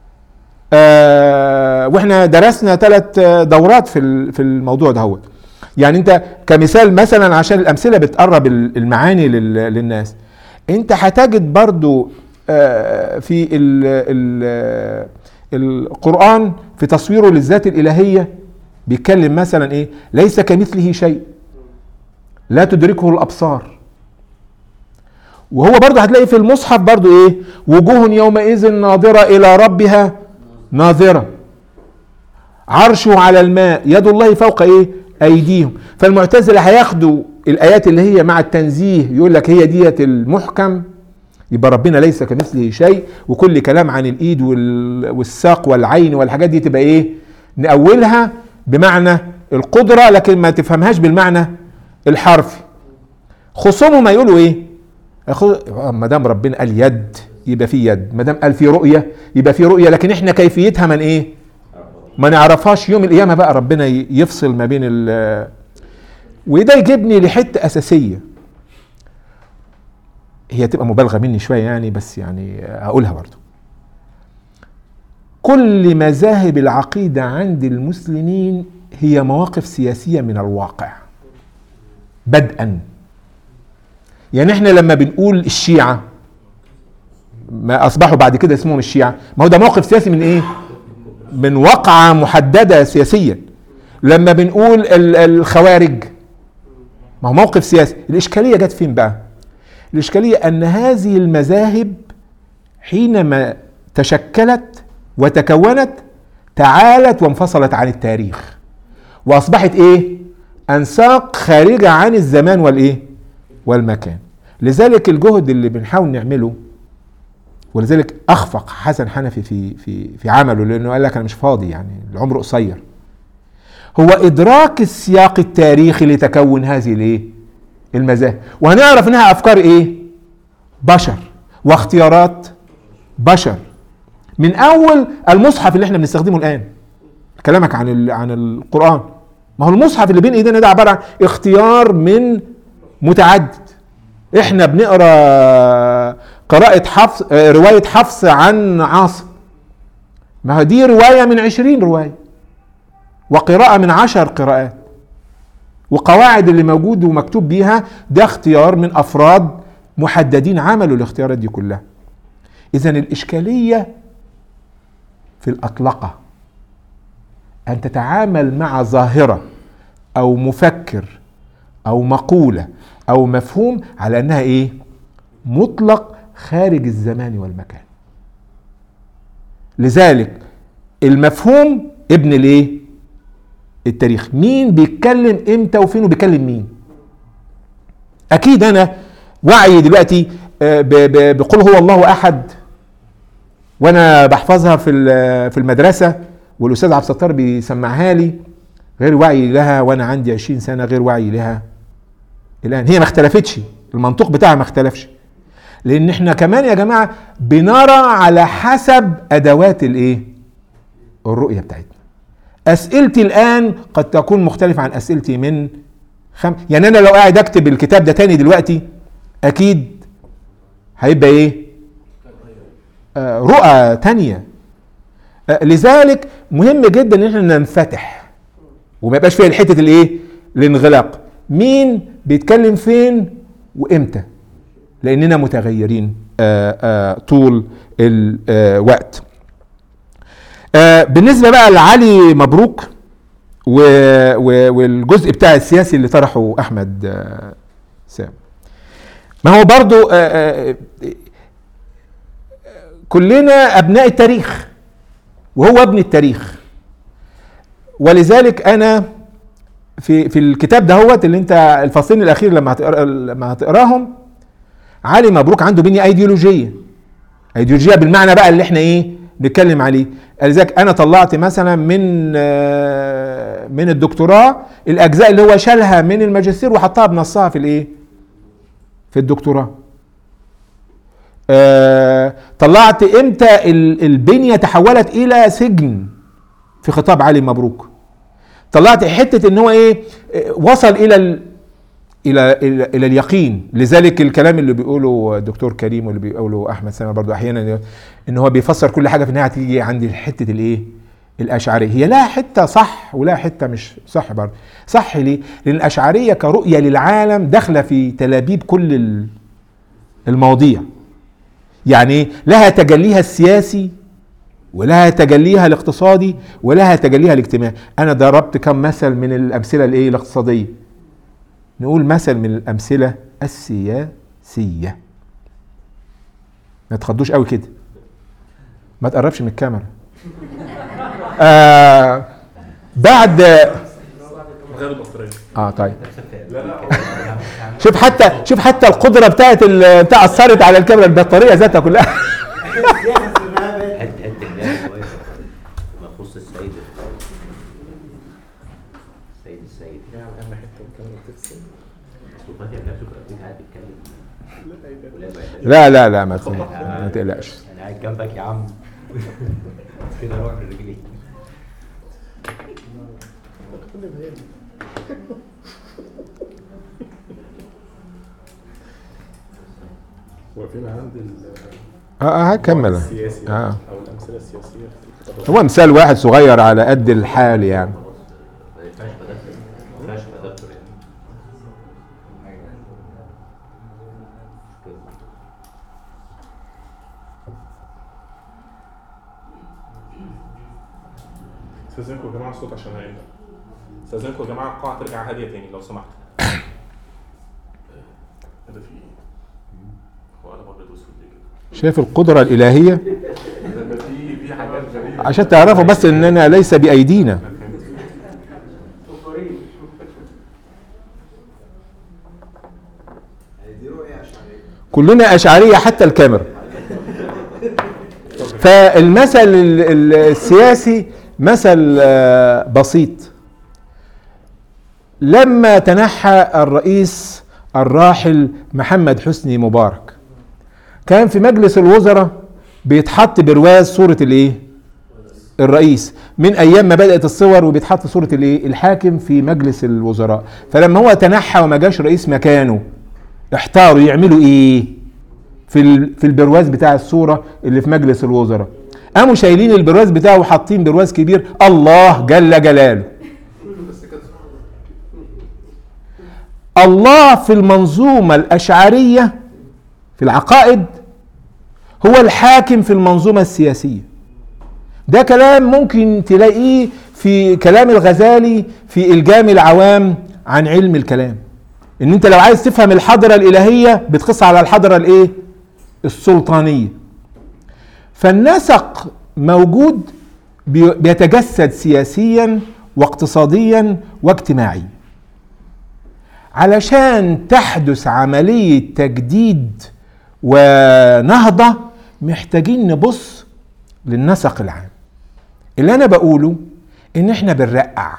آه وإحنا درسنا ثلاث دورات في في الموضوع ده. هو يعني أنت كمثال مثلا عشان الأمثلة بتقرب المعاني للناس، أنت هتجد برضو في ال ال القرآن في تصويره للذات الإلهية بيتكلم مثلا ايه؟ ليس كمثله شيء لا تدركه الأبصار. وهو برضه هتلاقي في المصحف برضه ايه؟ وجوه يومئذ ناظرة إلى ربها ناظرة، عرشه على الماء، يد الله فوق ايه؟ أيديهم. فالمعتزلة هياخدوا الآيات اللي هي مع التنزيه، يقول لك هي ديت المحكم، يبقى ربنا ليس كمثله شيء، وكل كلام عن الايد والساق والعين والحاجات دي تبقى ايه؟ نأولها بمعنى القدرة لكن ما تفهمهاش بالمعنى الحرفي. خصومهم ما يقولوا ايه؟ ما دام ربنا قال يد يبقى في يد، ما دام قال في رؤية يبقى في رؤية، لكن احنا كيفيتها من ايه؟ ما نعرفهاش. يوم القيامة بقى ربنا يفصل ما بين ال وده يجيبني لحتة أساسية، هي تبقى مبالغة مني شوية يعني، بس يعني هقولها برضو. كل مذاهب العقيدة عند المسلمين هي مواقف سياسية من الواقع بدءا. يعني احنا لما بنقول الشيعة، ما أصبحوا بعد كده اسمهم الشيعة، ما هو ده موقف سياسي من ايه؟ من واقعة محددة سياسيا. لما بنقول الخوارج ما هو موقف سياسي. الإشكالية جت فين بقى؟ الإشكالية أن هذه المذاهب حينما تشكلت وتكونت تعالت وانفصلت عن التاريخ وأصبحت إيه؟ أنساق خارجة عن الزمان والإيه؟ والمكان. لذلك الجهد اللي بنحاول نعمله ولذلك اخفق حسن حنفي في في في عمله، لانه قال لك انا مش فاضي، يعني العمر قصير. هو ادراك السياق التاريخي لتكون هذه الايه المذاهب، وهنعرف انها افكار ايه بشر واختيارات بشر. من اول المصحف اللي احنا بنستخدمه الان، كلامك عن عن القرآن، ما هو المصحف اللي بين ايدينا ده عبارة عن اختيار من متعدد. احنا بنقرا قراءة حفص، رواية حفص عن عاصم، ما هي دي رواية من عشرين رواية، وقراءة من عشر قراءات، وقواعد اللي موجود ومكتوب بيها ده اختيار من افراد محددين عملوا الاختيارات دي كلها. اذا الاشكالية في الاطلقة، ان تتعامل مع ظاهرة او مفكر او مقولة او مفهوم على انها ايه مطلق خارج الزمان والمكان. لذلك المفهوم ابن الايه التاريخ، مين بيتكلم امتى وفين وبيكلم مين. اكيد انا وعي دلوقتي بقول هو الله احد وانا بحفظها في في المدرسة والاستاذ عبد الستار بيسمعها لي، غير وعي لها وانا عندي عشرين سنة، غير وعي لها الان. هي ما اختلفتش، المنطق بتاعها ما اختلفش، لان احنا كمان يا جماعة بنرى على حسب ادوات الايه الرؤية بتاعتنا. اسئلتي الان قد تكون مختلفة عن اسئلتي من خم... يعني انا لو قاعد اكتب الكتاب ده تاني دلوقتي اكيد هيبقى ايه آه رؤى تانية. آه لذلك مهم جدا ان احنا ننفتح وما يبقاش فيها الحتة الايه الانغلاق، مين بيتكلم فين وامتى، لاننا متغيرين آآ آآ طول الوقت. بالنسبة بقى لعلي مبروك والجزء بتاع السياسي اللي طرحه احمد سام، ما هو برضو كلنا ابناء التاريخ وهو ابن التاريخ. ولذلك انا في في الكتاب ده هو اللي انت الفصلين الاخير لما هتقرا لما هتقراهم، علي مبروك عنده بنية ايديولوجية، ايديولوجية بالمعنى بقى اللي احنا ايه نتكلم عليه. لذلك انا طلعت مثلا من من الدكتوراه الاجزاء اللي هو شالها من الماجستير وحطها بنصها في الايه في الدكتوراه. آه طلعت امتى البنية تحولت الى سجن في خطاب علي مبروك. طلعت حتة ان هو ايه وصل الى ال الى الى, إلى اليقين. لذلك الكلام اللي بيقوله الدكتور كريم واللي بيقوله احمد سامر برضو احيانا ان هو بيفسر كل حاجة في النهاية تيجي عند حتة الايه الاشعرية. هي لها حتة صح ولها حتة مش صح برضو. صح ليه؟ لان الاشعرية كرؤية للعالم داخلة في تلابيب كل المواضيع، يعني لها تجليها السياسي ولها تجليها الاقتصادي ولها تجليها الاجتماعي. انا ضربت كم مثل من الامثله الايه الاقتصاديه، نقول مثل من الامثله السياسيه. ما تخضوش قوي كده، ما تقربش من الكاميرا. آه بعد اه طيب شوف حتى شوف حتى القدره بتاعت بتاع اثرت على الكاميرا، البطاريه ذاتها كلها. بخصوص السيد السيد السيد اهم حته الكاميرا بتفصل وفاكر نفسه كان قاعد بيتكلم. لا لا لا ما ما تقلقش، انا قاعد جنبك يا عم كده اروح لرجلي. واقفين عند اه اه هكمل السياسي اه او الامثله السياسيه. هو مثال واحد صغير على قد الحال يعني. استاذنكم يا جماعه الصوت عشان هيبدا. استاذنكم يا جماعه القاعه ترجع هاديه تاني لو سمحتوا. هذا في ايه؟ هو انا ابيض واسود ليه كده؟ شايف القدرة الإلهية؟ ده في في حاجات غريبه عشان تعرفوا بس إننا ليس بأيدينا. كلنا أشعرية حتى الكاميرا. فالمثل السياسي مثل بسيط. لما تنحى الرئيس الراحل محمد حسني مبارك كان في مجلس الوزراء بيتحط برواز صورة الايه؟ الرئيس، من ايام ما بدأت الصور وبيتحط صورة الايه؟ الحاكم في مجلس الوزراء. فلما هو تنحى وما جاش رئيس مكانه احتاروا يعملوا ايه في في البرواز بتاع الصورة اللي في مجلس الوزراء. قاموا شايلين البرواز بتاعه وحاطين برواز كبير الله جل جلاله. الله في المنظومة الأشعرية في العقائد هو الحاكم في المنظومة السياسية. ده كلام ممكن تلاقيه في كلام الغزالي في إلجام العوام عن علم الكلام، ان انت لو عايز تفهم الحضرة الإلهية بتقص على الحضرة الايه؟ السلطانية. فالنسق موجود بيتجسد سياسيا واقتصاديا واجتماعيا. علشان تحدث عملية تجديد ونهضة محتاجين نبص للنسق العام. اللي انا بقوله ان احنا بنرقع،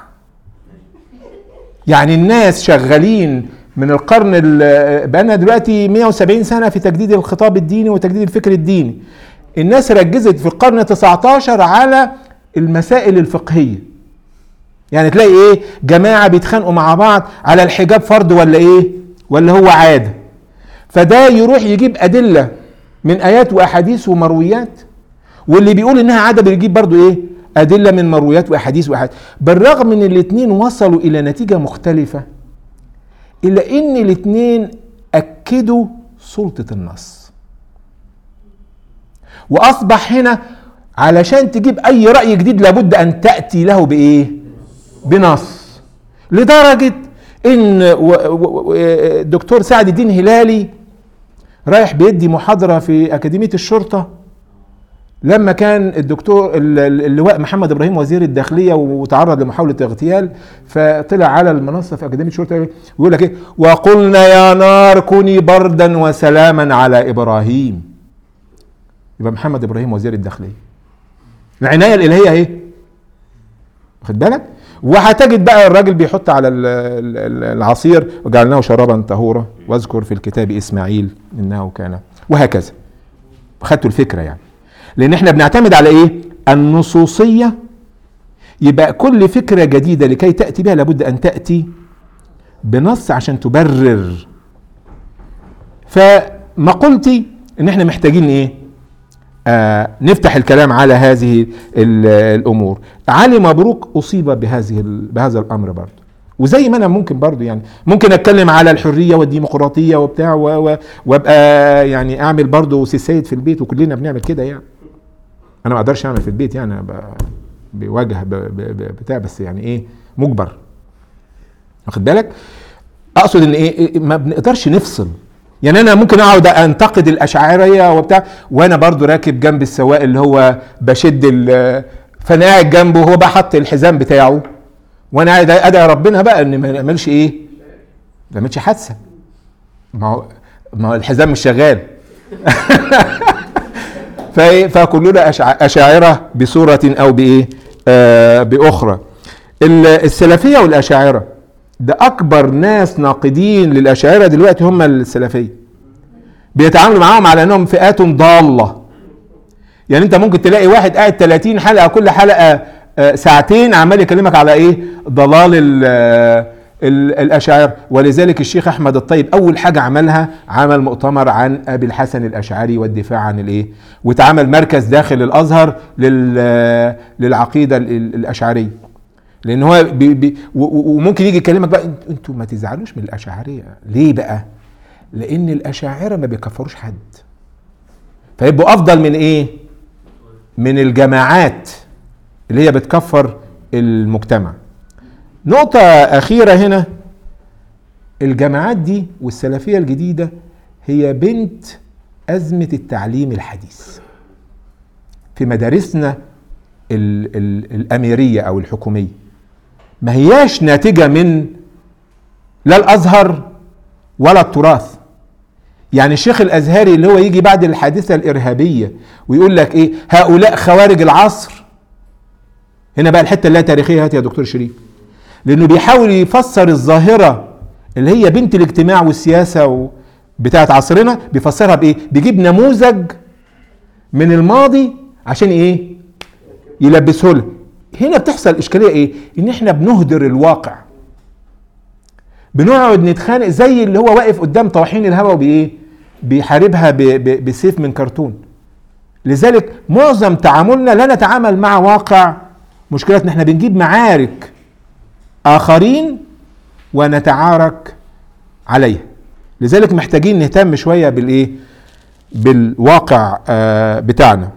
يعني الناس شغالين من القرن بقالنا دلوقتي مئة وسبعين سنة في تجديد الخطاب الديني وتجديد الفكر الديني. الناس ركزت في القرن التاسع عشر على المسائل الفقهية، يعني تلاقي ايه؟ جماعة بيتخانقوا مع بعض على الحجاب فرض ولا ايه؟ ولا هو عادة. فده يروح يجيب أدلة من آيات وأحاديث ومرويات، واللي بيقول إنها عادة بيجيب برضو ايه؟ أدلة من مرويات وأحاديث وأحاديث. بالرغم من الاتنين وصلوا إلى نتيجة مختلفة، إلا إن الاتنين أكدوا سلطة النص. وأصبح هنا علشان تجيب أي رأي جديد لابد أن تأتي له بإيه؟ بنص. لدرجة إن الدكتور سعد الدين هلالي رايح بيدي محاضرة في أكاديمية الشرطة لما كان الدكتور اللواء محمد إبراهيم وزير الداخلية وتعرض لمحاولة اغتيال، فطلع على المنصة في أكاديمية الشرطة ويقول لك إيه؟ وقلنا يا نار كوني بردا وسلاما على إبراهيم. يبقى محمد إبراهيم وزير الداخلية. العناية الإلهية إيه؟ واخد بالك؟ وهتجد بقى الراجل بيحط على العصير وجعلناه شرابا طهورا واذكر في الكتاب إسماعيل إنه كان، وهكذا. خدتوا الفكرة يعني. لأن احنا بنعتمد على إيه؟ النصوصية. يبقى كل فكرة جديدة لكي تأتي بها لابد أن تأتي بنص عشان تبرر. فمقولتي إن احنا محتاجين إيه؟ آه نفتح الكلام على هذه الأمور. علي مبروك أصيب بهذه بهذا الأمر برضه. وزي ما أنا ممكن برضه يعني ممكن أتكلم على الحرية والديمقراطية وبتاع وأبقى يعني أعمل برضه سيد في البيت، وكلنا بنعمل كده يعني. أنا ما أقدرش أعمل في البيت يعني بوجه بتاع، بس يعني إيه؟ مجبر. واخد بالك؟ أقصد إن إيه؟ ما بنقدرش نفصل. يعني انا ممكن اقعد انتقد الاشاعريه وبتاع وانا برضو راكب جنب السواق اللي هو بشد، فانا قاعد جنبه وهو بقى حط الحزام بتاعه وانا قاعد ادعي ربنا بقى ان ما نعملش ايه؟ ما نعملش حادثه. ما هو ما هو الحزام مش شغال. فكلنا اشاعره بصوره او بايه؟ آه باخرى. السلفيه والاشاعره ده اكبر ناس ناقدين للاشاعره دلوقتي هم السلفيه. بيتعاملوا معاهم على انهم فئات ضاله. يعني انت ممكن تلاقي واحد قاعد ثلاثين حلقه كل حلقه ساعتين عمال يكلمك على ايه؟ ضلال الاشاعره. ولذلك الشيخ احمد الطيب اول حاجه عملها عمل مؤتمر عن ابي الحسن الاشعري والدفاع عن الايه، واتعمل مركز داخل الازهر للعقيده الاشعريه. لان هو بي بي وممكن يجي يكلمك بقى انتوا ما تزعلوش من الاشاعره. ليه بقى؟ لان الاشاعره ما بيكفروش حد، فيبقوا افضل من ايه؟ من الجماعات اللي هي بتكفر المجتمع. نقطه اخيره هنا، الجماعات دي والسلفيه الجديده هي بنت ازمه التعليم الحديث في مدارسنا ال ال الاميريه او الحكوميه. ما هياش ناتجة من لا الأزهر ولا التراث، يعني الشيخ الازهري اللي هو يجي بعد الحادثه الارهابيه ويقول لك ايه هؤلاء خوارج العصر، هنا بقى الحته اللي هي تاريخيه. هات يا دكتور شريف، لانه بيحاول يفسر الظاهره اللي هي بنت الاجتماع والسياسه بتاعه عصرنا، بيفسرها بايه؟ بيجيب نموذج من الماضي عشان ايه؟ يلبسه لنا. هنا بتحصل اشكاليه ايه؟ ان احنا بنهدر الواقع، بنقعد نتخانق زي اللي هو واقف قدام طواحين الهواء بايه؟ بيحاربها بسيف من كرتون. لذلك معظم تعاملنا لا نتعامل مع واقع مشكلتنا، احنا بنجيب معارك اخرين ونتعارك عليها. لذلك محتاجين نهتم شويه بالايه؟ بالواقع آه بتاعنا.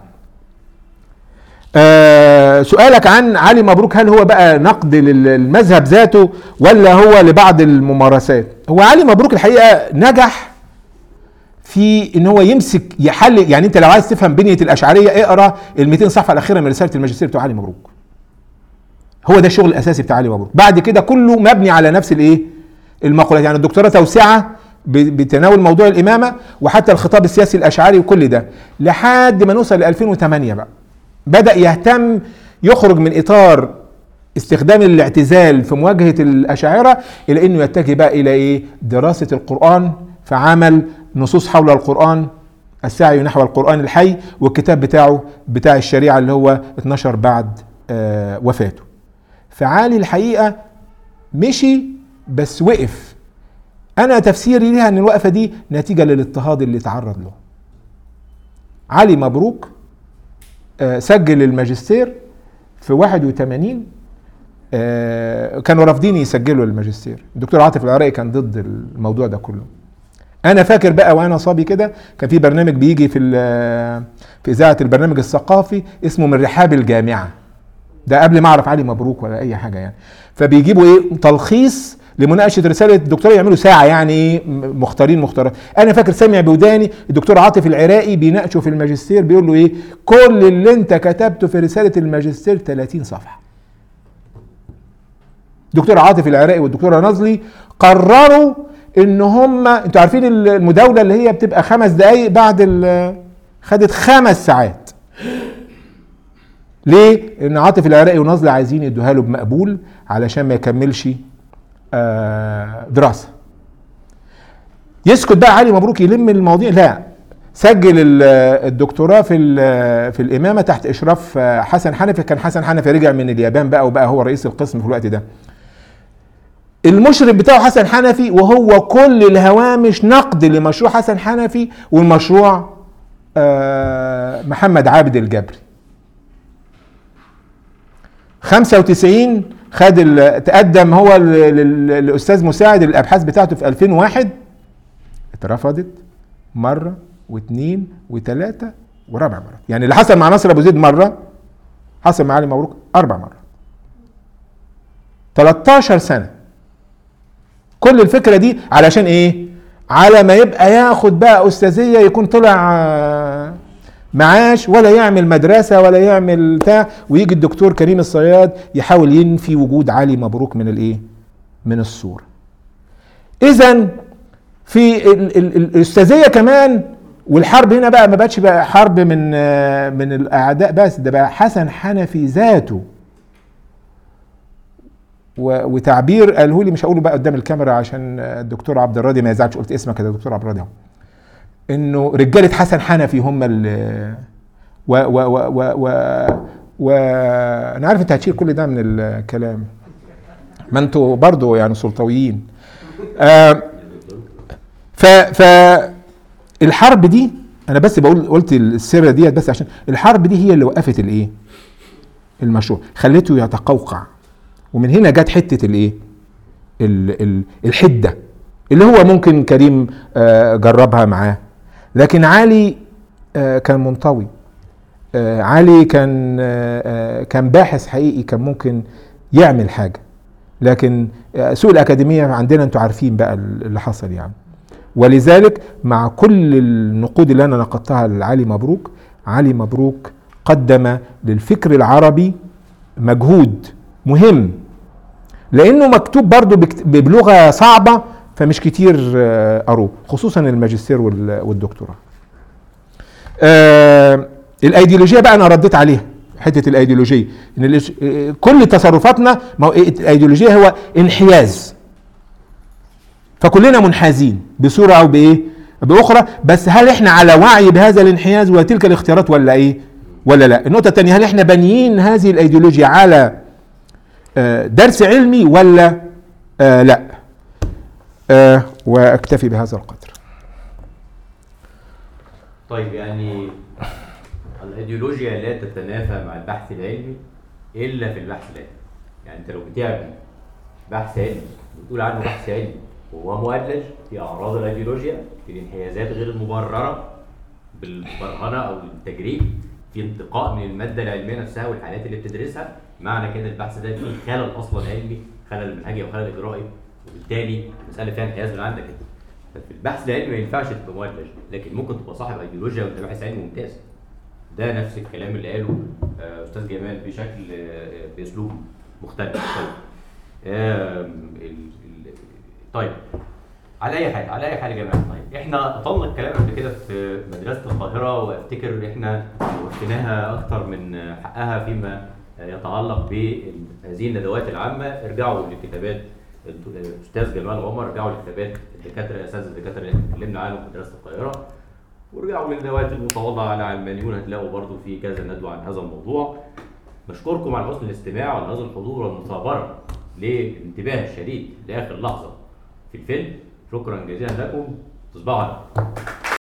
آه سؤالك عن علي مبروك، هل هو بقى نقد للمذهب ذاته ولا هو لبعض الممارسات؟ هو علي مبروك الحقيقه نجح في ان هو يمسك يحلل. يعني انت لو عايز تفهم بنيه الاشعريه اقرا ال مئتين صفحه الاخيره من رساله الماجستير بتاع علي مبروك. هو ده الشغل الاساسي بتاع علي مبروك. بعد كده كله مبني على نفس الايه؟ المقولات. يعني الدكتوراه توسعه بتناول موضوع الامامه وحتى الخطاب السياسي الاشعري وكل ده، لحد ما نوصل ل ألفين وثمانية بقى بدأ يهتم يخرج من إطار استخدام الاعتزال في مواجهة الأشاعرة إلى أنه يتجه بقى إلى إيه؟ دراسة القرآن، فعمل نصوص حول القرآن، السعي نحو القرآن الحي، والكتاب بتاعه بتاع الشريعة اللي هو اتنشر بعد آه وفاته. فعالي الحقيقة مشي بس وقف. أنا تفسيري ليها أن الوقفة دي نتيجة للاضطهاد اللي تعرض له. علي مبروك سجل الماجستير في واحد وثمانين، كانوا رافضين يسجلوا الماجستير. الدكتور عاطف العراقي كان ضد الموضوع ده كله. انا فاكر بقى وانا صبي كده كان في برنامج بيجي في في اذاعه البرنامج الثقافي اسمه من رحاب الجامعه، ده قبل ما اعرف علي مبروك ولا اي حاجه يعني. فبيجيبوا ايه؟ تلخيص لمناقشه رساله الدكتوراه، يعملوا ساعه يعني مختارين مختارات. انا فاكر سامع بوداني الدكتور عاطف العراقي بيناقشه في الماجستير، بيقول له ايه؟ كل اللي انت كتبته في رساله الماجستير ثلاثين صفحه. دكتور عاطف العراقي والدكتوره نظلي قرروا ان هم، انتوا عارفين المداوله اللي هي بتبقى خمس دقائق، بعد خدت خمس ساعات. ليه؟ ان عاطف العراقي ونظلي عايزين يدوها له بمقبول علشان ما يكملش دراسة. يسكت بقى علي مبروك يلم المواضيع؟ لا، سجل الدكتوراه في في الإمامة تحت إشراف حسن حنفي. كان حسن حنفي رجع من اليابان بقى وبقى هو رئيس القسم في الوقت ده. المشرف بتاعه حسن حنفي، وهو كل الهوامش نقد لمشروع حسن حنفي والمشروع محمد عابد الجبري. خمسة وتسعين خد تقدم هو الاستاذ مساعد الابحاث بتاعته في ألفين وواحد، اترفضت مره واثنين وثلاثه ورابع مره. يعني اللي حصل مع ناصر ابو زيد مره حصل مع علي مبروك اربع مرات. تلتاشر سنه. كل الفكره دي علشان ايه؟ على ما يبقى ياخد بقى استاذيه، يكون طلع معاش ولا يعمل مدرسة ولا يعمل بتاع، ويجي الدكتور كريم الصياد يحاول ينفي وجود علي مبروك من الايه؟ من الصورة. اذا في الاستاذية كمان، والحرب هنا بقى ما بقتش بقى حرب من من الاعداء بس، ده بقى حسن حنفي ذاته. وتعبير قاله لي مش هقوله بقى قدام الكاميرا عشان الدكتور عبد الراضي ما يزعلش، قلت اسمك يا دكتور عبد الراضي اهو، انه رجاله حسن حنفي هم اللي و و و و و, و انا عارف انت هتشيل كل ده من الكلام، ما انتوا برضو يعني سلطويين. آه ف ف الحرب دي انا بس بقول قلت السيره ديت بس عشان الحرب دي هي اللي وقفت الايه؟ المشروع، خلته يتقوقع. ومن هنا جت حته الايه؟ الحده اللي هو ممكن كريم آه جربها معاه، لكن علي آه كان منطوي. آه علي كان آه كان باحث حقيقي، كان ممكن يعمل حاجه، لكن آه سوء الاكاديميه عندنا انتوا عارفين بقى اللي حصل يعني. ولذلك مع كل النقود اللي انا نقدتها لعلي مبروك، علي مبروك قدم للفكر العربي مجهود مهم، لانه مكتوب برضو بلغه صعبه فمش كتير آه، قروه، خصوصا الماجستير وال- والدكتوراه. آه، الايديولوجيه بقى انا رديت عليها، حته الايديولوجيه ان الإش- آه، كل تصرفاتنا، ما هو إيه الايديولوجيه؟ هو انحياز، فكلنا منحازين بصوره او بايه باخرى، بس هل احنا على وعي بهذا الانحياز وتلك الاختيارات ولا ايه ولا لا؟ النقطه الثانيه، هل احنا بانيين هذه الايديولوجيا على آه، درس علمي ولا آه لا؟ آه واكتفي بهذا القدر. طيب يعني الايديولوجيا لا تتنافى مع البحث العلمي الا في البحث العلمي. يعني انت لو بتعمل بحث علمي بتقول عنه بحث علمي وهو مؤدلج في اعراض الايديولوجيا، في الانحيازات غير المبرره بالبرهنه او التجريب، في انتقاء من الماده العلميه نفسها والحالات اللي بتدرسها، معنى كده البحث ده فيه خلل اصلا علمي، خلل منهجي وخلل اجرائي، وبالتالي المساله فيها انحياز من عندك انت. ففي البحث العلمي ما ينفعش تبقى مؤدلج، لكن ممكن تبقى صاحب ايديولوجيا وانت باحث علمي ممتاز. ده نفس الكلام اللي قاله آه، استاذ جمال بشكل آه، باسلوب مختلف. طيب. آم، ال- ال- طيب على اي حال على اي حال يا جماعه، طيب احنا طلنا الكلام قبل كده في مدرسه القاهره، وافتكر احنا وفيناها اكتر من حقها فيما يتعلق بهذه الندوات العامه. ارجعوا لكتابات الاستاذ جمال عمر، ارجعوا لكتابات الدكاتره اساتذه الدكاتره اللي احنا اتكلمنا عنهم في مدرسه القاهره، وارجعوا للندوات المتواضعه على علمانيون، هتلاقوا برضو في كذا ندوه عن هذا الموضوع. نشكركم على حسن الاستماع وعلى هذا الحضور والمثابره للانتباه الشديد لاخر لحظه في الفيلم. شكرا جزيلا لكم، تصبحوا على خير.